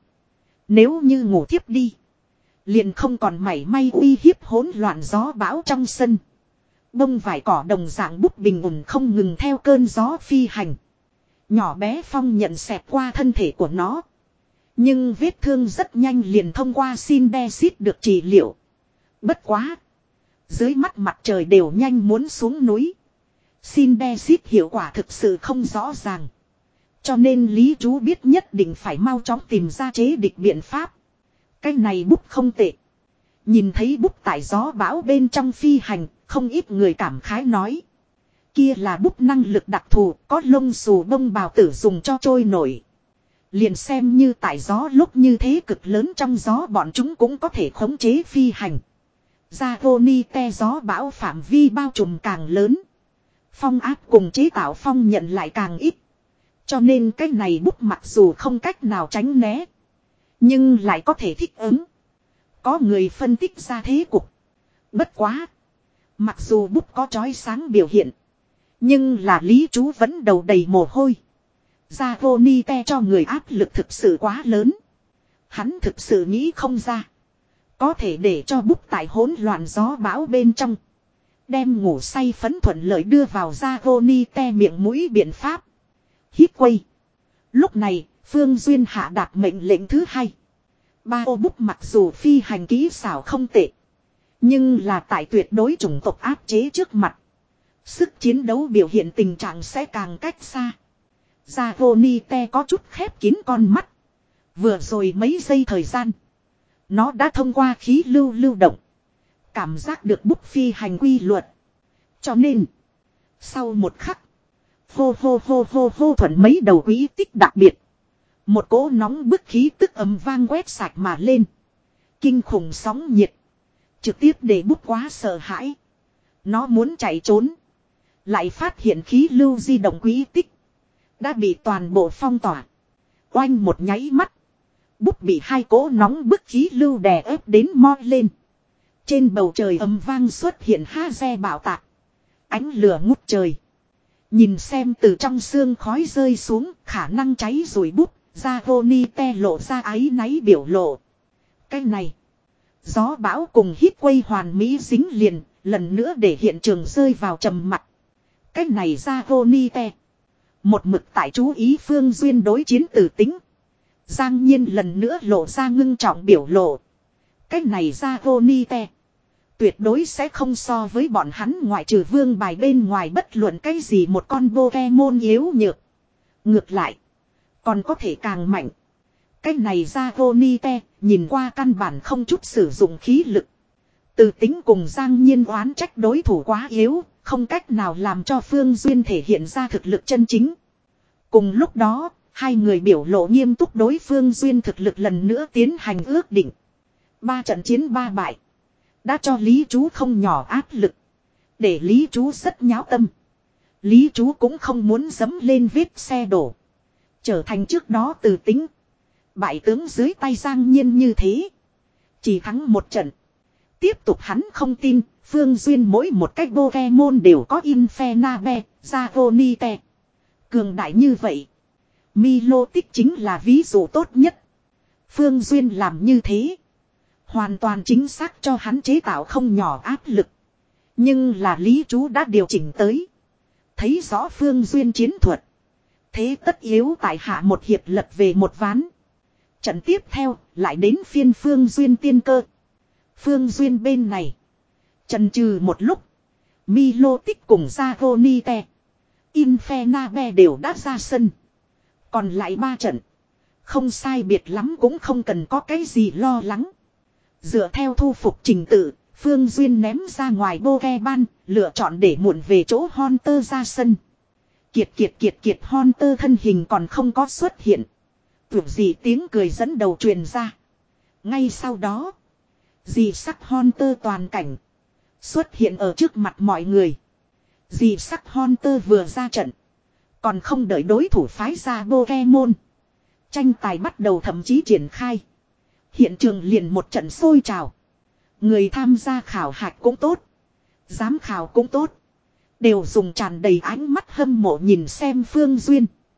Nếu như ngủ thiếp đi. Liền không còn mảy may uy hiếp hỗn loạn gió bão trong sân. Bông vải cỏ đồng dạng búp bình ổn không ngừng theo cơn gió phi hành. Nhỏ bé Phong nhận xẹt qua thân thể của nó. Nhưng vết thương rất nhanh liền thông qua Sindesit được trị liệu. Bất quá. Dưới mắt mặt trời đều nhanh muốn xuống núi. Sindesit hiệu quả thực sự không rõ ràng. Cho nên Lý Chú biết nhất định phải mau chóng tìm ra chế địch biện pháp. Cái này búp không tệ. Nhìn thấy búp tại gió bão bên trong phi hành, không ít người cảm khái nói. Kia là búp năng lực đặc thù, có lông xù bông bào tử dùng cho trôi nổi. Liền xem như tại gió lúc như thế cực lớn trong gió bọn chúng cũng có thể khống chế phi hành. Ra vô ni te gió bão phạm vi bao trùm càng lớn. Phong áp cùng chế tạo phong nhận lại càng ít. Cho nên cái này búp mặc dù không cách nào tránh né. Nhưng lại có thể thích ứng. Có người phân tích ra thế cục. Bất quá. Mặc dù búp có chói sáng biểu hiện. Nhưng là Lý Chú vẫn đầu đầy mồ hôi. Ra vô ni te cho người áp lực thực sự quá lớn. Hắn thực sự nghĩ không ra. Có thể để cho búp tại hỗn loạn gió bão bên trong. Đem ngủ say phấn thuận lợi đưa vào ra vô ni te miệng mũi biện pháp. Hít quay. Lúc này, Phương Duyên hạ đạt mệnh lệnh thứ hai. Ba ô búp mặc dù phi hành kỹ xảo không tệ. Nhưng là tại tuyệt đối chủng tộc áp chế trước mặt. Sức chiến đấu biểu hiện tình trạng sẽ càng cách xa. Gia vô ni te có chút khép kín con mắt. Vừa rồi mấy giây thời gian. Nó đã thông qua khí lưu lưu động. Cảm giác được búp phi hành quy luật. Cho nên. Sau một khắc. Hô hô hô hô hô thuận mấy đầu quỹ tích đặc biệt. Một cỗ nóng bức khí tức ầm vang quét sạch mà lên. Kinh khủng sóng nhiệt. Trực tiếp để búp quá sợ hãi. Nó muốn chạy trốn. Lại phát hiện khí lưu di động quỹ tích. Đã bị toàn bộ phong tỏa. Oanh một nháy mắt. Búp bị hai cỗ nóng bức khí lưu đè ép đến moi lên. Trên bầu trời ầm vang xuất hiện ha re bạo tạc. Ánh lửa ngút trời. Nhìn xem từ trong xương khói rơi xuống khả năng cháy rùi búp. Ra vô ni te lộ ra áy náy biểu lộ. Cái này. Gió bão cùng hít quay hoàn mỹ dính liền. Lần nữa để hiện trường rơi vào trầm mặc. Cái này ra vô ni te. Một mực tại chú ý Phương Duyên đối chiến tử tính. Giang Nhiên lần nữa lộ ra ngưng trọng biểu lộ. Cái này ra vô ni te. Tuyệt đối sẽ không so với bọn hắn ngoại trừ vương bài bên ngoài bất luận cái gì một con Pokemon yếu nhược. Ngược lại. Còn có thể càng mạnh. Cái này ra vô ni te. Nhìn qua căn bản không chút sử dụng khí lực. Từ tính cùng Giang Nhiên oán trách đối thủ quá yếu. Không cách nào làm cho Phương Duyên thể hiện ra thực lực chân chính. Cùng lúc đó, hai người biểu lộ nghiêm túc đối Phương Duyên thực lực lần nữa tiến hành ước định. Ba trận chiến ba bại. Đã cho Lý Chú không nhỏ áp lực. Để Lý Chú rất nháo tâm. Lý Chú cũng không muốn dẫm lên vết xe đổ. Trở thành trước đó từ tính. Bại tướng dưới tay Giang Nhiên như thế. Chỉ thắng một trận. Tiếp tục hắn không tin, Phương Duyên mỗi một cách Pokemon đều có Infernape, Dragonite. Cường đại như vậy. Milotic chính là ví dụ tốt nhất. Phương Duyên làm như thế. Hoàn toàn chính xác cho hắn chế tạo không nhỏ áp lực. Nhưng là Lý Chú đã điều chỉnh tới. Thấy rõ Phương Duyên chiến thuật. Thế tất yếu tại hạ một hiệp lật về một ván. Trận tiếp theo lại đến phiên Phương Duyên tiên cơ. Phương Duyên bên này. Chần chừ một lúc. Milotic cùng Dragonite. Infernape đều đã ra sân. Còn lại ba trận. Không sai biệt lắm cũng không cần có cái gì lo lắng. Dựa theo thu phục trình tự. Phương Duyên ném ra ngoài Pokemon. Lựa chọn để muộn về chỗ Haunter ra sân. Kiệt kiệt kiệt kiệt Haunter thân hình còn không có xuất hiện. Tưởng gì tiếng cười dẫn đầu truyền ra. Ngay sau đó. Dì sắc Haunter toàn cảnh. Xuất hiện ở trước mặt mọi người. Dì sắc Haunter vừa ra trận. Còn không đợi đối thủ phái ra Pokemon. Tranh tài bắt đầu thậm chí triển khai. Hiện trường liền một trận sôi trào. Người tham gia khảo hạch cũng tốt. Giám khảo cũng tốt. Đều dùng tràn đầy ánh mắt hâm mộ nhìn xem Phương Duyên.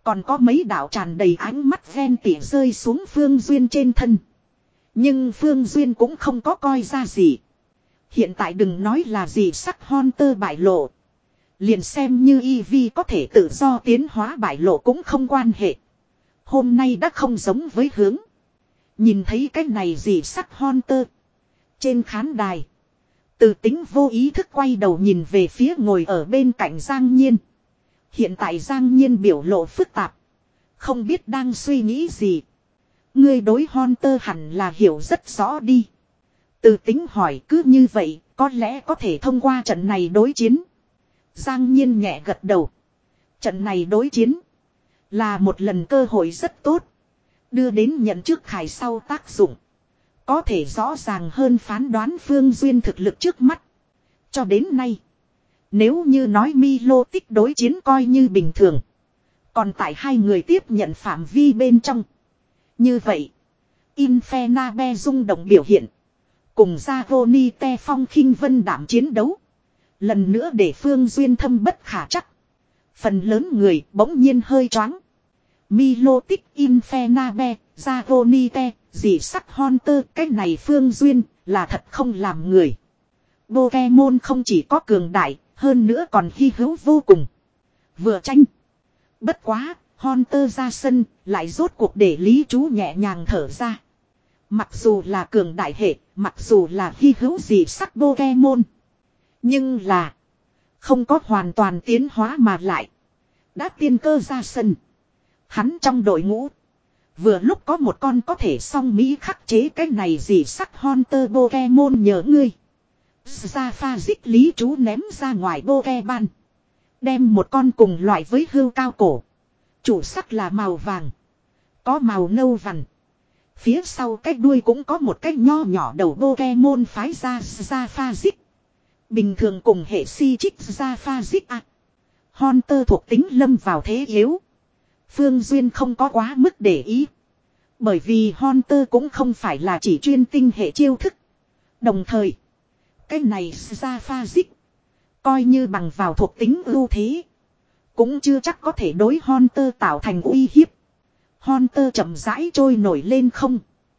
Còn có mấy đạo tràn đầy ánh mắt ven tỉa rơi xuống Phương Duyên trên thân. Nhưng Phương Duyên cũng không có coi ra gì. Hiện tại đừng nói là gì sắc Hunter bại lộ. Liền xem như Eevee có thể tự do tiến hóa bại lộ cũng không quan hệ. Hôm nay đã không giống với hướng. Nhìn thấy cái này gì sắc Hunter. Trên khán đài. Từ tính vô ý thức quay đầu nhìn về phía ngồi ở bên cạnh Giang Nhiên. Hiện tại Giang Nhiên biểu lộ phức tạp. Không biết đang suy nghĩ gì. Ngươi đối Hunter hẳn là hiểu rất rõ đi. Từ tính hỏi cứ như vậy, có lẽ có thể thông qua trận này đối chiến. Giang Nhiên nhẹ gật đầu. Trận này đối chiến là một lần cơ hội rất tốt. Đưa đến nhận trước khải sau tác dụng. Có thể rõ ràng hơn phán đoán Phương Duyên thực lực trước mắt. Cho đến nay, nếu như nói Milo tích đối chiến coi như bình thường. Còn tại hai người tiếp nhận phạm vi bên trong. Như vậy, Infernabe rung động biểu hiện. Cùng Zagoni te phong khinh vân đảm chiến đấu. Lần nữa để Phương Duyên thâm bất khả chắc. Phần lớn người bỗng nhiên hơi choáng. Milotic Infernabe, Zagoni te, dị sắc Hunter, cái này Phương Duyên là thật không làm người. Pokemon không chỉ có cường đại, hơn nữa còn hy hữu vô cùng. Vừa tranh. Bất quá, Hunter ra sân, lại rốt cuộc để Lý Chú nhẹ nhàng thở ra. Mặc dù là cường đại hệ, mặc dù là hy hữu gì sắc Pokemon. Nhưng là, không có hoàn toàn tiến hóa mà lại. Đã tiên cơ ra sân. Hắn trong đội ngũ, vừa lúc có một con có thể song Mỹ khắc chế cái này gì sắc Hunter Pokemon nhớ ngươi. Ra pha dích Lý Chú ném ra ngoài Pokemon. Đem một con cùng loại với hươu cao cổ. Chủ sắc là màu vàng. Có màu nâu vằn. Phía sau cái đuôi cũng có một cái nho nhỏ đầu Pokemon phái ra ra pha dích. Bình thường cùng hệ si trích ra pha dích à. Hunter thuộc tính lâm vào thế yếu. Phương Duyên không có quá mức để ý. Bởi vì Hunter cũng không phải là chỉ chuyên tinh hệ chiêu thức. Đồng thời, cái này ra pha dích. Coi như bằng vào thuộc tính ưu thế. Cũng chưa chắc có thể đối Hunter tạo thành uy hiếp. Hunter chậm rãi trôi nổi lên không.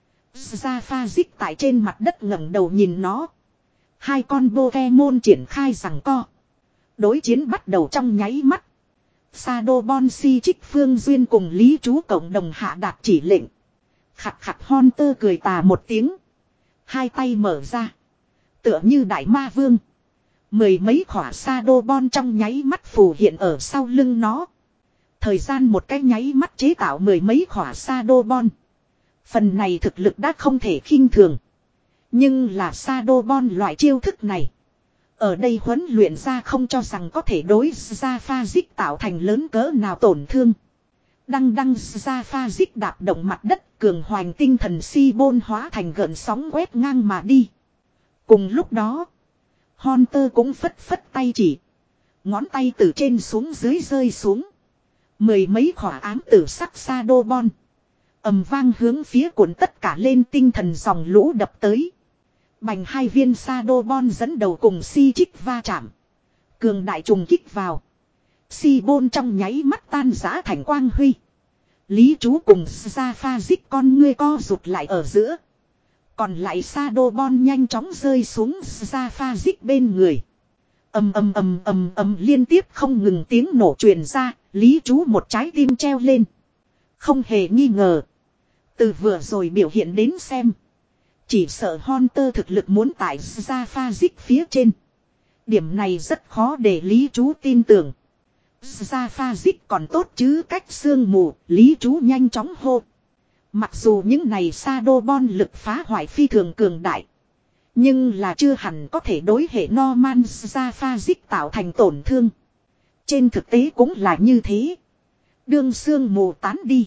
Ra pha dích tại trên mặt đất ngẩng đầu nhìn nó. Hai con Pokemon triển khai giằng co. Đối chiến bắt đầu trong nháy mắt. Shadowball si trích Phương Duyên cùng Lý Chú cộng đồng hạ đạt chỉ lệnh. Khặt khặt Hunter cười tà một tiếng. Hai tay mở ra. Tựa như đại ma vương. Mười mấy khỏa Shadowball trong nháy mắt phù hiện ở sau lưng nó. Thời gian một cái nháy mắt chế tạo mười mấy khỏa Shadowball. Phần này thực lực đã không thể khinh thường. Nhưng là Shadowball loại chiêu thức này. Ở đây huấn luyện ra không cho rằng có thể đối ra pha dích tạo thành lớn cỡ nào tổn thương. Đăng đăng ra pha dích đạp động mặt đất cường hoành tinh thần si bôn hóa thành gợn sóng quét ngang mà đi. Cùng lúc đó, Hunter cũng phất phất tay chỉ. Ngón tay từ trên xuống dưới rơi xuống. Mười mấy khỏa ám tử sắc Shadowball. Ầm vang hướng phía cuộn tất cả lên tinh thần dòng lũ đập tới. Bành hai viên Shadowball dẫn đầu cùng si trích va chạm. Cường đại trùng kích vào. Si bôn trong nháy mắt tan rã thành quang huy. Lý Chú cùng ra pha dích con ngươi co rụt lại ở giữa. Còn lại Shadowball nhanh chóng rơi xuống ra pha dích bên người. Ầm ầm ầm ầm ầm liên tiếp không ngừng tiếng nổ truyền ra. Lý Chú một trái tim treo lên. Không hề nghi ngờ. Từ vừa rồi biểu hiện đến xem. Chỉ sợ Hunter thực lực muốn tại ra pha dích phía trên. Điểm này rất khó để Lý Chú tin tưởng. Ra pha dích còn tốt chứ cách sương mù, Lý Chú nhanh chóng hô. Mặc dù những này Shadowball lực phá hoại phi thường cường đại. Nhưng là chưa hẳn có thể đối hệ Norman ra pha dích tạo thành tổn thương. Trên thực tế cũng là như thế. Đương sương mù tán đi.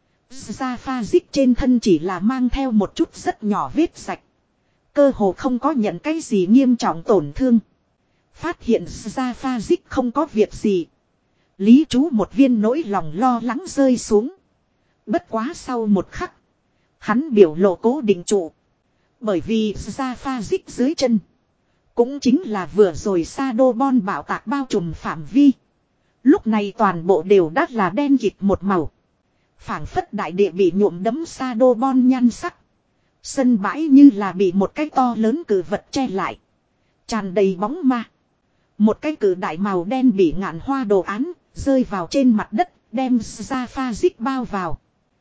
Ra pha dích trên thân chỉ là mang theo một chút rất nhỏ vết sạch. Cơ hồ không có nhận cái gì nghiêm trọng tổn thương. Phát hiện ra pha dích không có việc gì. Lý Chú một viên nỗi lòng lo lắng rơi xuống. Bất quá sau một khắc. Hắn biểu lộ cố định trụ. Bởi vì ra pha dích dưới chân. Cũng chính là vừa rồi Shadowball bảo tạc bao trùm phạm vi. Lúc này toàn bộ đều đắt là đen kịt một màu. Phảng phất đại địa bị nhuộm đẫm sa đô bon nhan sắc. Sân bãi như là bị một cái to lớn cử vật che lại. Tràn đầy bóng ma. Một cái cử đại màu đen bị ngạn hoa đồ án rơi vào trên mặt đất, đem Jaffazik bao vào.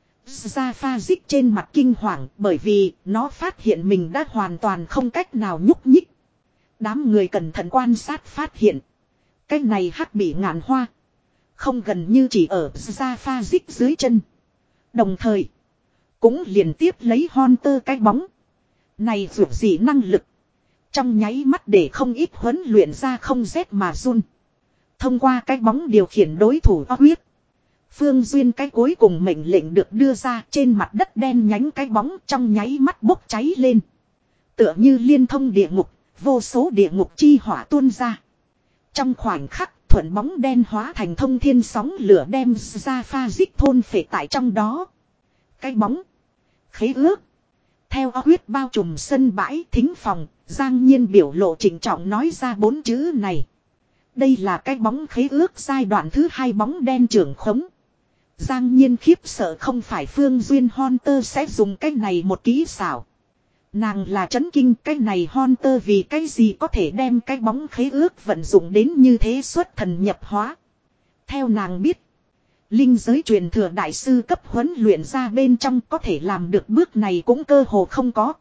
Jaffazik trên mặt kinh hoàng bởi vì nó phát hiện mình đã hoàn toàn không cách nào nhúc nhích. Đám người cẩn thận quan sát phát hiện. Cái này hắc bị ngạn hoa. Không gần như chỉ ở Jaffazik dưới chân. Đồng thời. Cũng liền tiếp lấy Hunter cái bóng. Này dù gì năng lực. Trong nháy mắt để không ít huấn luyện ra không rét mà run. Thông qua cái bóng điều khiển đối thủ huyết. Phương Duyên cái cuối cùng mệnh lệnh được đưa ra, trên mặt đất đen nhánh cái bóng trong nháy mắt bốc cháy lên. Tựa như liên thông địa ngục, vô số địa ngục chi hỏa tuôn ra. Trong khoảnh khắc, thuận bóng đen hóa thành thông thiên sóng lửa đem ra pha dích thôn phệ tại trong đó. Cái bóng. Khế ước. Theo huyết bao trùm sân bãi thính phòng, Giang Nhiên biểu lộ trịnh trọng nói ra bốn chữ này. Đây là cái bóng khế ước giai đoạn thứ hai bóng đen trưởng khống. Giang Nhiên khiếp sợ không phải Phương Duyên Hunter sẽ dùng cái này một kỹ xảo. Nàng là chấn kinh cái này Hunter vì cái gì có thể đem cái bóng khế ước vận dụng đến như thế xuất thần nhập hóa. Theo nàng biết, linh giới truyền thừa đại sư cấp huấn luyện ra bên trong có thể làm được bước này cũng cơ hồ không có.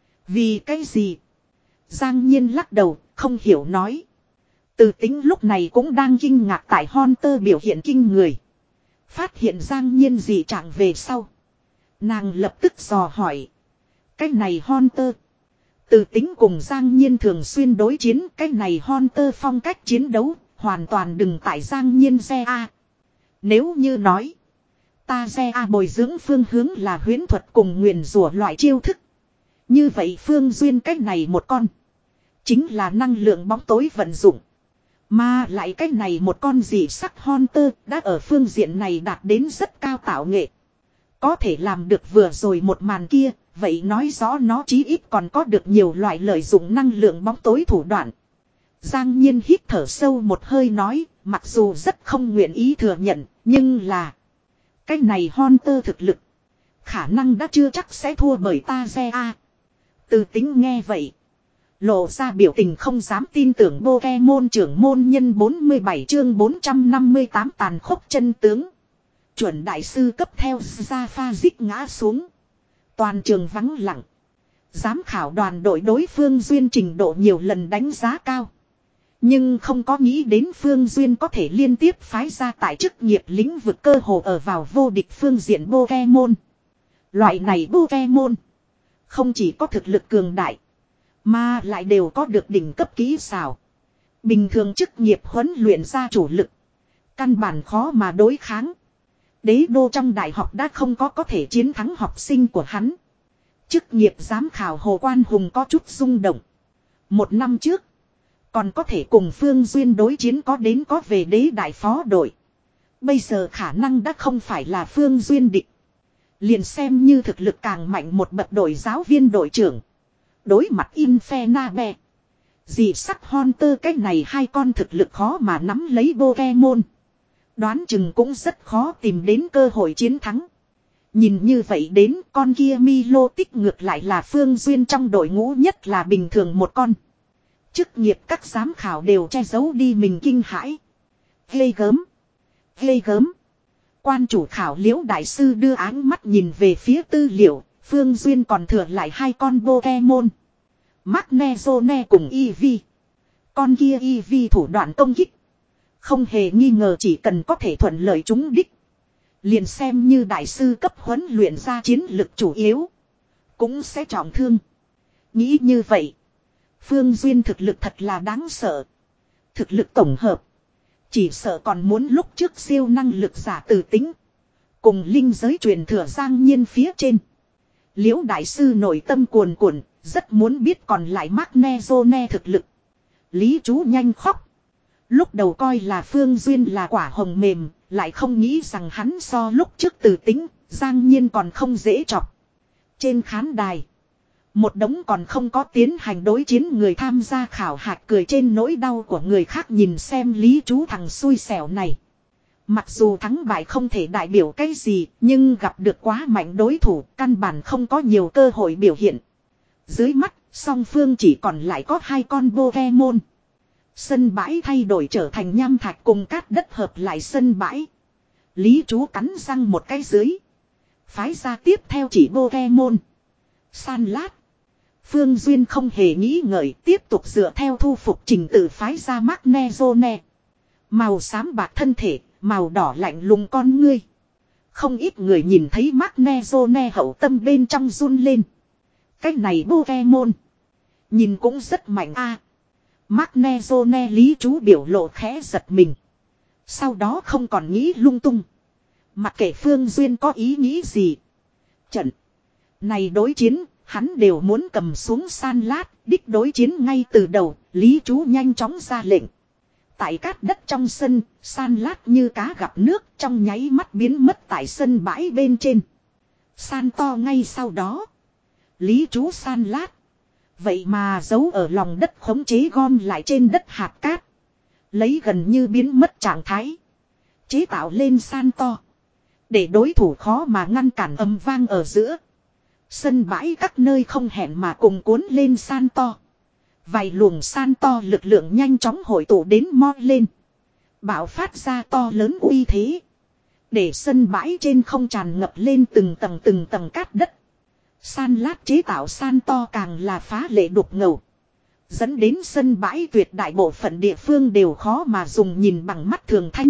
Vì cái gì? Giang Nhiên lắc đầu, không hiểu nói. Từ tính lúc này cũng đang kinh ngạc tại Hunter biểu hiện kinh người. Phát hiện Giang Nhiên dị trạng về sau. Nàng lập tức dò hỏi. Cái này Hunter. Từ tính cùng Giang Nhiên thường xuyên đối chiến. Cái này Hunter phong cách chiến đấu. Hoàn toàn đừng tại Giang Nhiên xe A. Nếu như nói. Ta xe A bồi dưỡng phương hướng là huyễn thuật cùng nguyền rủa loại chiêu thức. Như vậy Phương Duyên cái này một con. Chính là năng lượng bóng tối vận dụng. Mà lại cái này một con dị sắc Hunter đã ở phương diện này đạt đến rất cao tạo nghệ. Có thể làm được vừa rồi một màn kia, vậy nói rõ nó chí ít còn có được nhiều loại lợi dụng năng lượng bóng tối thủ đoạn. Giang Nhiên hít thở sâu một hơi nói, mặc dù rất không nguyện ý thừa nhận, nhưng là cái này Hunter thực lực, khả năng đã chưa chắc sẽ thua bởi ta xe A. Từ tính nghe vậy. Lộ ra biểu tình không dám tin tưởng Pokemon trưởng môn nhân bốn mươi bảy chương bốn trăm năm mươi tám tàn khốc chân tướng. Chuẩn đại sư cấp theo Jaffazik ngã xuống. Toàn trường vắng lặng. Giám khảo đoàn đội đối Phương Duyên trình độ nhiều lần đánh giá cao. Nhưng không có nghĩ đến Phương Duyên có thể liên tiếp phái ra tại chức nghiệp lĩnh vực cơ hồ ở vào vô địch phương diện Pokemon. Loại này Pokemon không chỉ có thực lực cường đại. Mà lại đều có được đỉnh cấp kỹ xảo. Bình thường chức nghiệp huấn luyện ra chủ lực. Căn bản khó mà đối kháng. Đế đô trong đại học đã không có có thể chiến thắng học sinh của hắn. Chức nghiệp giám khảo Hồ Quan Hùng có chút rung động. Một năm trước. Còn có thể cùng Phương Duyên đối chiến có đến có về đế đại phó đội. Bây giờ khả năng đã không phải là Phương Duyên địch. Liền xem như thực lực càng mạnh một bậc đội giáo viên đội trưởng. Đối mặt Infernape. Dị sắc Hunter cách này hai con thực lực khó mà nắm lấy Pokemon. Đoán chừng cũng rất khó tìm đến cơ hội chiến thắng. Nhìn như vậy đến con kia Milo tích ngược lại là Phương Duyên trong đội ngũ nhất là bình thường một con. Chức nghiệp các giám khảo đều che giấu đi mình kinh hãi. Ghê gớm. Ghê gớm. Quan chủ khảo Liễu đại sư đưa áng mắt nhìn về phía tư liệu. Phương Duyên còn thừa lại hai con Pokemon. Magnezone cùng Eevee. Con kia Eevee thủ đoạn công kích. Không hề nghi ngờ chỉ cần có thể thuận lợi trúng đích. Liền xem như đại sư cấp huấn luyện ra chiến lực chủ yếu. Cũng sẽ trọng thương. Nghĩ như vậy. Phương Duyên thực lực thật là đáng sợ. Thực lực tổng hợp. Chỉ sợ còn muốn lúc trước siêu năng lực giả từ tính. Cùng linh giới truyền thừa Giang Nhiên phía trên. Liễu đại sư nội tâm cuồn cuộn, rất muốn biết còn lại Magnezone thực lực. Lý chú nhanh khóc. Lúc đầu coi là Phương Duyên là quả hồng mềm, lại không nghĩ rằng hắn so lúc trước từ tính, Giang Nhiên còn không dễ chọc. Trên khán đài, một đống còn không có tiến hành đối chiến người tham gia khảo hạch cười trên nỗi đau của người khác nhìn xem Lý chú thằng xui xẻo này. Mặc dù thắng bại không thể đại biểu cái gì, nhưng gặp được quá mạnh đối thủ, căn bản không có nhiều cơ hội biểu hiện. Dưới mắt, song phương chỉ còn lại có hai con Pokemon. Sân bãi thay đổi trở thành nham thạch cùng cát đất hợp lại sân bãi. Lý Chú cắn răng một cái dưới. Phái ra tiếp theo chỉ Pokemon. San lát. Phương Duyên không hề nghĩ ngợi, tiếp tục dựa theo thu phục trình tự phái ra Magnezone. Màu xám bạc thân thể, màu đỏ lạnh lùng con ngươi. Không ít người nhìn thấy Magnezone hậu tâm bên trong run lên. Cái này Pokemon nhìn cũng rất mạnh a. À, Magnezone Lý Chú biểu lộ khẽ giật mình. Sau đó không còn nghĩ lung tung. Mặc kệ Phương Duyên có ý nghĩ gì. Trận này đối chiến, hắn đều muốn cầm xuống san lát, đích đối chiến ngay từ đầu, Lý Chú nhanh chóng ra lệnh. Tại cát đất trong sân, san lát như cá gặp nước trong nháy mắt biến mất tại sân bãi bên trên. San to ngay sau đó. Lý Chú san lát. Vậy mà giấu ở lòng đất khống chế gom lại trên đất hạt cát. Lấy gần như biến mất trạng thái. Chế tạo lên san to. Để đối thủ khó mà ngăn cản âm vang ở giữa. Sân bãi các nơi không hẹn mà cùng cuốn lên san to. Vài luồng san to lực lượng nhanh chóng hội tụ đến mo lên. Bạo phát ra to lớn uy thế. Để sân bãi trên không tràn ngập lên từng tầng từng tầng cát đất. San lát chế tạo san to càng là phá lệ đục ngầu. Dẫn đến sân bãi tuyệt đại bộ phận địa phương đều khó mà dùng nhìn bằng mắt thường thanh.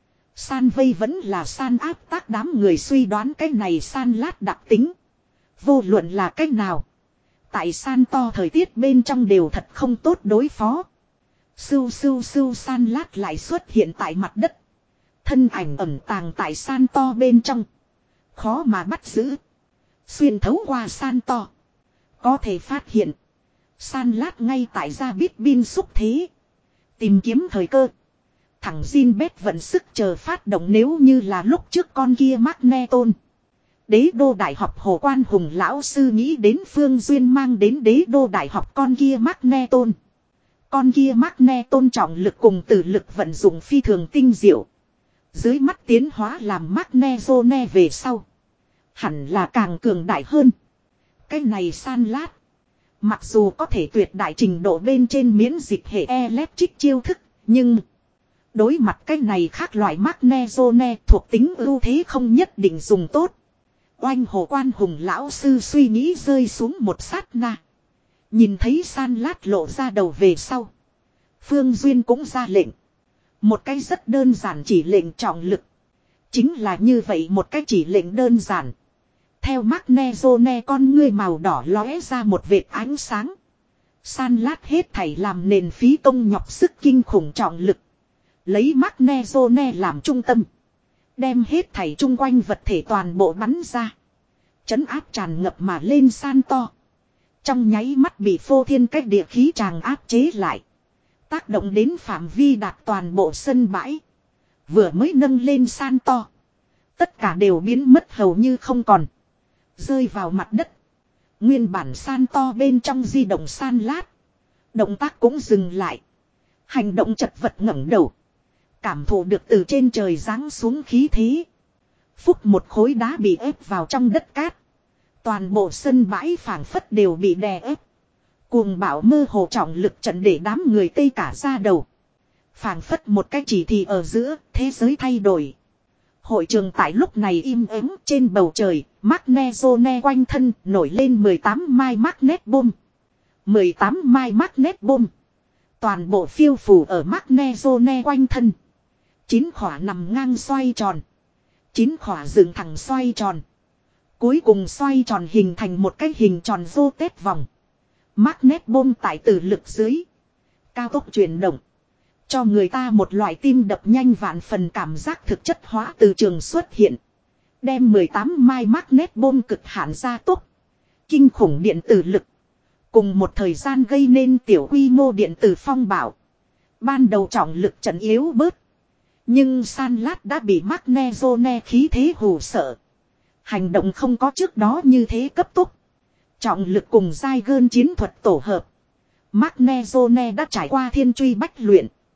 San vây vẫn là san áp tác đám người suy đoán cái này san lát đặc tính. Vô luận là cách nào. Tại san to thời tiết bên trong đều thật không tốt đối phó. Sưu sưu sưu san lát lại xuất hiện tại mặt đất. Thân ảnh ẩn tàng tại san to bên trong. Khó mà bắt giữ. Xuyên thấu qua san to. Có thể phát hiện. San lát ngay tại ra biết bin xúc thế. Tìm kiếm thời cơ. Thằng Jin vận sức chờ phát động nếu như là lúc trước con kia Magneton. Đế đô đại học Hồ Quan Hùng lão sư nghĩ đến Phương Duyên mang đến đế đô đại học con kia Magneton. Con kia Magneton trọng lực cùng tử lực vận dụng phi thường tinh diệu. Dưới mắt tiến hóa làm Magnezone về sau. Hẳn là càng cường đại hơn. Cái này san lát. Mặc dù có thể tuyệt đại trình độ bên trên miễn dịch hệ electric chiêu thức. Nhưng đối mặt cái này khác loại Magnezone thuộc tính ưu thế không nhất định dùng tốt. Oanh Hồ Quan Hùng lão sư suy nghĩ rơi xuống một sát na. Nhìn thấy san lát lộ ra đầu về sau. Phương Duyên cũng ra lệnh. Một cái rất đơn giản chỉ lệnh trọng lực. Chính là như vậy một cái chỉ lệnh đơn giản. Theo Magnezone con ngươi màu đỏ lóe ra một vệt ánh sáng. San lát hết thảy làm nền phí công nhọc sức kinh khủng trọng lực. Lấy Magnezone làm trung tâm. Đem hết thảy chung quanh vật thể toàn bộ bắn ra. Chấn áp tràn ngập mà lên san to. Trong nháy mắt bị phô thiên cách địa khí tràng áp chế lại. Tác động đến phạm vi đạt toàn bộ sân bãi. Vừa mới nâng lên san to. Tất cả đều biến mất hầu như không còn. Rơi vào mặt đất. Nguyên bản san to bên trong di động san lát. Động tác cũng dừng lại. Hành động chật vật ngẩng đầu. Cảm thụ được từ trên trời giáng xuống khí thế. Phúc một khối đá bị ép vào trong đất cát. Toàn bộ sân bãi phảng phất đều bị đè ép. Cuồng bạo mơ hồ trọng lực trận để đám người tê cả ra đầu. Phảng phất một cái chỉ thị ở giữa, thế giới thay đổi. Hội trường tại lúc này im ắng trên bầu trời, Magnezone quanh thân nổi lên mười tám mai magnet bomb. mười tám mai magnet bomb. Toàn bộ phiêu phù ở Magnezone quanh thân. Chín khỏa nằm ngang xoay tròn. Chín khỏa dựng thẳng xoay tròn. Cuối cùng xoay tròn hình thành một cái hình tròn rô tết vòng. Magnet bomb tại từ lực dưới. Cao tốc chuyển động. Cho người ta một loại tim đập nhanh vạn phần cảm giác thực chất hóa từ trường xuất hiện. Đem mười tám mai magnet bomb cực hạn ra tốc. Kinh khủng điện tử lực. Cùng một thời gian gây nên tiểu quy mô điện tử phong bạo. Ban đầu trọng lực trận yếu bớt. Nhưng san lát đã bị Magnezone khí thế hù sợ. Hành động không có trước đó như thế cấp tốc. Trọng lực cùng giai gơn chiến thuật tổ hợp. Magnezone đã trải qua thiên truy bách luyện.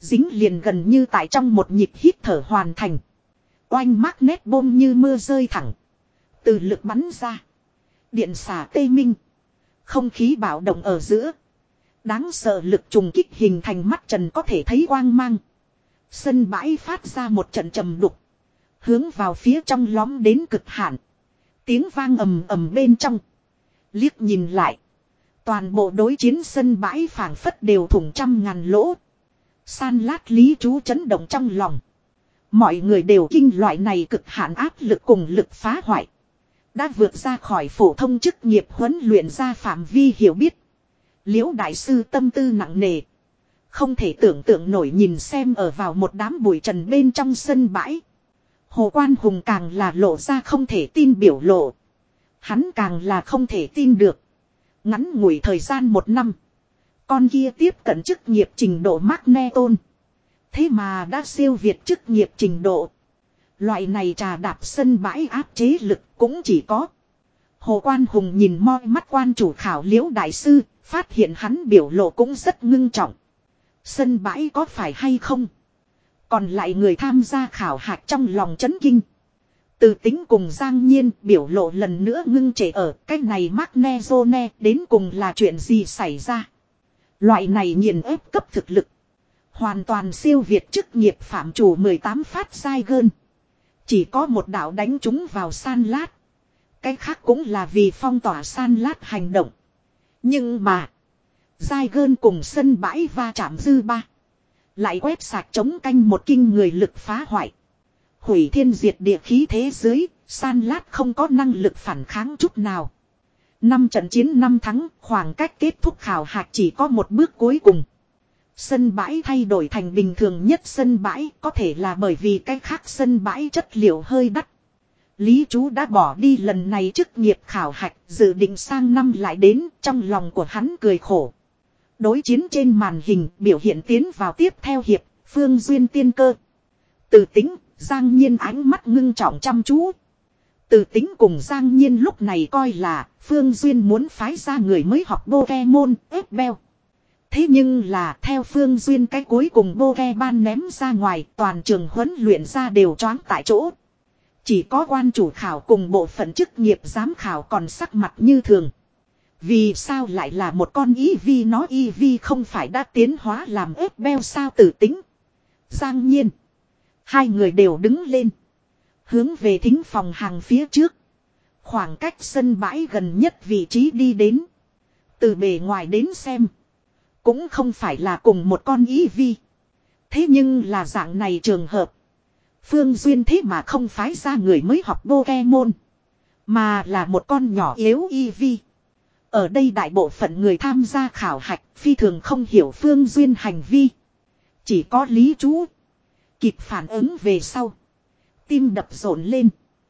Dính liền gần như tại trong một nhịp hít thở hoàn thành. Oanh magnet bom như mưa rơi thẳng. Từ lực bắn ra. Điện xả tê minh. Không khí bạo động ở giữa. Đáng sợ lực trùng kích hình thành mắt trần có thể thấy quang mang. Sân bãi phát ra một trận trầm đục. Hướng vào phía trong lõm đến cực hạn. Tiếng vang ầm ầm bên trong. Liếc nhìn lại. Toàn bộ đối chiến sân bãi phảng phất đều thủng trăm ngàn lỗ. San lát lý chú chấn động trong lòng. Mọi người đều kinh loại này cực hạn áp lực cùng lực phá hoại. Đã vượt ra khỏi phổ thông chức nghiệp huấn luyện ra phạm vi hiểu biết. Liễu đại sư tâm tư nặng nề. Không thể tưởng tượng nổi nhìn xem ở vào một đám bụi trần bên trong sân bãi. Hồ Quan Hùng càng là lộ ra không thể tin biểu lộ. Hắn càng là không thể tin được. Ngắn ngủi thời gian một năm. Con kia tiếp cận chức nghiệp trình độ Magneton. Thế mà đã siêu việt chức nghiệp trình độ. Loại này trà đạp sân bãi áp chế lực cũng chỉ có. Hồ Quan Hùng nhìn moi mắt quan chủ khảo Liễu đại sư. Phát hiện hắn biểu lộ cũng rất ngưng trọng. Sân bãi có phải hay không? Còn lại người tham gia khảo hạch trong lòng chấn kinh. Từ tính cùng Giang Nhiên biểu lộ lần nữa ngưng trệ ở cái này Magnezone đến cùng là chuyện gì xảy ra. Loại này nghiền ép cấp thực lực. Hoàn toàn siêu việt chức nghiệp phạm chủ mười tám phát sai gơn. Chỉ có một đạo đánh chúng vào san lát. Cái khác cũng là vì phong tỏa san lát hành động. Nhưng mà. Giai gơn cùng sân bãi va chạm dư ba. Lại quét sạc chống canh một kinh người lực phá hoại. Hủy thiên diệt địa khí thế giới. San lát không có năng lực phản kháng chút nào. Năm trận chiến năm thắng. Khoảng cách kết thúc khảo hạch chỉ có một bước cuối cùng. Sân bãi thay đổi thành bình thường nhất sân bãi. Có thể là bởi vì cái khác sân bãi chất liệu hơi đắt. Lý Chú đã bỏ đi lần này chức nghiệp khảo hạch. Dự định sang năm lại đến. Trong lòng của hắn cười khổ. Đối chiến trên màn hình biểu hiện tiến vào tiếp theo hiệp. Phương Duyên tiên cơ. Từ tính, Giang Nhiên ánh mắt ngưng trọng chăm chú. Từ tính cùng Giang Nhiên lúc này coi là Phương Duyên muốn phái ra người mới học Pokemon ép beo. Thế nhưng là theo Phương Duyên cái cuối cùng Pokemon ném ra ngoài toàn trường huấn luyện ra đều choáng tại chỗ. Chỉ có quan chủ khảo cùng bộ phận chức nghiệp giám khảo còn sắc mặt như thường. Vì sao lại là một con Eevee nó Eevee không phải đã tiến hóa làm ép beo sao tử tính. Giang Nhiên. Hai người đều đứng lên. Hướng về thính phòng hàng phía trước. Khoảng cách sân bãi gần nhất vị trí đi đến. Từ bề ngoài đến xem. Cũng không phải là cùng một con Eevee. Thế nhưng là dạng này trường hợp. Phương Duyên thế mà không phái ra người mới học Pokemon. Mà là một con nhỏ yếu Eevee. Ở đây đại bộ phận người tham gia khảo hạch phi thường không hiểu Phương Duyên hành vi. Chỉ có Lý Chú. Kịp phản ứng về sau. Tim đập rộn lên.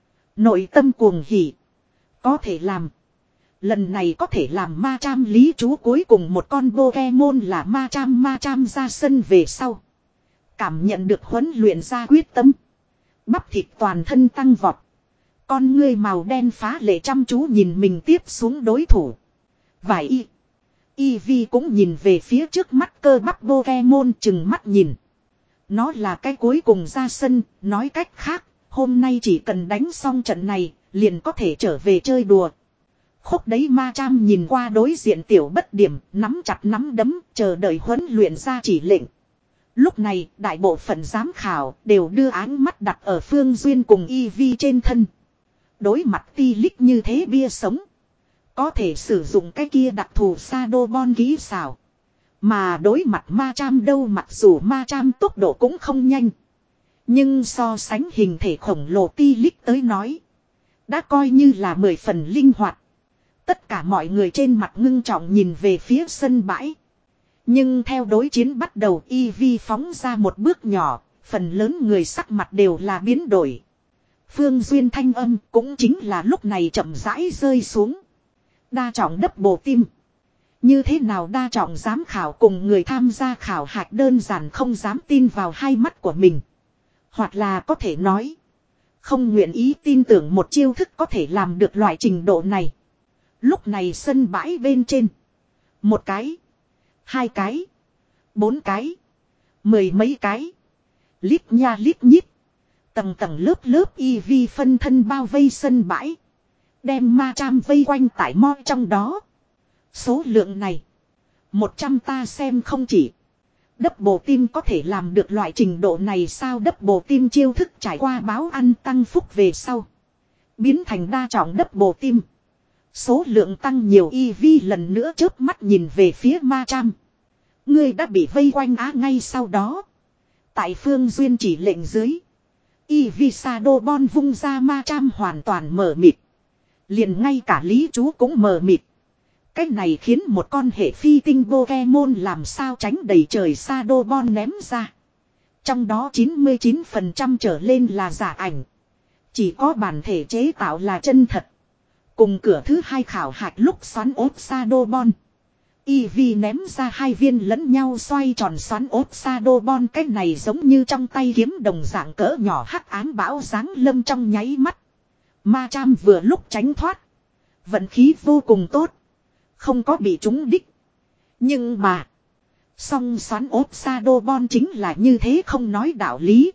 Nội tâm cuồng hỉ. Có thể làm. Lần này có thể làm ma trăm Lý Chú cuối cùng một con Pokemon là ma trăm ma trăm ra sân về sau. Cảm nhận được huấn luyện ra quyết tâm. Bắp thịt toàn thân tăng vọt. Con ngươi màu đen phá lệ chăm chú nhìn mình tiếp xuống đối thủ. Vài y. Eevee cũng nhìn về phía trước mắt cơ bắp Pokemon chừng mắt nhìn. Nó là cái cuối cùng ra sân, nói cách khác, hôm nay chỉ cần đánh xong trận này, liền có thể trở về chơi đùa. Khúc đấy ma trăm nhìn qua đối diện tiểu bất điểm, nắm chặt nắm đấm, chờ đợi huấn luyện ra chỉ lệnh. Lúc này, đại bộ phận giám khảo đều đưa ánh mắt đặt ở Phương Duyên cùng Eevee trên thân. Đối mặt ti lích như thế bia sống. Có thể sử dụng cái kia đặc thù Shadowball kỹ xảo. Mà đối mặt ma trăm đâu mặc dù ma trăm tốc độ cũng không nhanh. Nhưng so sánh hình thể khổng lồ ti lích tới nói. Đã coi như là mười phần linh hoạt. Tất cả mọi người trên mặt ngưng trọng nhìn về phía sân bãi. Nhưng theo đối chiến bắt đầu Eevee phóng ra một bước nhỏ. Phần lớn người sắc mặt đều là biến đổi. Phương Duyên thanh âm cũng chính là lúc này chậm rãi rơi xuống. Đa trọng đấp bồ tim. Như thế nào đa trọng giám khảo cùng người tham gia khảo hạch đơn giản không dám tin vào hai mắt của mình. Hoặc là có thể nói. Không nguyện ý tin tưởng một chiêu thức có thể làm được loại trình độ này. Lúc này sân bãi bên trên. Một cái. Hai cái. Bốn cái. Mười mấy cái. Lít nha lít nhít. Tầng tầng lớp lớp y vi phân thân bao vây sân bãi. Đem ma tram vây quanh tại mo trong đó. Số lượng này. Một trăm ta xem không chỉ. Double team có thể làm được loại trình độ này sao? Double team chiêu thức trải qua báo ăn tăng phúc về sau. Biến thành đa trọng double team. Số lượng tăng nhiều y vi lần nữa chớp mắt nhìn về phía ma tram. Ngươi đã bị vây quanh á ngay sau đó. Tại Phương Duyên chỉ lệnh dưới. Y vi Shadowbon vung ra ma tram hoàn toàn mờ mịt. Liền ngay cả Lý Chú cũng mờ mịt. Cách này khiến một con hệ phi tinh Pokemon làm sao tránh đầy trời Shadowbon ném ra. Trong đó chín mươi chín phần trăm trở lên là giả ảnh. Chỉ có bản thể chế tạo là chân thật. Cùng cửa thứ hai khảo hạch lúc xoắn ốp Shadowbon. Eevee ném ra hai viên lẫn nhau xoay tròn xoắn ốp Shadowbon. Cách này giống như trong tay kiếm đồng dạng cỡ nhỏ hắc ám bão giáng lâm trong nháy mắt. Ma Tram vừa lúc tránh thoát. Vận khí vô cùng tốt. Không có bị trúng đích. Nhưng mà. Song xoắn ốp Shadowbon chính là như thế không nói đạo lý.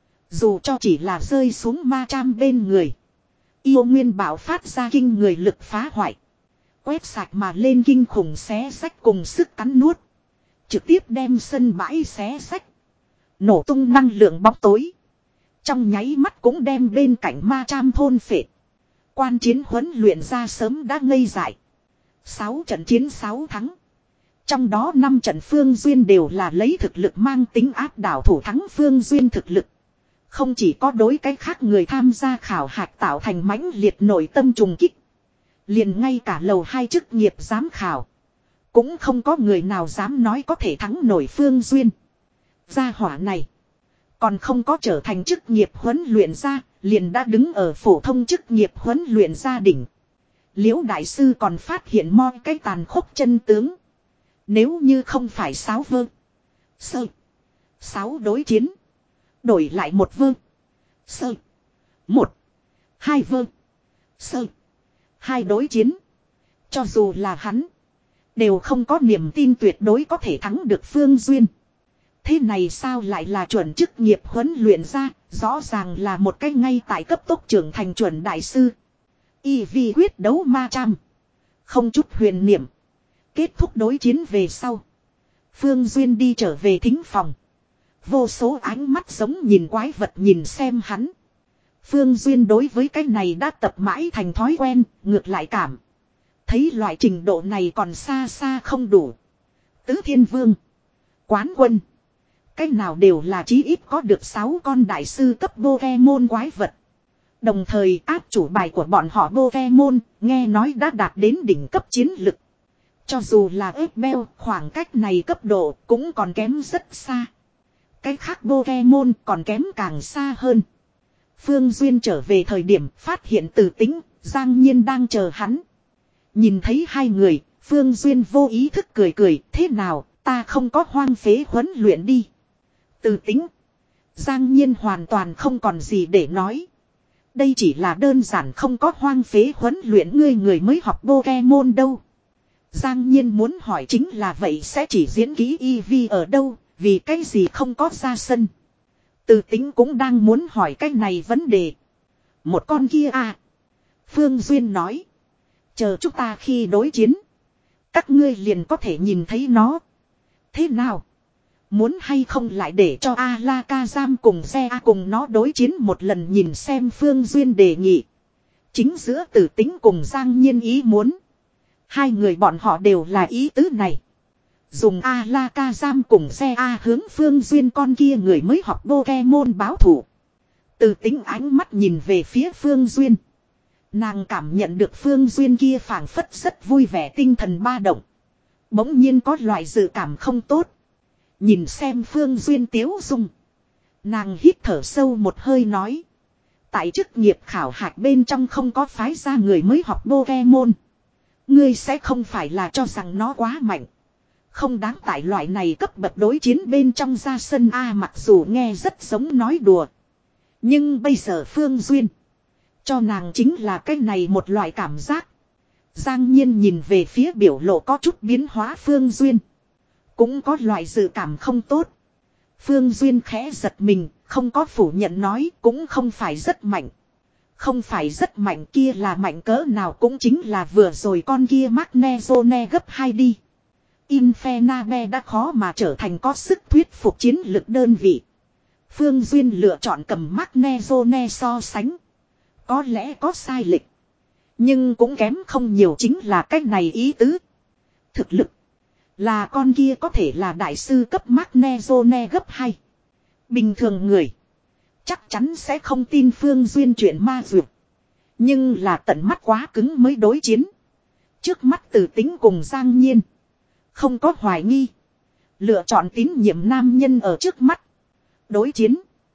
Dù cho chỉ là rơi xuống ma tram bên người. Yêu nguyên bảo phát ra kinh người lực phá hoại. Quét sạch mà lên kinh khủng xé sách cùng sức cắn nuốt. Trực tiếp đem sân bãi xé sách. Nổ tung năng lượng bóng tối. Trong nháy mắt cũng đem bên cạnh ma tram thôn phệ. Quan chiến huấn luyện ra sớm đã ngây dại. sáu trận chiến sáu thắng. Trong đó năm trận Phương Duyên đều là lấy thực lực mang tính áp đảo thủ thắng Phương Duyên thực lực. Không chỉ có đối cái khác người tham gia khảo hạch tạo thành mãnh liệt nội tâm trùng kích. Liền ngay cả lầu hai chức nghiệp giám khảo. Cũng không có người nào dám nói có thể thắng nổi Phương Duyên. Gia hỏa này. Còn không có trở thành chức nghiệp huấn luyện gia. Liền đã đứng ở phổ thông chức nghiệp huấn luyện gia đỉnh. Liễu đại sư còn phát hiện mo cái tàn khốc chân tướng. Nếu như không phải sáu vơ. Sơ. Sáu đối chiến. Đổi lại một vơ. Sơ. Một. Hai vơ. Sơ. Hai đối chiến. Cho dù là hắn. Đều không có niềm tin tuyệt đối có thể thắng được Phương Duyên. Thế này sao lại là chuẩn chức nghiệp huấn luyện ra. Rõ ràng là một cái ngay tại cấp tốc trưởng thành chuẩn đại sư. Y vi quyết đấu ma tram. Không chút huyền niệm. Kết thúc đối chiến về sau. Phương Duyên đi trở về thính phòng. Vô số ánh mắt giống nhìn quái vật nhìn xem hắn. Phương Duyên đối với cái này đã tập mãi thành thói quen, ngược lại cảm. Thấy loại trình độ này còn xa xa không đủ. Tứ Thiên Vương. Quán quân. Cái nào đều là chí ít có được sáu con đại sư cấp Pokemon quái vật. Đồng thời áp chủ bài của bọn họ Pokemon, nghe nói đã đạt đến đỉnh cấp chiến lực. Cho dù là Eggbell, khoảng cách này cấp độ cũng còn kém rất xa. Cái khác Pokemon còn kém càng xa hơn. Phương Duyên trở về thời điểm phát hiện Từ Tĩnh, Giang Nhiên đang chờ hắn. Nhìn thấy hai người, Phương Duyên vô ý thức cười cười, thế nào, ta không có hoang phế huấn luyện đi. Từ Tĩnh, Giang Nhiên hoàn toàn không còn gì để nói. Đây chỉ là đơn giản không có hoang phế huấn luyện ngươi người mới học Pokemon đâu. Giang Nhiên muốn hỏi chính là vậy sẽ chỉ diễn ký Eevee ở đâu, vì cái gì không có ra sân. Từ Tĩnh cũng đang muốn hỏi cái này vấn đề. Một con kia à. Phương Duyên nói. Chờ chúng ta khi đối chiến. Các ngươi liền có thể nhìn thấy nó. Thế nào? Muốn hay không lại để cho Alakazam cùng Zea cùng nó đối chiến một lần nhìn xem Phương Duyên đề nghị. Chính giữa Từ Tĩnh cùng Giang Nhiên ý muốn. Hai người bọn họ đều là ý tứ này. Dùng Alakazam cùng Zea hướng Phương Duyên con kia người mới học Pokemon báo thủ. Từ Tĩnh ánh mắt nhìn về phía Phương Duyên. Nàng cảm nhận được Phương Duyên kia phảng phất rất vui vẻ tinh thần ba động. Bỗng nhiên có loại dự cảm không tốt. Nhìn xem Phương Duyên tiếu dung. Nàng hít thở sâu một hơi nói. Tại chức nghiệp khảo hạch bên trong không có phái ra người mới học Pokemon. Ngươi sẽ không phải là cho rằng nó quá mạnh. Không đáng tại loại này cấp bậc đối chiến bên trong ra sân A mặc dù nghe rất giống nói đùa. Nhưng bây giờ Phương Duyên. Cho nàng chính là cái này một loại cảm giác. Giang Nhiên nhìn về phía biểu lộ có chút biến hóa Phương Duyên. Cũng có loại dự cảm không tốt. Phương Duyên khẽ giật mình, không có phủ nhận nói cũng không phải rất mạnh. Không phải rất mạnh kia là mạnh cỡ nào cũng chính là vừa rồi con kia Magnezone gấp hai đi. Infernabe đã khó mà trở thành có sức thuyết phục chiến lực đơn vị. Phương Duyên lựa chọn cầm Magnezone so sánh. Có lẽ có sai lệch. Nhưng cũng kém không nhiều chính là cách này ý tứ. Thực lực. Là con kia có thể là đại sư cấp Magnezone gấp hai. Bình thường người. Chắc chắn sẽ không tin Phương Duyên chuyện ma dược. Nhưng là tận mắt quá cứng mới đối chiến. Trước mắt từ tính cùng Giang Nhiên. Không có hoài nghi. Lựa chọn tín nhiệm nam nhân ở trước mắt. Đối chiến.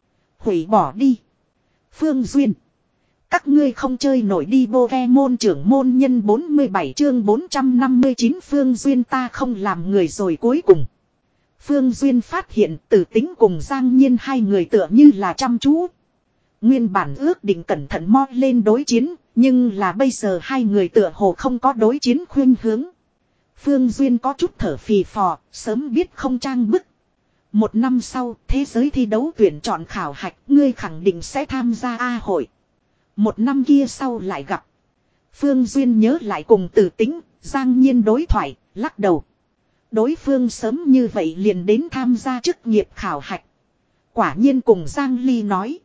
Hủy bỏ đi. Phương Duyên. Các ngươi không chơi nổi đi Pokemon trưởng môn nhân bốn mươi bảy chương bốn trăm năm mươi chín Phương Duyên ta không làm người rồi cuối cùng. Phương Duyên phát hiện từ tính cùng Giang Nhiên hai người tựa như là chăm chú. Nguyên bản ước định cẩn thận mo lên đối chiến, nhưng là bây giờ hai người tựa hồ không có đối chiến khuyên hướng. Phương Duyên có chút thở phì phò, sớm biết không trang bức. Một năm sau, thế giới thi đấu tuyển chọn khảo hạch, ngươi khẳng định sẽ tham gia A hội. Một năm kia sau lại gặp. Phương Duyên nhớ lại cùng Từ Tính, Giang Nhiên đối thoại, lắc đầu. Đối phương sớm như vậy liền đến tham gia chức nghiệp khảo hạch. Quả nhiên cùng Giang Ly nói.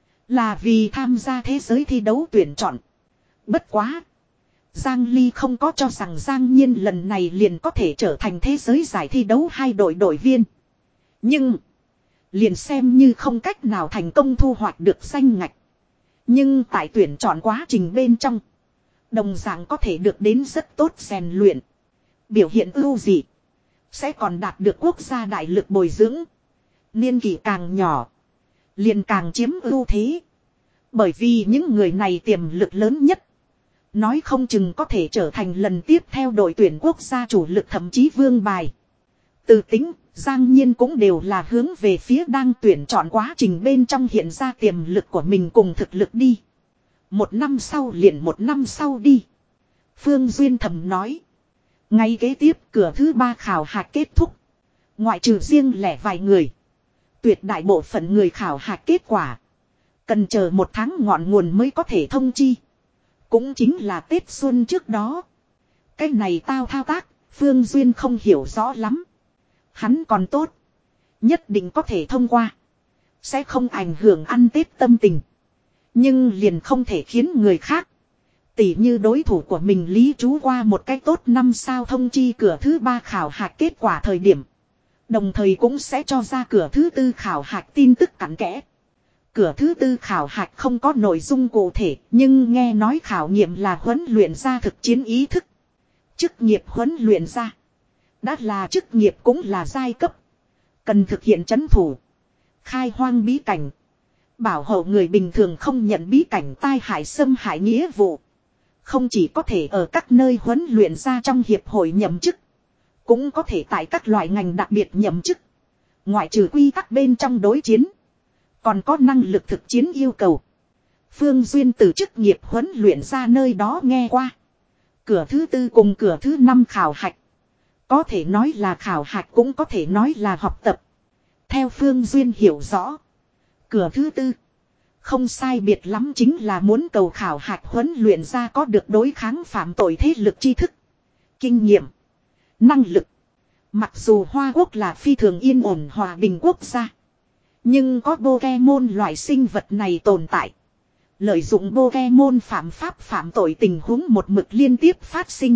Là vì tham gia thế giới thi đấu tuyển chọn. Bất quá. Giang Ly không có cho rằng Giang Nhiên lần này liền có thể trở thành thế giới giải thi đấu hai đội đội viên. Nhưng. Liền xem như không cách nào thành công thu hoạch được danh ngạch. Nhưng tại tuyển chọn quá trình bên trong. Đồng dạng có thể được đến rất tốt rèn luyện. Biểu hiện ưu dị. Sẽ còn đạt được quốc gia đại lực bồi dưỡng. Niên kỷ càng nhỏ. Liền càng chiếm ưu thế. Bởi vì những người này tiềm lực lớn nhất. Nói không chừng có thể trở thành lần tiếp theo đội tuyển quốc gia chủ lực thậm chí vương bài. Từ Tính, Giang Nhiên cũng đều là hướng về phía đang tuyển chọn quá trình bên trong hiện ra tiềm lực của mình cùng thực lực đi. Một năm sau liền một năm sau đi. Phương Duyên thầm nói. Ngay kế tiếp cửa thứ ba khảo hạch kết thúc. Ngoại trừ riêng lẻ vài người. Tuyệt đại bộ phận người khảo hạch kết quả. Cần chờ một tháng ngọn nguồn mới có thể thông chi. Cũng chính là Tết Xuân trước đó. Cái này tao thao tác, Phương Duyên không hiểu rõ lắm. Hắn còn tốt. Nhất định có thể thông qua. Sẽ không ảnh hưởng ăn Tết tâm tình. Nhưng liền không thể khiến người khác. Tỉ như đối thủ của mình Lý Chú qua một cái tốt năm sao thông chi cửa thứ ba khảo hạch kết quả thời điểm. Đồng thời cũng sẽ cho ra cửa thứ tư khảo hạch tin tức cặn kẽ. Cửa thứ tư khảo hạch không có nội dung cụ thể, nhưng nghe nói khảo nghiệm là huấn luyện ra thực chiến ý thức. Chức nghiệp huấn luyện ra. Đã là chức nghiệp cũng là giai cấp. Cần thực hiện trấn thủ. Khai hoang bí cảnh. Bảo hộ người bình thường không nhận bí cảnh tai hại xâm hại nghĩa vụ. Không chỉ có thể ở các nơi huấn luyện ra trong hiệp hội nhậm chức. Cũng có thể tại các loại ngành đặc biệt nhậm chức. Ngoại trừ quy tắc bên trong đối chiến. Còn có năng lực thực chiến yêu cầu. Phương Duyên từ chức nghiệp huấn luyện ra nơi đó nghe qua. Cửa thứ tư cùng cửa thứ năm khảo hạch. Có thể nói là khảo hạch cũng có thể nói là học tập. Theo Phương Duyên hiểu rõ. Cửa thứ tư. Không sai biệt lắm chính là muốn cầu khảo hạch huấn luyện ra có được đối kháng phạm tội thế lực tri thức. Kinh nghiệm. Năng lực. Mặc dù Hoa Quốc là phi thường yên ổn hòa bình quốc gia. Nhưng có Pokemon loại sinh vật này tồn tại. Lợi dụng Pokemon phạm pháp phạm tội tình huống một mực liên tiếp phát sinh.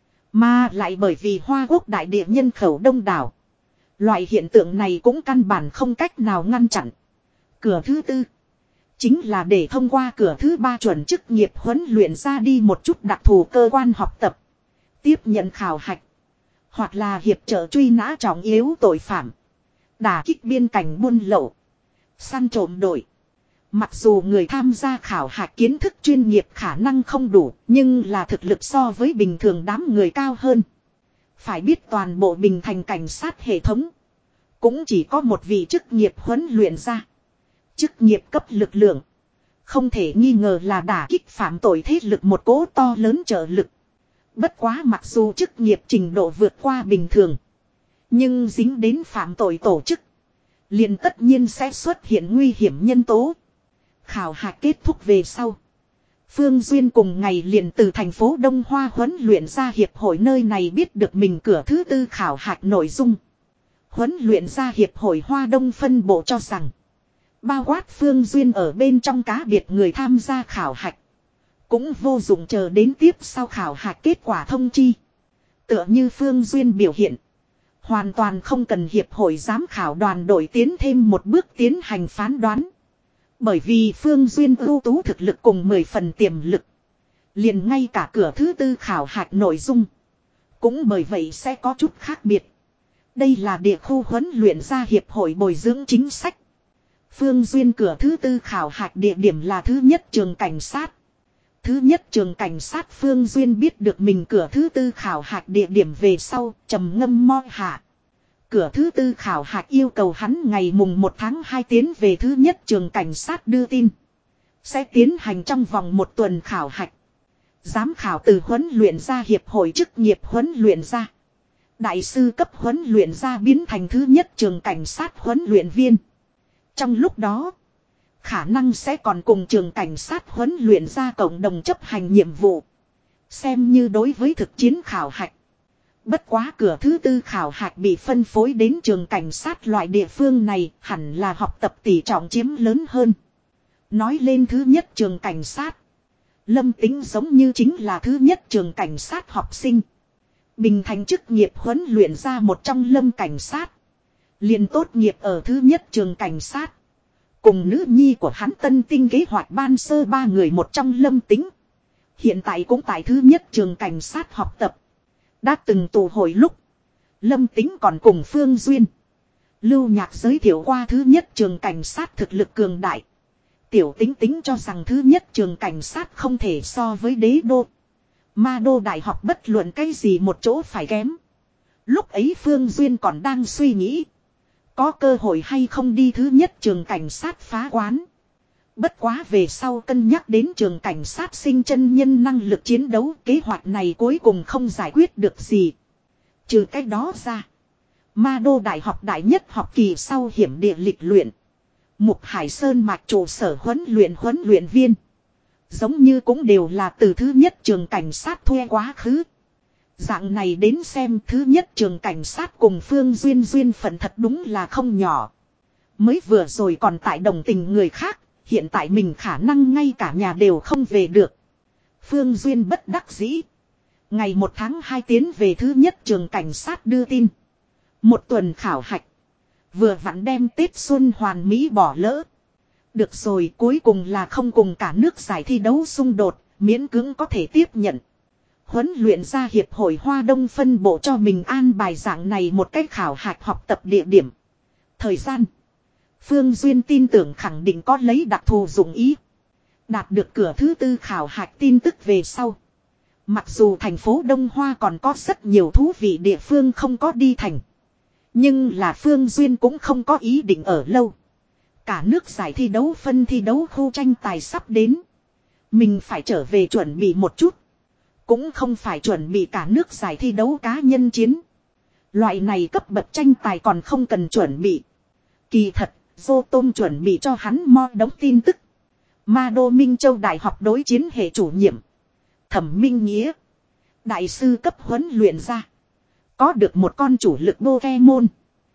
Mà lại bởi vì Hoa Quốc đại địa nhân khẩu đông đảo. Loại hiện tượng này cũng căn bản không cách nào ngăn chặn. Cửa thứ tư. Chính là để thông qua cửa thứ ba chuẩn chức nghiệp huấn luyện ra đi một chút đặc thù cơ quan học tập. Tiếp nhận khảo hạch. Hoặc là hiệp trợ truy nã trọng yếu tội phạm. Đả kích biên cảnh buôn lậu. Săn trộm đội. Mặc dù người tham gia khảo hạch kiến thức chuyên nghiệp khả năng không đủ. Nhưng là thực lực so với bình thường đám người cao hơn. Phải biết toàn bộ Bình Thành cảnh sát hệ thống. Cũng chỉ có một vị chức nghiệp huấn luyện ra. Chức nghiệp cấp lực lượng. Không thể nghi ngờ là đả kích phạm tội thế lực một cố to lớn trợ lực. Bất quá mặc dù chức nghiệp trình độ vượt qua bình thường. Nhưng dính đến phạm tội tổ chức. liền tất nhiên sẽ xuất hiện nguy hiểm nhân tố. Khảo hạch kết thúc về sau. Phương Duyên cùng ngày liền từ thành phố Đông Hoa huấn luyện ra hiệp hội nơi này biết được mình cửa thứ tư khảo hạch nội dung. Huấn luyện ra hiệp hội Hoa Đông phân bộ cho rằng. Bao quát Phương Duyên ở bên trong cá biệt người tham gia khảo hạch. Cũng vô dụng chờ đến tiếp sau khảo hạch kết quả thông chi. Tựa như Phương Duyên biểu hiện. Hoàn toàn không cần hiệp hội giám khảo đoàn đội tiến thêm một bước tiến hành phán đoán. Bởi vì Phương Duyên ưu tú thực lực cùng mười phần tiềm lực. Liền ngay cả cửa thứ tư khảo hạch nội dung. Cũng bởi vậy sẽ có chút khác biệt. Đây là địa khu huấn luyện ra hiệp hội bồi dưỡng chính sách. Phương Duyên cửa thứ tư khảo hạch địa điểm là thứ nhất trường cảnh sát. Thứ nhất trường cảnh sát Phương Duyên biết được mình cửa thứ tư khảo hạch địa điểm về sau, trầm ngâm mo hạ. Cửa thứ tư khảo hạch yêu cầu hắn ngày mùng một tháng hai tiến về thứ nhất trường cảnh sát đưa tin. Sẽ tiến hành trong vòng một tuần khảo hạch. Giám khảo từ huấn luyện ra hiệp hội chức nghiệp huấn luyện ra. Đại sư cấp huấn luyện ra biến thành thứ nhất trường cảnh sát huấn luyện viên. Trong lúc đó, khả năng sẽ còn cùng trường cảnh sát huấn luyện ra cộng đồng chấp hành nhiệm vụ. Xem như đối với thực chiến khảo hạch. Bất quá cửa thứ tư khảo hạch bị phân phối đến trường cảnh sát loại địa phương này hẳn là học tập tỷ trọng chiếm lớn hơn. Nói lên thứ nhất trường cảnh sát. Lâm Tính giống như chính là thứ nhất trường cảnh sát học sinh. Bình thành chức nghiệp huấn luyện ra một trong lâm cảnh sát. Liền tốt nghiệp ở thứ nhất trường cảnh sát. Cùng nữ nhi của hắn tân tinh kế hoạch ban sơ ba người một trong Lâm Tính. Hiện tại cũng tại thứ nhất trường cảnh sát học tập. Đã từng tụ hội lúc. Lâm Tính còn cùng Phương Duyên. Lưu Nhạc giới thiệu qua thứ nhất trường cảnh sát thực lực cường đại. Tiểu Tính Tính cho rằng thứ nhất trường cảnh sát không thể so với đế đô. Ma đô đại học bất luận cái gì một chỗ phải kém. Lúc ấy Phương Duyên còn đang suy nghĩ. Có cơ hội hay không đi thứ nhất trường cảnh sát phá quán. Bất quá về sau cân nhắc đến trường cảnh sát sinh chân nhân năng lực chiến đấu, kế hoạch này cuối cùng không giải quyết được gì. Trừ cái đó ra. Ma đô đại học đại nhất học kỳ sau hiểm địa lịch luyện. Mục Hải Sơn mạch trụ sở huấn luyện huấn luyện viên. Giống như cũng đều là từ thứ nhất trường cảnh sát thuê quá khứ. Dạng này đến xem thứ nhất trường cảnh sát cùng Phương Duyên duyên phận thật đúng là không nhỏ. Mới vừa rồi còn tại đồng tình người khác, hiện tại mình khả năng ngay cả nhà đều không về được. Phương Duyên bất đắc dĩ. Ngày một tháng hai tiến về thứ nhất trường cảnh sát đưa tin. Một tuần khảo hạch. Vừa vặn đem Tết Xuân hoàn mỹ bỏ lỡ. Được rồi, cuối cùng là không cùng cả nước giải thi đấu xung đột, miễn cưỡng có thể tiếp nhận. Huấn luyện ra hiệp hội Hoa Đông phân bộ cho mình an bài dạng này một cách khảo hạch học tập địa điểm. Thời gian. Phương Duyên tin tưởng khẳng định có lấy đặc thù dụng ý. Đạt được cửa thứ tư khảo hạch tin tức về sau. Mặc dù thành phố Đông Hoa còn có rất nhiều thú vị địa phương không có đi thành. Nhưng là Phương Duyên cũng không có ý định ở lâu. Cả nước giải thi đấu phân thi đấu khu tranh tài sắp đến. Mình phải trở về chuẩn bị một chút. Cũng không phải chuẩn bị cả nước giải thi đấu cá nhân chiến. Loại này cấp bậc tranh tài còn không cần chuẩn bị. Kỳ thật, Dô Tôm chuẩn bị cho hắn mo đóng tin tức. Ma Đô Minh Châu Đại học đối chiến hệ chủ nhiệm. Thẩm Minh Nghĩa. Đại sư cấp huấn luyện ra. Có được một con chủ lực Pokemon.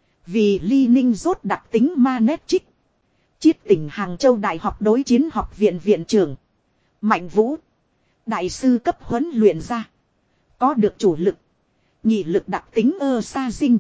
Vì Ly Ninh rốt đặc tính Manectric. Chiết tỉnh Hàng Châu Đại học đối chiến học viện viện trưởng. Mạnh Vũ. Đại sư cấp huấn luyện ra. Có được chủ lực. Nhị lực đặc tính ơ sa dinh.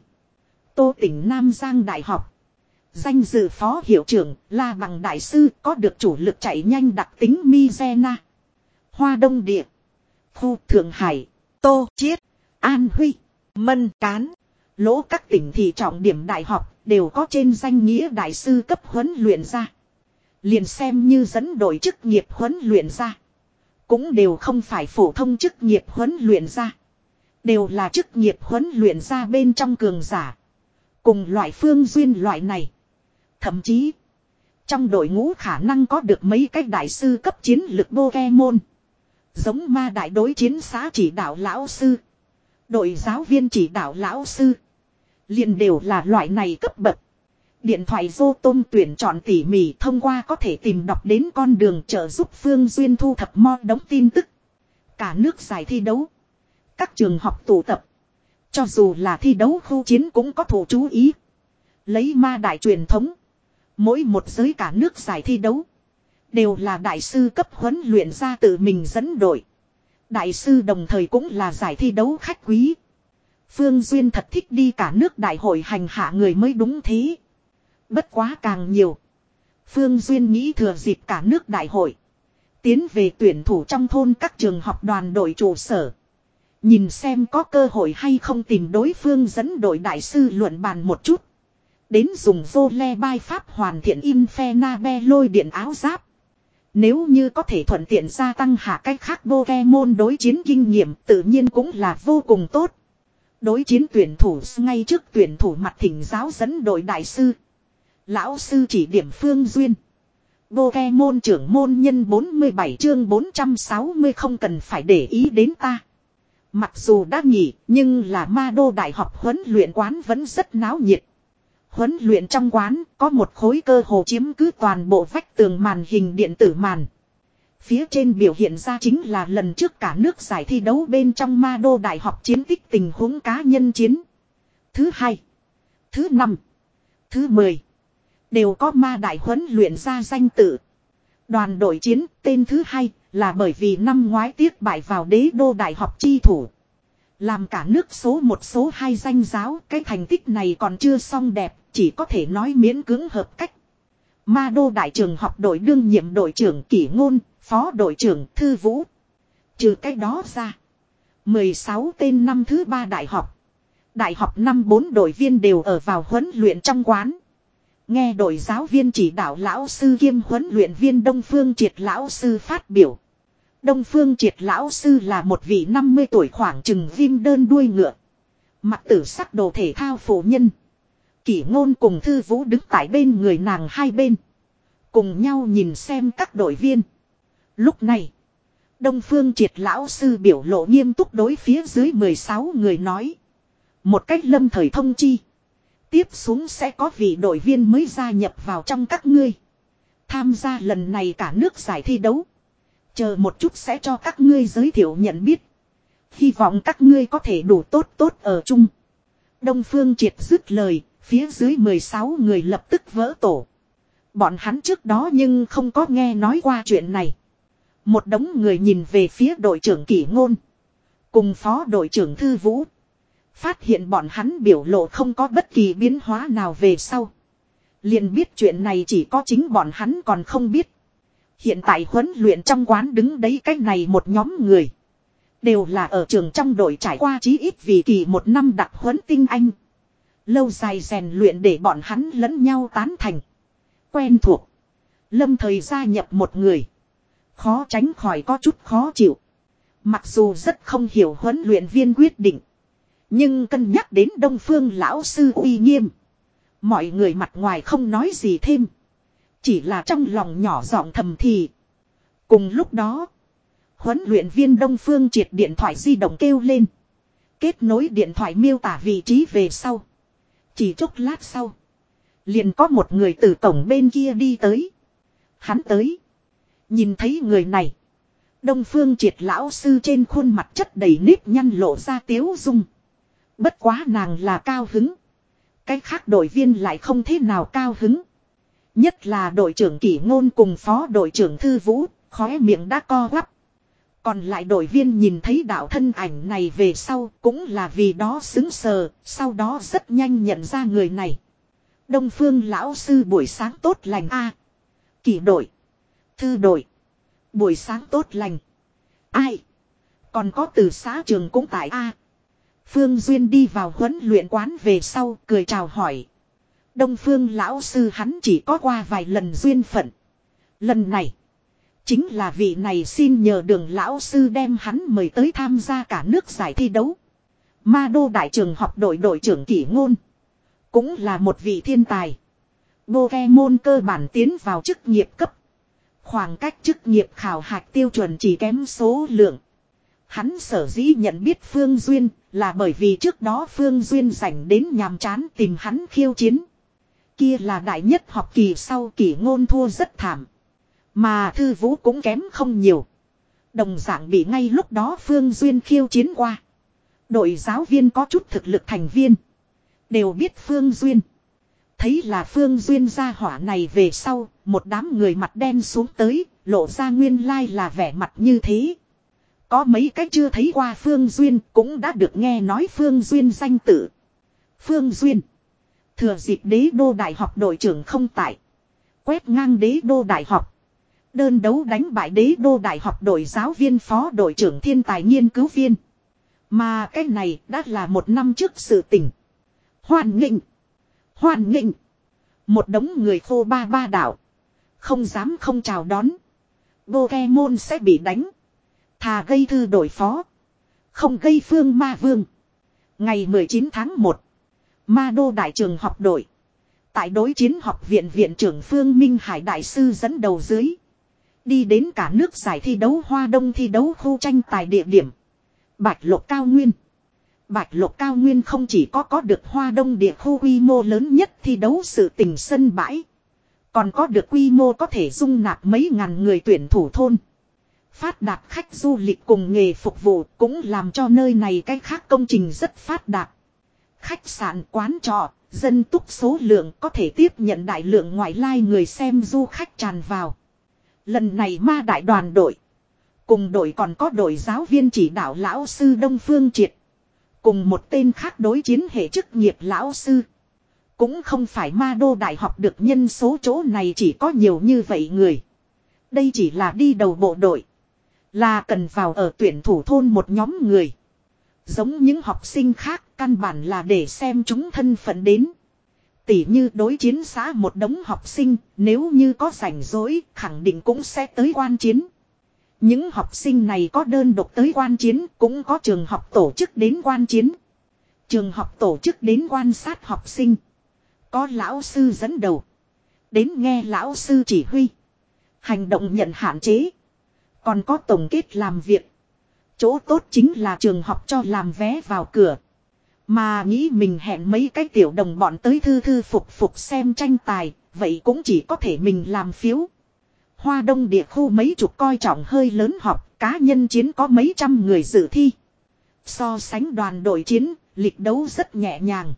Tô tỉnh Nam Giang Đại học. Danh dự phó hiệu trưởng La Bằng Đại sư có được chủ lực chạy nhanh đặc tính Mizena. Hoa Đông Địa. Khu Thượng Hải. Tô Chiết. An Huy. Mân Cán. Lỗ các tỉnh thị trọng điểm đại học đều có trên danh nghĩa đại sư cấp huấn luyện ra. Liền xem như dẫn đội chức nghiệp huấn luyện ra. Cũng đều không phải phổ thông chức nghiệp huấn luyện ra. Đều là chức nghiệp huấn luyện ra bên trong cường giả. Cùng loại Phương Duyên loại này. Thậm chí. Trong đội ngũ khả năng có được mấy cách đại sư cấp chiến lực Pokemon. Giống ma đại đối chiến xã chỉ đạo lão sư. Đội giáo viên chỉ đạo lão sư. Liền đều là loại này cấp bậc. Điện thoại vô tôm tuyển chọn tỉ mỉ thông qua có thể tìm đọc đến con đường trợ giúp Phương Duyên thu thập mo đống tin tức. Cả nước giải thi đấu. Các trường học tụ tập. Cho dù là thi đấu khu chiến cũng có thủ chú ý. Lấy ma đại truyền thống. Mỗi một giới cả nước giải thi đấu. Đều là đại sư cấp huấn luyện ra tự mình dẫn đội. Đại sư đồng thời cũng là giải thi đấu khách quý. Phương Duyên thật thích đi cả nước đại hội hành hạ người mới đúng thế. Bất quá càng nhiều. Phương Duyên nghĩ thừa dịp cả nước đại hội. Tiến về tuyển thủ trong thôn các trường học đoàn đội trụ sở. Nhìn xem có cơ hội hay không tìm đối phương dẫn đội đại sư luận bàn một chút. Đến dùng vô le bai pháp hoàn thiện Infenabe lôi điện áo giáp. Nếu như có thể thuận tiện gia tăng hạ cách khác Pokemon đối chiến kinh nghiệm tự nhiên cũng là vô cùng tốt. Đối chiến tuyển thủ ngay trước tuyển thủ mặt thỉnh giáo dẫn đội đại sư. Lão sư chỉ điểm Phương Duyên. Pokemon trưởng môn nhân bốn mươi bảy chương bốn trăm sáu mươi không cần phải để ý đến ta. Mặc dù đã nghỉ nhưng là Ma Đô Đại học huấn luyện quán vẫn rất náo nhiệt. Huấn luyện trong quán có một khối cơ hồ chiếm cứ toàn bộ vách tường màn hình điện tử màn. Phía trên biểu hiện ra chính là lần trước cả nước giải thi đấu bên trong Ma Đô Đại học chiến tích tình huống cá nhân chiến. Thứ hai, thứ năm, thứ mười. Đều có ma đại huấn luyện ra danh tự. Đoàn đội chiến tên thứ hai là bởi vì năm ngoái tiếc bại vào đế đô đại học chi thủ. Làm cả nước số một số hai danh giáo, cái thành tích này còn chưa xong đẹp, chỉ có thể nói miễn cưỡng hợp cách. Ma đô đại trường học đội đương nhiệm đội trưởng Kỷ Ngôn, phó đội trưởng Thư Vũ. Trừ cái đó ra, mười sáu tên năm thứ ba đại học. Đại học năm bốn đội viên đều ở vào huấn luyện trong quán. Nghe đội giáo viên chỉ đạo lão sư kiêm huấn luyện viên Đông Phương Triệt lão sư phát biểu. Đông Phương Triệt lão sư là một vị năm mươi tuổi khoảng chừng viêm đơn đuôi ngựa. Mặc tử sắc đồ thể thao phổ nhân. Kỷ Ngôn cùng Thư Vũ đứng tại bên người nàng hai bên. Cùng nhau nhìn xem các đội viên. Lúc này, Đông Phương Triệt lão sư biểu lộ nghiêm túc đối phía dưới mười sáu người nói. Một cách lâm thời thông chi. Tiếp xuống sẽ có vị đội viên mới gia nhập vào trong các ngươi. Tham gia lần này cả nước giải thi đấu. Chờ một chút sẽ cho các ngươi giới thiệu nhận biết. Hy vọng các ngươi có thể đủ tốt tốt ở chung. Đông Phương Triệt dứt lời, phía dưới mười sáu người lập tức vỡ tổ. Bọn hắn trước đó nhưng không có nghe nói qua chuyện này. Một đống người nhìn về phía đội trưởng Kỷ Ngôn. Cùng phó đội trưởng Thư Vũ. Phát hiện bọn hắn biểu lộ không có bất kỳ biến hóa nào về sau. Liền biết chuyện này chỉ có chính bọn hắn còn không biết. Hiện tại huấn luyện trong quán đứng đấy cách này một nhóm người. Đều là ở trường trong đội trải qua chí ít vì kỳ một năm đặc huấn tinh anh. Lâu dài rèn luyện để bọn hắn lẫn nhau tán thành. Quen thuộc. Lâm thời gia nhập một người. Khó tránh khỏi có chút khó chịu. Mặc dù rất không hiểu huấn luyện viên quyết định. Nhưng cân nhắc đến Đông Phương lão sư uy nghiêm. Mọi người mặt ngoài không nói gì thêm. Chỉ là trong lòng nhỏ giọng thầm thì. Cùng lúc đó, huấn luyện viên Đông Phương Triệt điện thoại di động kêu lên. Kết nối điện thoại miêu tả vị trí về sau. Chỉ chốc lát sau. Liền có một người từ cổng bên kia đi tới. Hắn tới. Nhìn thấy người này. Đông Phương Triệt lão sư trên khuôn mặt chất đầy nếp nhăn lộ ra tiếu dung. Bất quá nàng là cao hứng. Cái khác đội viên lại không thế nào cao hứng. Nhất là đội trưởng Kỷ Ngôn cùng phó đội trưởng Thư Vũ, khóe miệng đã co quắp. Còn lại đội viên nhìn thấy đạo thân ảnh này về sau cũng là vì đó xứng sờ, sau đó rất nhanh nhận ra người này. Đông Phương lão sư buổi sáng tốt lành a. Kỷ đội, Thư đội, buổi sáng tốt lành. Ai? Còn có từ xã trường cũng tại a. Phương Duyên đi vào huấn luyện quán về sau cười chào hỏi. Đông Phương lão sư hắn chỉ có qua vài lần duyên phận. Lần này, chính là vị này xin nhờ Đường lão sư đem hắn mời tới tham gia cả nước giải thi đấu. Ma đô đại trường học đội đội trưởng Kỷ Ngôn. Cũng là một vị thiên tài. Pokemon cơ bản tiến vào chức nghiệp cấp. Khoảng cách chức nghiệp khảo hạch tiêu chuẩn chỉ kém số lượng. Hắn sở dĩ nhận biết Phương Duyên là bởi vì trước đó Phương Duyên rảnh đến nhàm chán tìm hắn khiêu chiến. Kia là đại nhất học kỳ sau kỷ ngôn thua rất thảm. Mà Thư Vũ cũng kém không nhiều. Đồng dạng bị ngay lúc đó Phương Duyên khiêu chiến qua. Đội giáo viên có chút thực lực thành viên. Đều biết Phương Duyên. Thấy là Phương Duyên ra hỏa này về sau. Một đám người mặt đen xuống tới. Lộ ra nguyên lai là vẻ mặt như thế. Có mấy cái chưa thấy qua Phương Duyên. Cũng đã được nghe nói Phương Duyên danh tự. Phương Duyên. Thừa dịp đế đô đại học đội trưởng không tại. Quét ngang đế đô đại học. Đơn đấu đánh bại đế đô đại học đội giáo viên phó đội trưởng thiên tài nghiên cứu viên. Mà cái này đã là một năm trước sự tình. Hoan nghênh. Hoan nghênh. Một đống người khô ba ba đảo. Không dám không chào đón. Pokemon sẽ bị đánh. Thà gây thư đội phó. Không gây phương ma vương. Ngày mười chín tháng một. Ma đô đại trường học đội. Tại đối chiến học viện viện trưởng Phương Minh Hải đại sư dẫn đầu dưới. Đi đến cả nước giải thi đấu Hoa Đông thi đấu khu tranh tài địa điểm. Bạch Lộc Cao Nguyên. Bạch Lộc Cao Nguyên không chỉ có có được Hoa Đông địa khu quy mô lớn nhất thi đấu sự tình sân bãi. Còn có được quy mô có thể dung nạp mấy ngàn người tuyển thủ thôn. Phát đạt khách du lịch cùng nghề phục vụ cũng làm cho nơi này cái khác công trình rất phát đạt. Khách sạn quán trọ, dân túc số lượng có thể tiếp nhận đại lượng ngoại lai người xem du khách tràn vào. Lần này ma đại đoàn đội. Cùng đội còn có đội giáo viên chỉ đạo lão sư Đông Phương Triệt. Cùng một tên khác đối chiến hệ chức nghiệp lão sư. Cũng không phải ma đô đại học được nhân số chỗ này chỉ có nhiều như vậy người. Đây chỉ là đi đầu bộ đội. Là cần vào ở tuyển thủ thôn một nhóm người. Giống những học sinh khác căn bản là để xem chúng thân phận đến. Tỉ như đối chiến xã một đống học sinh, nếu như có rảnh rỗi, khẳng định cũng sẽ tới quan chiến. Những học sinh này có đơn độc tới quan chiến, cũng có trường học tổ chức đến quan chiến. Trường học tổ chức đến quan sát học sinh. Có lão sư dẫn đầu. Đến nghe lão sư chỉ huy. Hành động nhận hạn chế. Còn có tổng kết làm việc. Chỗ tốt chính là trường học cho làm vé vào cửa. Mà nghĩ mình hẹn mấy cái tiểu đồng bọn tới thư thư phục phục xem tranh tài, vậy cũng chỉ có thể mình làm phiếu. Hoa Đông địa khu mấy chục coi trọng hơi lớn học, cá nhân chiến có mấy trăm người dự thi. So sánh đoàn đội chiến, lịch đấu rất nhẹ nhàng.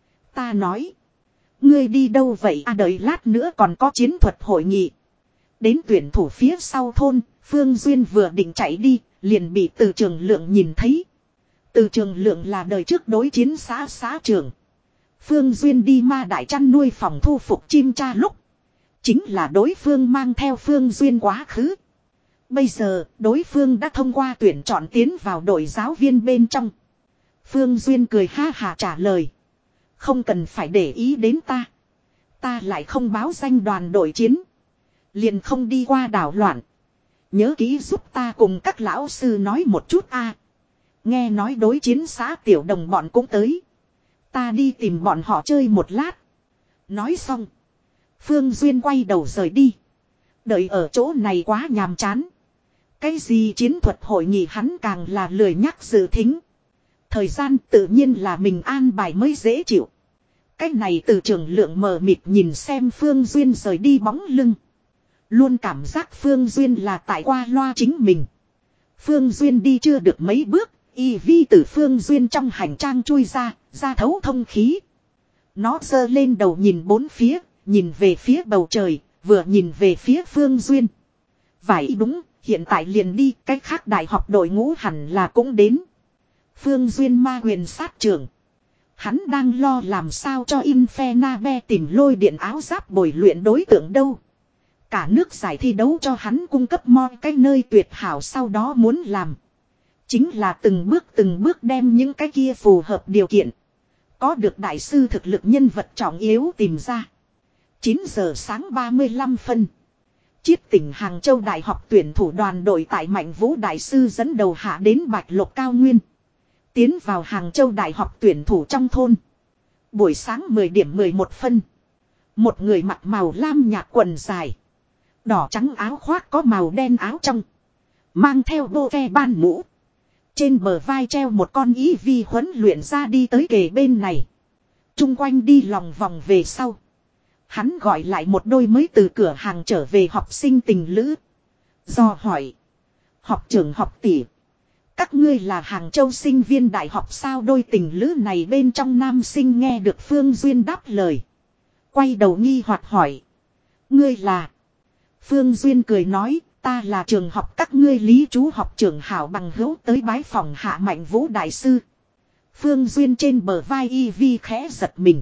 Ta nói, ngươi đi đâu vậy à, đợi lát nữa còn có chiến thuật hội nghị. Đến tuyển thủ phía sau thôn, Phương Duyên vừa định chạy đi, liền bị Từ Trường Lượng nhìn thấy. Từ Trường Lượng là đời trước đối chiến xã xã trưởng. Phương Duyên đi ma đại chăn nuôi phòng thu phục chim cha lúc. Chính là đối phương mang theo Phương Duyên quá khứ. Bây giờ đối phương đã thông qua tuyển chọn tiến vào đội giáo viên bên trong. Phương Duyên cười ha hà trả lời. Không cần phải để ý đến ta. Ta lại không báo danh đoàn đội chiến. Liền không đi qua đảo loạn. Nhớ kỹ giúp ta cùng các lão sư nói một chút a. Nghe nói đối chiến xã tiểu đồng bọn cũng tới. Ta đi tìm bọn họ chơi một lát. Nói xong. Phương Duyên quay đầu rời đi. Đợi ở chỗ này quá nhàm chán. Cái gì chiến thuật hội nghị hắn càng là lười nhắc dự thính. Thời gian tự nhiên là mình an bài mới dễ chịu. Cái này Từ Trường Lượng mờ mịt nhìn xem Phương Duyên rời đi bóng lưng. Luôn cảm giác Phương Duyên là tại qua loa chính mình. Phương Duyên đi chưa được mấy bước. Y vi từ Phương Duyên trong hành trang chui ra, ra thấu thông khí. Nó giơ lên đầu nhìn bốn phía, nhìn về phía bầu trời, vừa nhìn về phía Phương Duyên. Vậy đúng, hiện tại liền đi, cách khác đại học đội ngũ hẳn là cũng đến. Phương Duyên ma huyền sát trưởng. Hắn đang lo làm sao cho Infernabe tìm lôi điện áo giáp bồi luyện đối tượng đâu. Cả nước giải thi đấu cho hắn cung cấp mọi cái nơi tuyệt hảo sau đó muốn làm. Chính là từng bước từng bước đem những cái kia phù hợp điều kiện. Có được đại sư thực lực nhân vật trọng yếu tìm ra. chín giờ sáng ba mươi lăm phân. Chiết tỉnh Hàng Châu Đại học tuyển thủ đoàn đội tại Mạnh Vũ Đại sư dẫn đầu hạ đến Bạch Lộc Cao Nguyên. Tiến vào Hàng Châu Đại học tuyển thủ trong thôn. Buổi sáng mười điểm mười một phân. Một người mặc màu lam nhạt quần dài. Đỏ trắng áo khoác có màu đen áo trong. Mang theo bô ve ban mũ. Trên bờ vai treo một con ý vi huấn luyện ra đi tới kề bên này. Trung quanh đi lòng vòng về sau. Hắn gọi lại một đôi mới từ cửa hàng trở về học sinh tình lữ. Do hỏi. Học trưởng học tỷ. Các ngươi là Hàng Châu sinh viên đại học sao? Đôi tình lữ này bên trong nam sinh nghe được Phương Duyên đáp lời. Quay đầu nghi hoặc hỏi. Ngươi là. Phương Duyên cười nói. Ta là trường học các ngươi Lý Chú học trưởng hảo bằng hữu tới bái phòng Hạ Mạnh Vũ đại sư. Phương Duyên trên bờ vai y vi khẽ giật mình.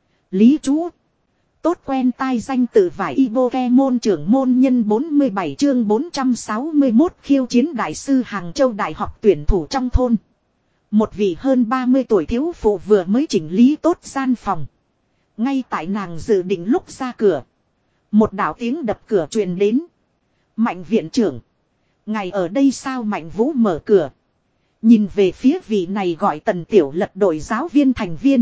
Lý Chú. Tốt quen tai danh tự vải y bô ke môn trưởng môn nhân bốn mươi bảy chương bốn trăm sáu mươi mốt khiêu chiến đại sư Hàng Châu đại học tuyển thủ trong thôn. Một vị hơn ba mươi tuổi thiếu phụ vừa mới chỉnh lý tốt gian phòng. Ngay tại nàng dự định lúc ra cửa. Một đạo tiếng đập cửa truyền đến. Mạnh viện trưởng. Ngài ở đây sao? Mạnh Vũ mở cửa. Nhìn về phía vị này gọi Tần Tiểu Lật đội giáo viên thành viên.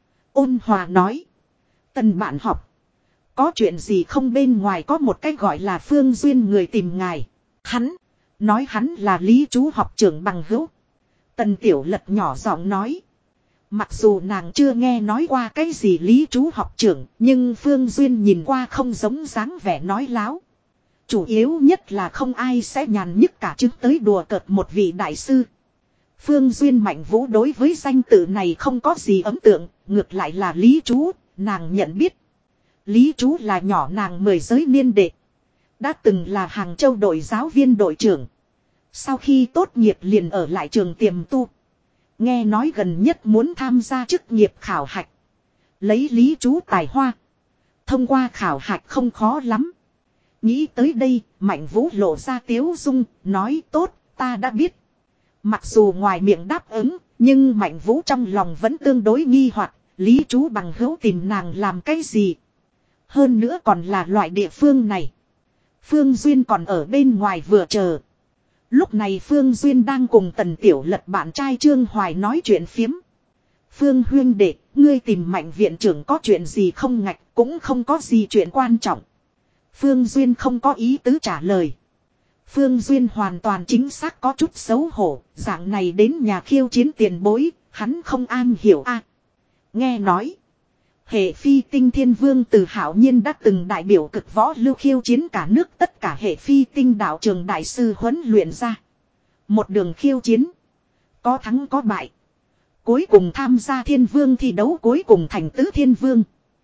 Ôn hòa nói. Tần bạn học. Có chuyện gì không? Bên ngoài có một cái gọi là Phương Duyên người tìm ngài. Hắn. Nói hắn là Lý Chú học trưởng bằng hữu. Tần Tiểu Lật nhỏ giọng nói. Mặc dù nàng chưa nghe nói qua cái gì Lý Chú học trưởng. Nhưng Phương Duyên nhìn qua không giống dáng vẻ nói láo. Chủ yếu nhất là không ai sẽ nhàn nhức cả chứng tới đùa cợt một vị đại sư. Phương Duyên Mạnh Vũ đối với danh tự này không có gì ấn tượng. Ngược lại là Lý Chú. Nàng nhận biết. Lý Chú là nhỏ nàng mười giới niên đệ. Đã từng là Hàng Châu đội giáo viên đội trưởng. Sau khi tốt nghiệp liền ở lại trường tiềm tu. Nghe nói gần nhất muốn tham gia chức nghiệp khảo hạch. Lấy Lý Chú tài hoa. Thông qua khảo hạch không khó lắm. Nghĩ tới đây, Mạnh Vũ lộ ra tiếu dung, nói tốt, ta đã biết. Mặc dù ngoài miệng đáp ứng, nhưng Mạnh Vũ trong lòng vẫn tương đối nghi hoặc, Lý Chú bằng hữu tìm nàng làm cái gì. Hơn nữa còn là loại địa phương này. Phương Duyên còn ở bên ngoài vừa chờ. Lúc này Phương Duyên đang cùng Tần Tiểu Lật bạn trai Trương Hoài nói chuyện phiếm. Phương huyên đệ, ngươi tìm Mạnh viện trưởng có chuyện gì không? Ngạch, cũng không có gì chuyện quan trọng. Phương Duyên không có ý tứ trả lời. Phương Duyên hoàn toàn chính xác có chút xấu hổ, dạng này đến nhà khiêu chiến tiền bối, hắn không an hiểu a. Nghe nói, hệ phi tinh thiên vương Từ Hạo Nhiên đã từng đại biểu cực võ lưu khiêu chiến cả nước tất cả hệ phi tinh đạo trường đại sư huấn luyện ra. Một đường khiêu chiến, có thắng có bại. Cuối cùng tham gia thiên vương thi đấu cuối cùng thành tứ thiên vương.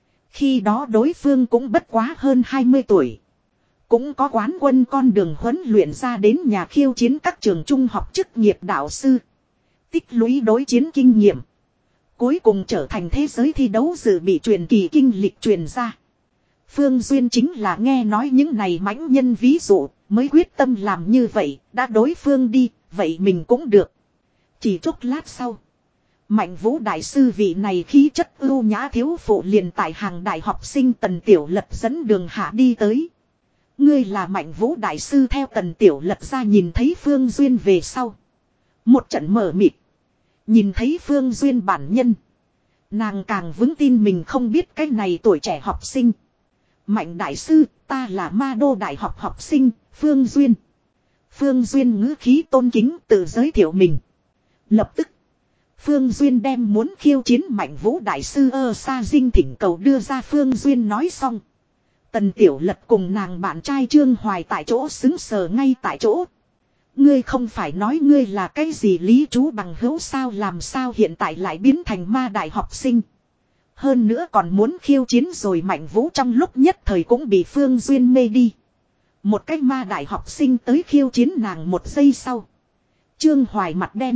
Khi đó đối phương cũng bất quá hơn hai mươi tuổi. Cũng có quán quân con đường huấn luyện ra đến nhà khiêu chiến các trường trung học chức nghiệp đạo sư. Tích lũy đối chiến kinh nghiệm. Cuối cùng trở thành thế giới thi đấu dự bị truyền kỳ kinh lịch truyền ra. Phương Duyên chính là nghe nói những này mãnh nhân ví dụ mới quyết tâm làm như vậy. Đã đối phương đi, vậy mình cũng được. Chỉ chốc lát sau. Mạnh Vũ đại sư vị này khí chất ưu nhã thiếu phụ liền tại hàng đại học sinh Tần Tiểu Lật dẫn đường hạ đi tới. Ngươi là Mạnh Vũ đại sư? Theo Tần Tiểu Lật ra nhìn thấy Phương Duyên về sau. Một trận mở mịt. Nhìn thấy Phương Duyên bản nhân. Nàng càng vững tin mình không biết cái này tuổi trẻ học sinh. Mạnh đại sư, ta là Ma Đô đại học học sinh, Phương Duyên. Phương Duyên ngữ khí tôn kính tự giới thiệu mình. Lập tức. Phương Duyên đem muốn khiêu chiến Mạnh Vũ đại sư ơ sa dinh thỉnh cầu đưa ra. Phương Duyên nói xong. Tần Tiểu Lật cùng nàng bạn trai Trương Hoài tại chỗ xứng sờ ngay tại chỗ. Ngươi không phải nói ngươi là cái gì Lý Chú bằng hữu sao? Làm sao hiện tại lại biến thành ma đại học sinh? Hơn nữa còn muốn khiêu chiến rồi. Mạnh Vũ trong lúc nhất thời cũng bị Phương Duyên mê đi. Một cái ma đại học sinh tới khiêu chiến nàng một giây sau. Trương Hoài mặt đen.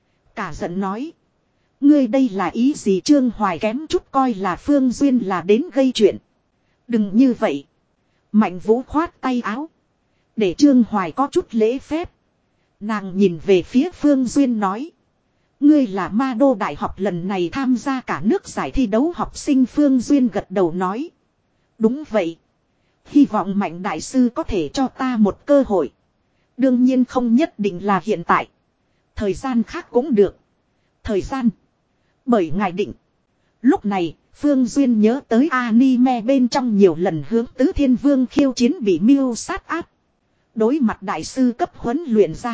Cả giận nói. Ngươi đây là ý gì? Trương Hoài kém chút coi là Phương Duyên là đến gây chuyện. Đừng như vậy. Mạnh Vũ khoát tay áo. Để Trương Hoài có chút lễ phép. Nàng nhìn về phía Phương Duyên nói. Ngươi là Ma Đô đại học lần này tham gia cả nước giải thi đấu học sinh. Phương Duyên gật đầu nói. Đúng vậy. Hy vọng Mạnh đại sư có thể cho ta một cơ hội. Đương nhiên không nhất định là hiện tại. Thời gian khác cũng được. Thời gian. Bởi ngài định. Lúc này, Phương Duyên nhớ tới anime bên trong nhiều lần hướng Tứ Thiên Vương khiêu chiến bị mưu sát áp. Đối mặt đại sư cấp huấn luyện ra.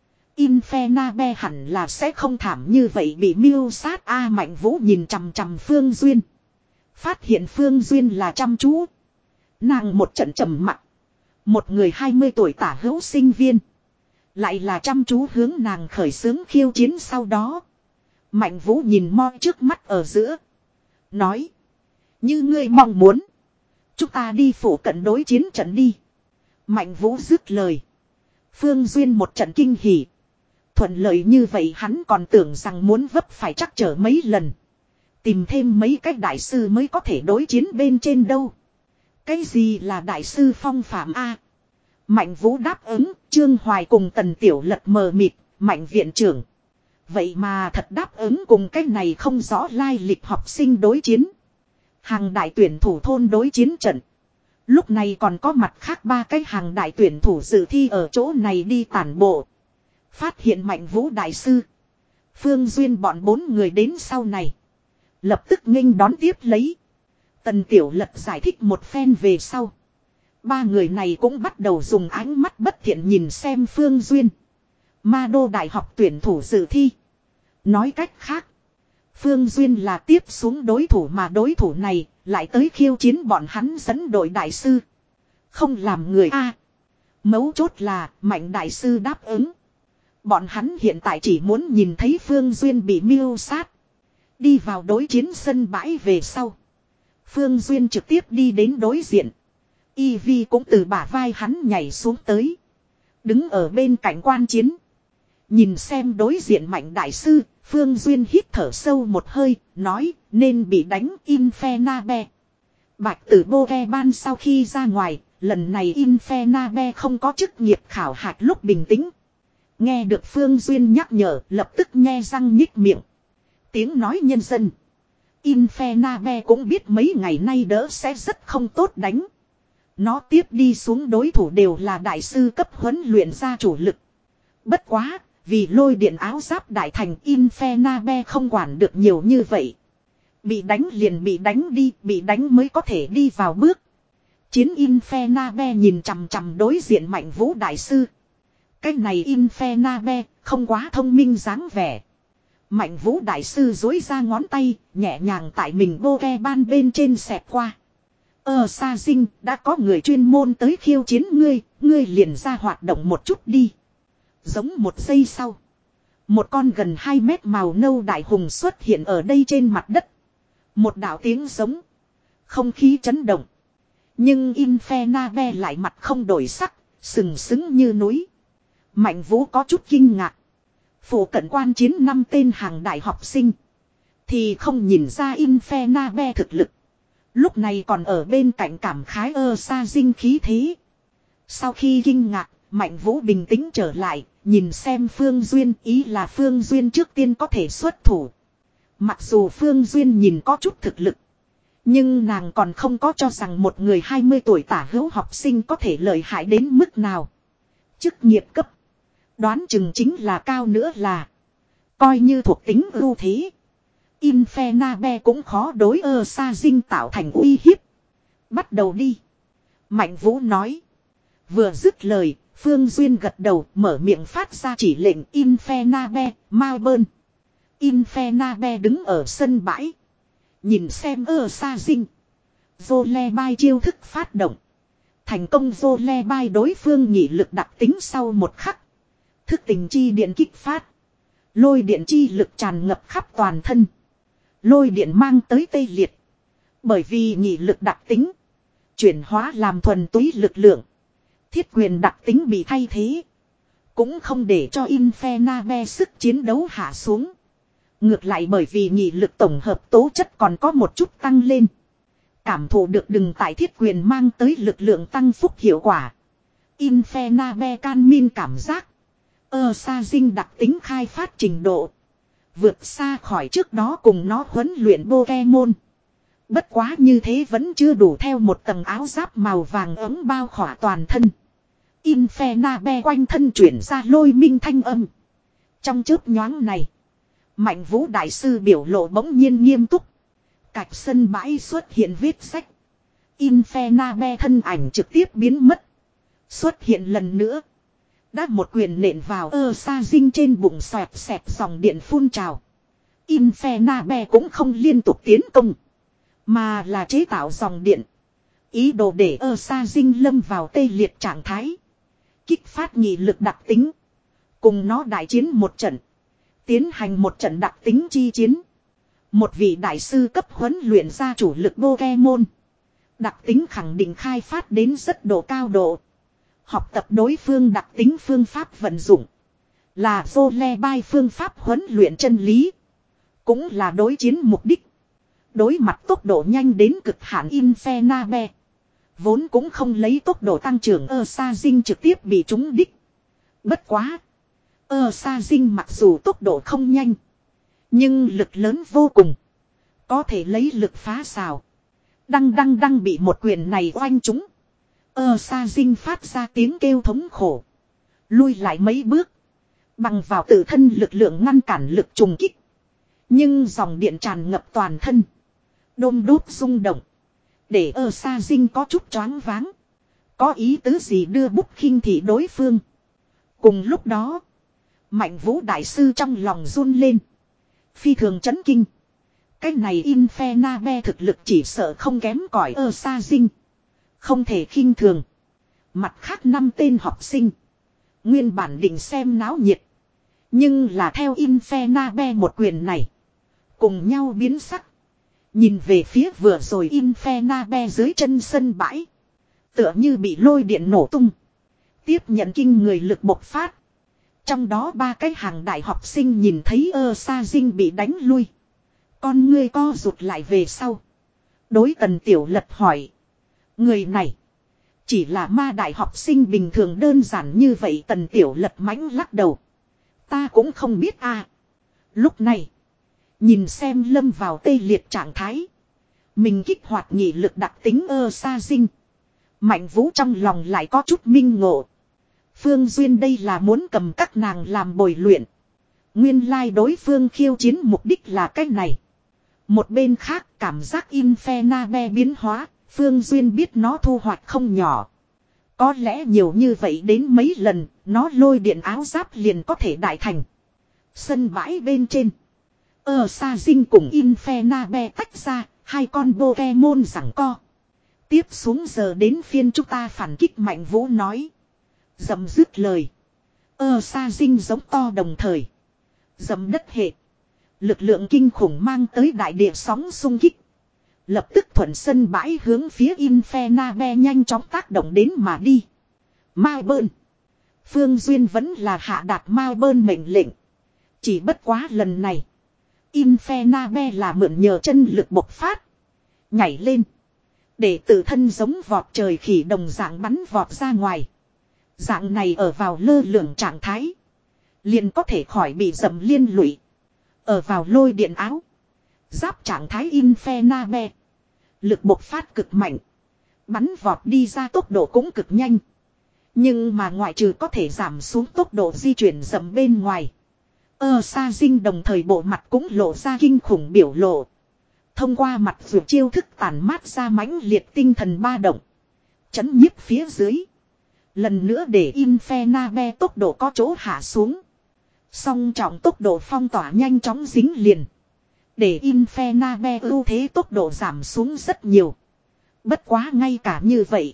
Infernabe hẳn là sẽ không thảm như vậy bị mưu sát. A Mạnh Vũ nhìn chằm chằm Phương Duyên. Phát hiện Phương Duyên là chăm chú. Nàng một trận trầm mặc. Một người hai mươi tuổi tả hữu sinh viên. Lại là chăm chú hướng nàng khởi xướng khiêu chiến sau đó. Mạnh Vũ nhìn Mo trước mắt ở giữa. Nói. Như ngươi mong muốn. Chúng ta đi phủ cận đối chiến trận đi. Mạnh Vũ dứt lời. Phương Duyên một trận kinh hỉ. Thuận lợi như vậy hắn còn tưởng rằng muốn vấp phải chắc trở mấy lần. Tìm thêm mấy cách đại sư mới có thể đối chiến bên trên đâu. Cái gì là đại sư phong phạm A? Mạnh Vũ đáp ứng, Trương Hoài cùng Tần Tiểu Lật mờ mịt, Mạnh viện trưởng. Vậy mà thật đáp ứng cùng cái này không rõ lai lịch học sinh đối chiến. Hàng đại tuyển thủ thôn đối chiến trận. Lúc này còn có mặt khác ba cái hàng đại tuyển thủ dự thi ở chỗ này đi tản bộ. Phát hiện Mạnh Vũ đại sư. Phương Duyên bọn bốn người đến sau này. Lập tức nghênh đón tiếp lấy. Tần Tiểu Lật giải thích một phen về sau. Ba người này cũng bắt đầu dùng ánh mắt bất thiện nhìn xem Phương Duyên. Ma đô đại học tuyển thủ dự thi. Nói cách khác. Phương Duyên là tiếp xuống đối thủ mà đối thủ này lại tới khiêu chiến bọn hắn dẫn đội đại sư. Không làm người A. Mấu chốt là Mạnh đại sư đáp ứng. Bọn hắn hiện tại chỉ muốn nhìn thấy Phương Duyên bị mưu sát. Đi vào đối chiến sân bãi về sau. Phương Duyên trực tiếp đi đến đối diện. Y Vi cũng từ bả vai hắn nhảy xuống tới. Đứng ở bên cạnh quan chiến. Nhìn xem đối diện Mạnh đại sư. Phương Duyên hít thở sâu một hơi. Nói nên bị đánh Infenabe. Bạch tử Bô Ke Ban sau khi ra ngoài. Lần này Infenabe không có chức nghiệp khảo hạch lúc bình tĩnh. Nghe được Phương Duyên nhắc nhở. Lập tức nhe răng nhích miệng. Tiếng nói nhân dân. Infenabe cũng biết mấy ngày nay đỡ sẽ rất không tốt đánh. Nó tiếp đi xuống đối thủ đều là đại sư cấp huấn luyện ra chủ lực. Bất quá, vì lôi điện áo giáp đại thành Infenabe không quản được nhiều như vậy. Bị đánh liền bị đánh đi, bị đánh mới có thể đi vào bước. Chiến Infenabe nhìn chằm chằm đối diện Mạnh Vũ đại sư. Cái này Infenabe không quá thông minh dáng vẻ. Mạnh Vũ đại sư dối ra ngón tay, nhẹ nhàng tại mình Bô Ke Ban bên trên xẹt qua. Ờ Sa Dinh, đã có người chuyên môn tới khiêu chiến ngươi, ngươi liền ra hoạt động một chút đi. Giống một giây sau. Một con gần hai mét màu nâu đại hùng xuất hiện ở đây trên mặt đất. Một đạo tiếng giống. Không khí chấn động. Nhưng Infenabe lại mặt không đổi sắc, sừng sững như núi. Mạnh Vũ có chút kinh ngạc. Phủ cận quan chiến năm tên hàng đại học sinh. Thì không nhìn ra Infenabe thực lực. Lúc này còn ở bên cạnh cảm khái ơ Sa Dinh khí thế. Sau khi kinh ngạc, Mạnh Vũ bình tĩnh trở lại, nhìn xem Phương Duyên, ý là Phương Duyên trước tiên có thể xuất thủ. Mặc dù Phương Duyên nhìn có chút thực lực. Nhưng nàng còn không có cho rằng một người hai mươi tuổi tả hữu học sinh có thể lợi hại đến mức nào. Chức nghiệp cấp. Đoán chừng chính là cao nữa là. Coi như thuộc tính ưu thế. Infenabe cũng khó đối ơ Sa Dinh tạo thành uy hiếp. Bắt đầu đi. Mạnh Vũ nói. Vừa dứt lời, Phương Duyên gật đầu mở miệng phát ra chỉ lệnh Infenabe, mau bơn. Infenabe đứng ở sân bãi. Nhìn xem ơ Sa Dinh. Volley chiêu thức phát động. Thành công Volley đối phương nhị lực đặc tính sau một khắc. Thức tình chi điện kích phát. Lôi điện chi lực tràn ngập khắp toàn thân. Lôi điện mang tới tê liệt. Bởi vì nhị lực đặc tính. Chuyển hóa làm thuần túy lực lượng. Thiết quyền đặc tính bị thay thế. Cũng không để cho Infenabe sức chiến đấu hạ xuống. Ngược lại bởi vì nhị lực tổng hợp tố chất còn có một chút tăng lên. Cảm thụ được đừng tại thiết quyền mang tới lực lượng tăng phúc hiệu quả. Infenabe can min cảm giác. Ơ Sa Dinh đặc tính khai phát trình độ. Vượt xa khỏi trước đó cùng nó huấn luyện Pokemon. Bất quá như thế vẫn chưa đủ theo một tầng áo giáp màu vàng ấm bao khỏa toàn thân. Infenabe quanh thân chuyển ra lôi minh thanh âm. Trong chớp nhoáng này. Mạnh Vũ đại sư biểu lộ bỗng nhiên nghiêm túc. Cạch sân bãi xuất hiện vết sách. Infenabe thân ảnh trực tiếp biến mất. Xuất hiện lần nữa. Đã một quyền nện vào ơ Sa Dinh trên bụng xoẹt xẹt dòng điện phun trào. Infenabe cũng không liên tục tiến công. Mà là chế tạo dòng điện. Ý đồ để ơ sa dinh lâm vào tê liệt trạng thái. Kích phát nhị lực đặc tính. Cùng nó đại chiến một trận. Tiến hành một trận đặc tính chi chiến. Một vị đại sư cấp huấn luyện ra chủ lực Pokemon. Đặc tính khẳng định khai phát đến rất độ cao độ. Học tập đối phương đặc tính phương pháp vận dụng. Là Jolebai phương pháp huấn luyện chân lý. Cũng là đối chiến mục đích. Đối mặt tốc độ nhanh đến cực hạn Infernape. Vốn cũng không lấy tốc độ tăng trưởng ơ sa dinh trực tiếp bị trúng đích. Bất quá. Ơ sa dinh mặc dù tốc độ không nhanh. Nhưng lực lớn vô cùng. Có thể lấy lực phá xào. Đăng đăng đăng bị một quyền này oanh trúng. Ơ sa dinh phát ra tiếng kêu thống khổ. Lui lại mấy bước. Bằng vào tự thân lực lượng ngăn cản lực trùng kích. Nhưng dòng điện tràn ngập toàn thân. Đôm đốt rung động. Để ơ sa dinh có chút choáng váng. Có ý tứ gì đưa bút khinh thị đối phương. Cùng lúc đó. Mạnh vũ đại sư trong lòng run lên. Phi thường chấn kinh. Cái này Infernape thực lực chỉ sợ không kém cỏi ơ sa dinh. Không thể khinh thường. Mặt khác năm tên học sinh. Nguyên bản định xem náo nhiệt. Nhưng là theo Infernape một quyền này. Cùng nhau biến sắc. Nhìn về phía vừa rồi Infernape dưới chân sân bãi. Tựa như bị lôi điện nổ tung. Tiếp nhận kinh người lực bộc phát. Trong đó ba cái hàng đại học sinh nhìn thấy ơ sa dinh bị đánh lui. Con ngươi co rụt lại về sau. Đối Tần Tiểu Lật hỏi. Người này. Chỉ là ma đại học sinh bình thường đơn giản như vậy. Tần Tiểu Lật mãnh lắc đầu. Ta cũng không biết a. À. Lúc này. Nhìn xem lâm vào tê liệt trạng thái. Mình kích hoạt nhị lực đặc tính ơ sa dinh. Mạnh vũ trong lòng lại có chút minh ngộ. Phương Duyên đây là muốn cầm các nàng làm bồi luyện. Nguyên lai đối phương khiêu chiến mục đích là cái này. Một bên khác cảm giác Infernape biến hóa. Phương Duyên biết nó thu hoạch không nhỏ. Có lẽ nhiều như vậy đến mấy lần. Nó lôi điện áo giáp liền có thể đại thành. Sân bãi bên trên. Ơ sa dinh cùng Infernape tách ra. Hai con Pokemon giằng co. Tiếp xuống giờ đến phiên chúng ta phản kích. Mạnh vũ nói. Dầm dứt lời. Ơ sa dinh giống to đồng thời. Dầm đất hệ. Lực lượng kinh khủng mang tới đại địa sóng xung kích. Lập tức thuận sân bãi hướng phía Infernape nhanh chóng tác động đến mà đi. Mai bơn. Phương Duyên vẫn là hạ đạt Mai bơn mệnh lệnh. Chỉ bất quá lần này. Infernape là mượn nhờ chân lực bộc phát. Nhảy lên. Để tự thân giống vọt trời khỉ đồng dạng bắn vọt ra ngoài. Dạng này ở vào lơ lửng trạng thái. Liền có thể khỏi bị dầm liên lụy. Ở vào lôi điện áo. Giáp trạng thái Infernape. Lực bộc phát cực mạnh. Bắn vọt đi ra tốc độ cũng cực nhanh. Nhưng mà ngoại trừ có thể giảm xuống tốc độ di chuyển dầm bên ngoài. Ơ sa dinh đồng thời bộ mặt cũng lộ ra kinh khủng biểu lộ. Thông qua mặt vượt chiêu thức tàn mát ra mãnh liệt tinh thần ba động. Chấn nhiếp phía dưới. Lần nữa để Infernape tốc độ có chỗ hạ xuống. Song trọng tốc độ phong tỏa nhanh chóng dính liền. Để Infernape ưu thế tốc độ giảm xuống rất nhiều. Bất quá ngay cả như vậy.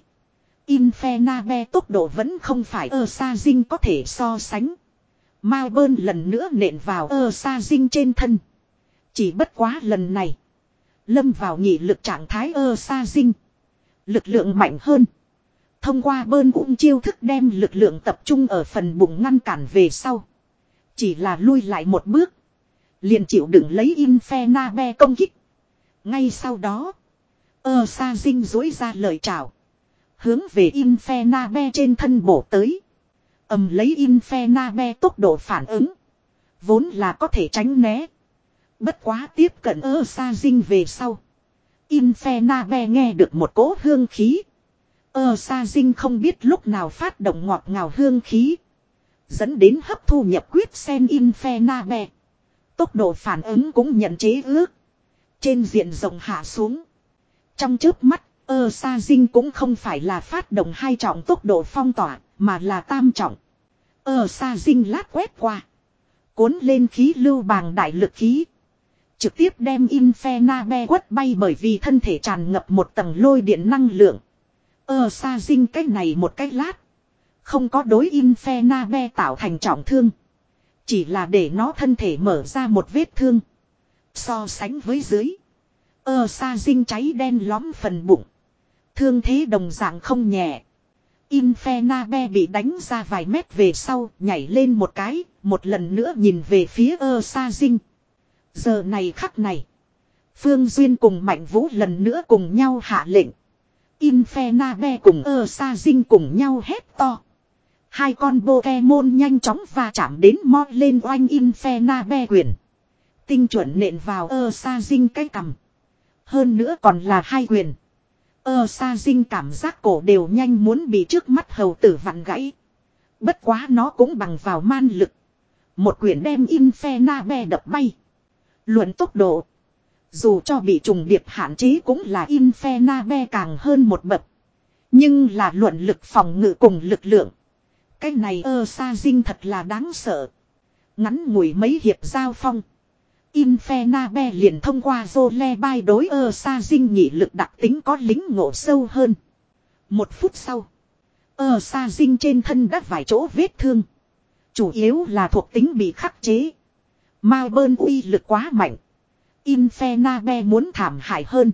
Infernape tốc độ vẫn không phải ơ sa dinh có thể so sánh. Mai bơn lần nữa nện vào ơ sa dinh trên thân. Chỉ bất quá lần này. Lâm vào nhị lực trạng thái ơ sa dinh. Lực lượng mạnh hơn. Thông qua bơn ung chiêu thức đem lực lượng tập trung ở phần bụng ngăn cản về sau. Chỉ là lui lại một bước. Liền chịu đựng lấy Infernape công kích. Ngay sau đó. Ơ sa dinh dối ra lời chào. Hướng về Infernape trên thân bổ tới. Ầm lấy Infernape tốc độ phản ứng. Vốn là có thể tránh né. Bất quá tiếp cận ơ sa dinh về sau. Infernape nghe được một cỗ hương khí. Ơ sa dinh không biết lúc nào phát động ngọt ngào hương khí. Dẫn đến hấp thu nhập quyết sen Infernape. Tốc độ phản ứng cũng nhận chế ước. Trên diện rộng hạ xuống. Trong chớp mắt, ơ sa dinh cũng không phải là phát động hai trọng tốc độ phong tỏa, mà là tam trọng. Ơ sa dinh lát quét qua. Cuốn lên khí lưu bàng đại lực khí. Trực tiếp đem Infernabe quất bay bởi vì thân thể tràn ngập một tầng lôi điện năng lượng. Ơ Sa Dinh cái này một cái lát. Không có đối Infernabe tạo thành trọng thương. Chỉ là để nó thân thể mở ra một vết thương. So sánh với dưới. Ơ Sa Dinh cháy đen lõm phần bụng. Thương thế đồng dạng không nhẹ. Infernabe bị đánh ra vài mét về sau, nhảy lên một cái, một lần nữa nhìn về phía Ơ Sa Dinh. Giờ này khắc này, Phương Duyên cùng Mạnh Vũ lần nữa cùng nhau hạ lệnh. Infernabe cùng Ơ Sa Dinh cùng nhau hét to. Hai con Pokemon nhanh chóng va chạm đến mo lên oanh Infernabe quyền. Tinh chuẩn nện vào Ơ Sa Dinh cái cằm. Hơn nữa còn là hai quyền. Ơ Sa Dinh cảm giác cổ đều nhanh muốn bị trước mắt hầu tử vặn gãy. Bất quá nó cũng bằng vào man lực. Một quyền đem Infernabe đập bay. Luận tốc độ. Dù cho bị trùng điệp hạn chế cũng là Infernabe càng hơn một bậc. Nhưng là luận lực phòng ngự cùng lực lượng. Cái này Ơ Sa Dinh thật là đáng sợ. Ngắn ngủi mấy hiệp giao phong. Infernabe liền thông qua Jollibee đối Ơ Sa Dinh nhị lực đặc tính có lính ngộ sâu hơn. Một phút sau. Ơ Sa Dinh trên thân đã vài chỗ vết thương. Chủ yếu là thuộc tính bị khắc chế. Ma bơn uy lực quá mạnh. Infernabe muốn thảm hại hơn.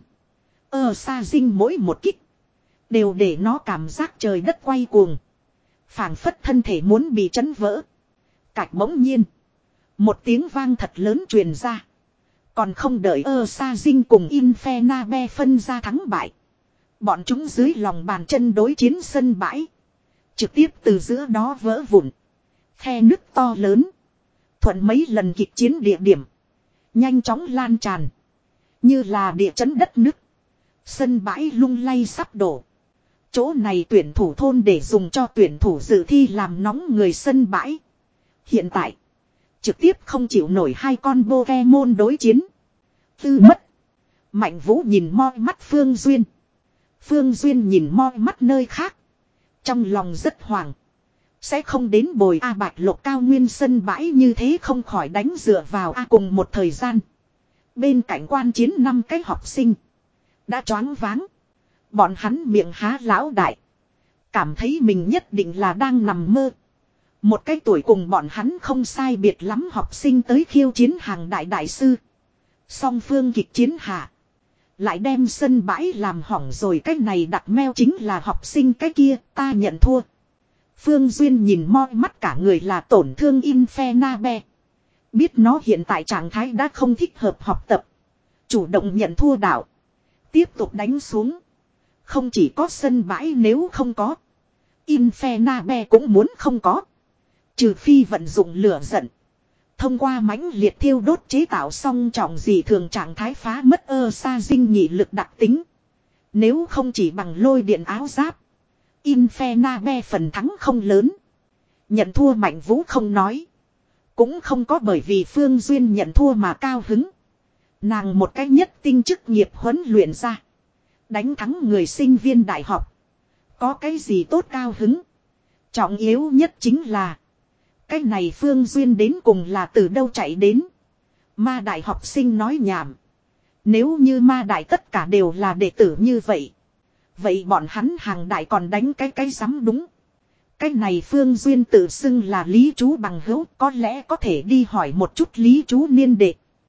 Ơ Sa Dinh mỗi một kích. Đều để nó cảm giác trời đất quay cuồng. Phảng phất thân thể muốn bị chấn vỡ. Cạch bỗng nhiên. Một tiếng vang thật lớn truyền ra. Còn không đợi Ơ Sa Dinh cùng Infernabe phân ra thắng bại. Bọn chúng dưới lòng bàn chân đối chiến sân bãi. Trực tiếp từ giữa đó vỡ vụn. Khe nứt to lớn. Thuận mấy lần kịch chiến địa điểm. Nhanh chóng lan tràn. Như là địa chấn đất nứt. Sân bãi lung lay sắp đổ. Chỗ này tuyển thủ thôn để dùng cho tuyển thủ dự thi làm nóng người sân bãi. Hiện tại. Trực tiếp không chịu nổi hai con Pokemon đối chiến. Tư mất. Mạnh Vũ nhìn moi mắt Phương Duyên. Phương Duyên nhìn moi mắt nơi khác. Trong lòng rất hoảng. Sẽ không đến bồi A Bạch Lộc cao nguyên sân bãi như thế không khỏi đánh dựa vào A cùng một thời gian. Bên cạnh quan chiến năm cái học sinh. Đã choáng váng. Bọn hắn miệng há lão đại. Cảm thấy mình nhất định là đang nằm mơ. Một cái tuổi cùng bọn hắn không sai biệt lắm học sinh tới khiêu chiến hàng đại đại sư. Song phương kịch chiến hạ. Lại đem sân bãi làm hỏng rồi, cái này đặt meo chính là học sinh cái kia, ta nhận thua. Phương Duyên nhìn moi mắt cả người là tổn thương Infernabe. Biết nó hiện tại trạng thái đã không thích hợp học tập. Chủ động nhận thua đảo. Tiếp tục đánh xuống. Không chỉ có sân bãi nếu không có. Infernabe cũng muốn không có. Trừ phi vận dụng lửa giận. Thông qua mãnh liệt thiêu đốt chế tạo song trọng dị thường trạng thái phá mất Ơ Sa Dinh nhị lực đặc tính. Nếu không chỉ bằng lôi điện áo giáp. Infernabe phần thắng không lớn. Nhận thua Mạnh Vũ không nói. Cũng không có bởi vì Phương Duyên nhận thua mà cao hứng. Nàng một cách nhất tinh chức nghiệp huấn luyện ra. Đánh thắng người sinh viên đại học. Có cái gì tốt cao hứng. Trọng yếu nhất chính là. Cái này Phương Duyên đến cùng là từ đâu chạy đến. Ma đại học sinh nói nhảm. Nếu như ma đại tất cả đều là đệ tử như vậy. Vậy bọn hắn hàng đại còn đánh cái cái rắm đúng. Cái này Phương Duyên tự xưng là Lý Chú bằng hữu. Có lẽ có thể đi hỏi một chút Lý Chú niên đệ.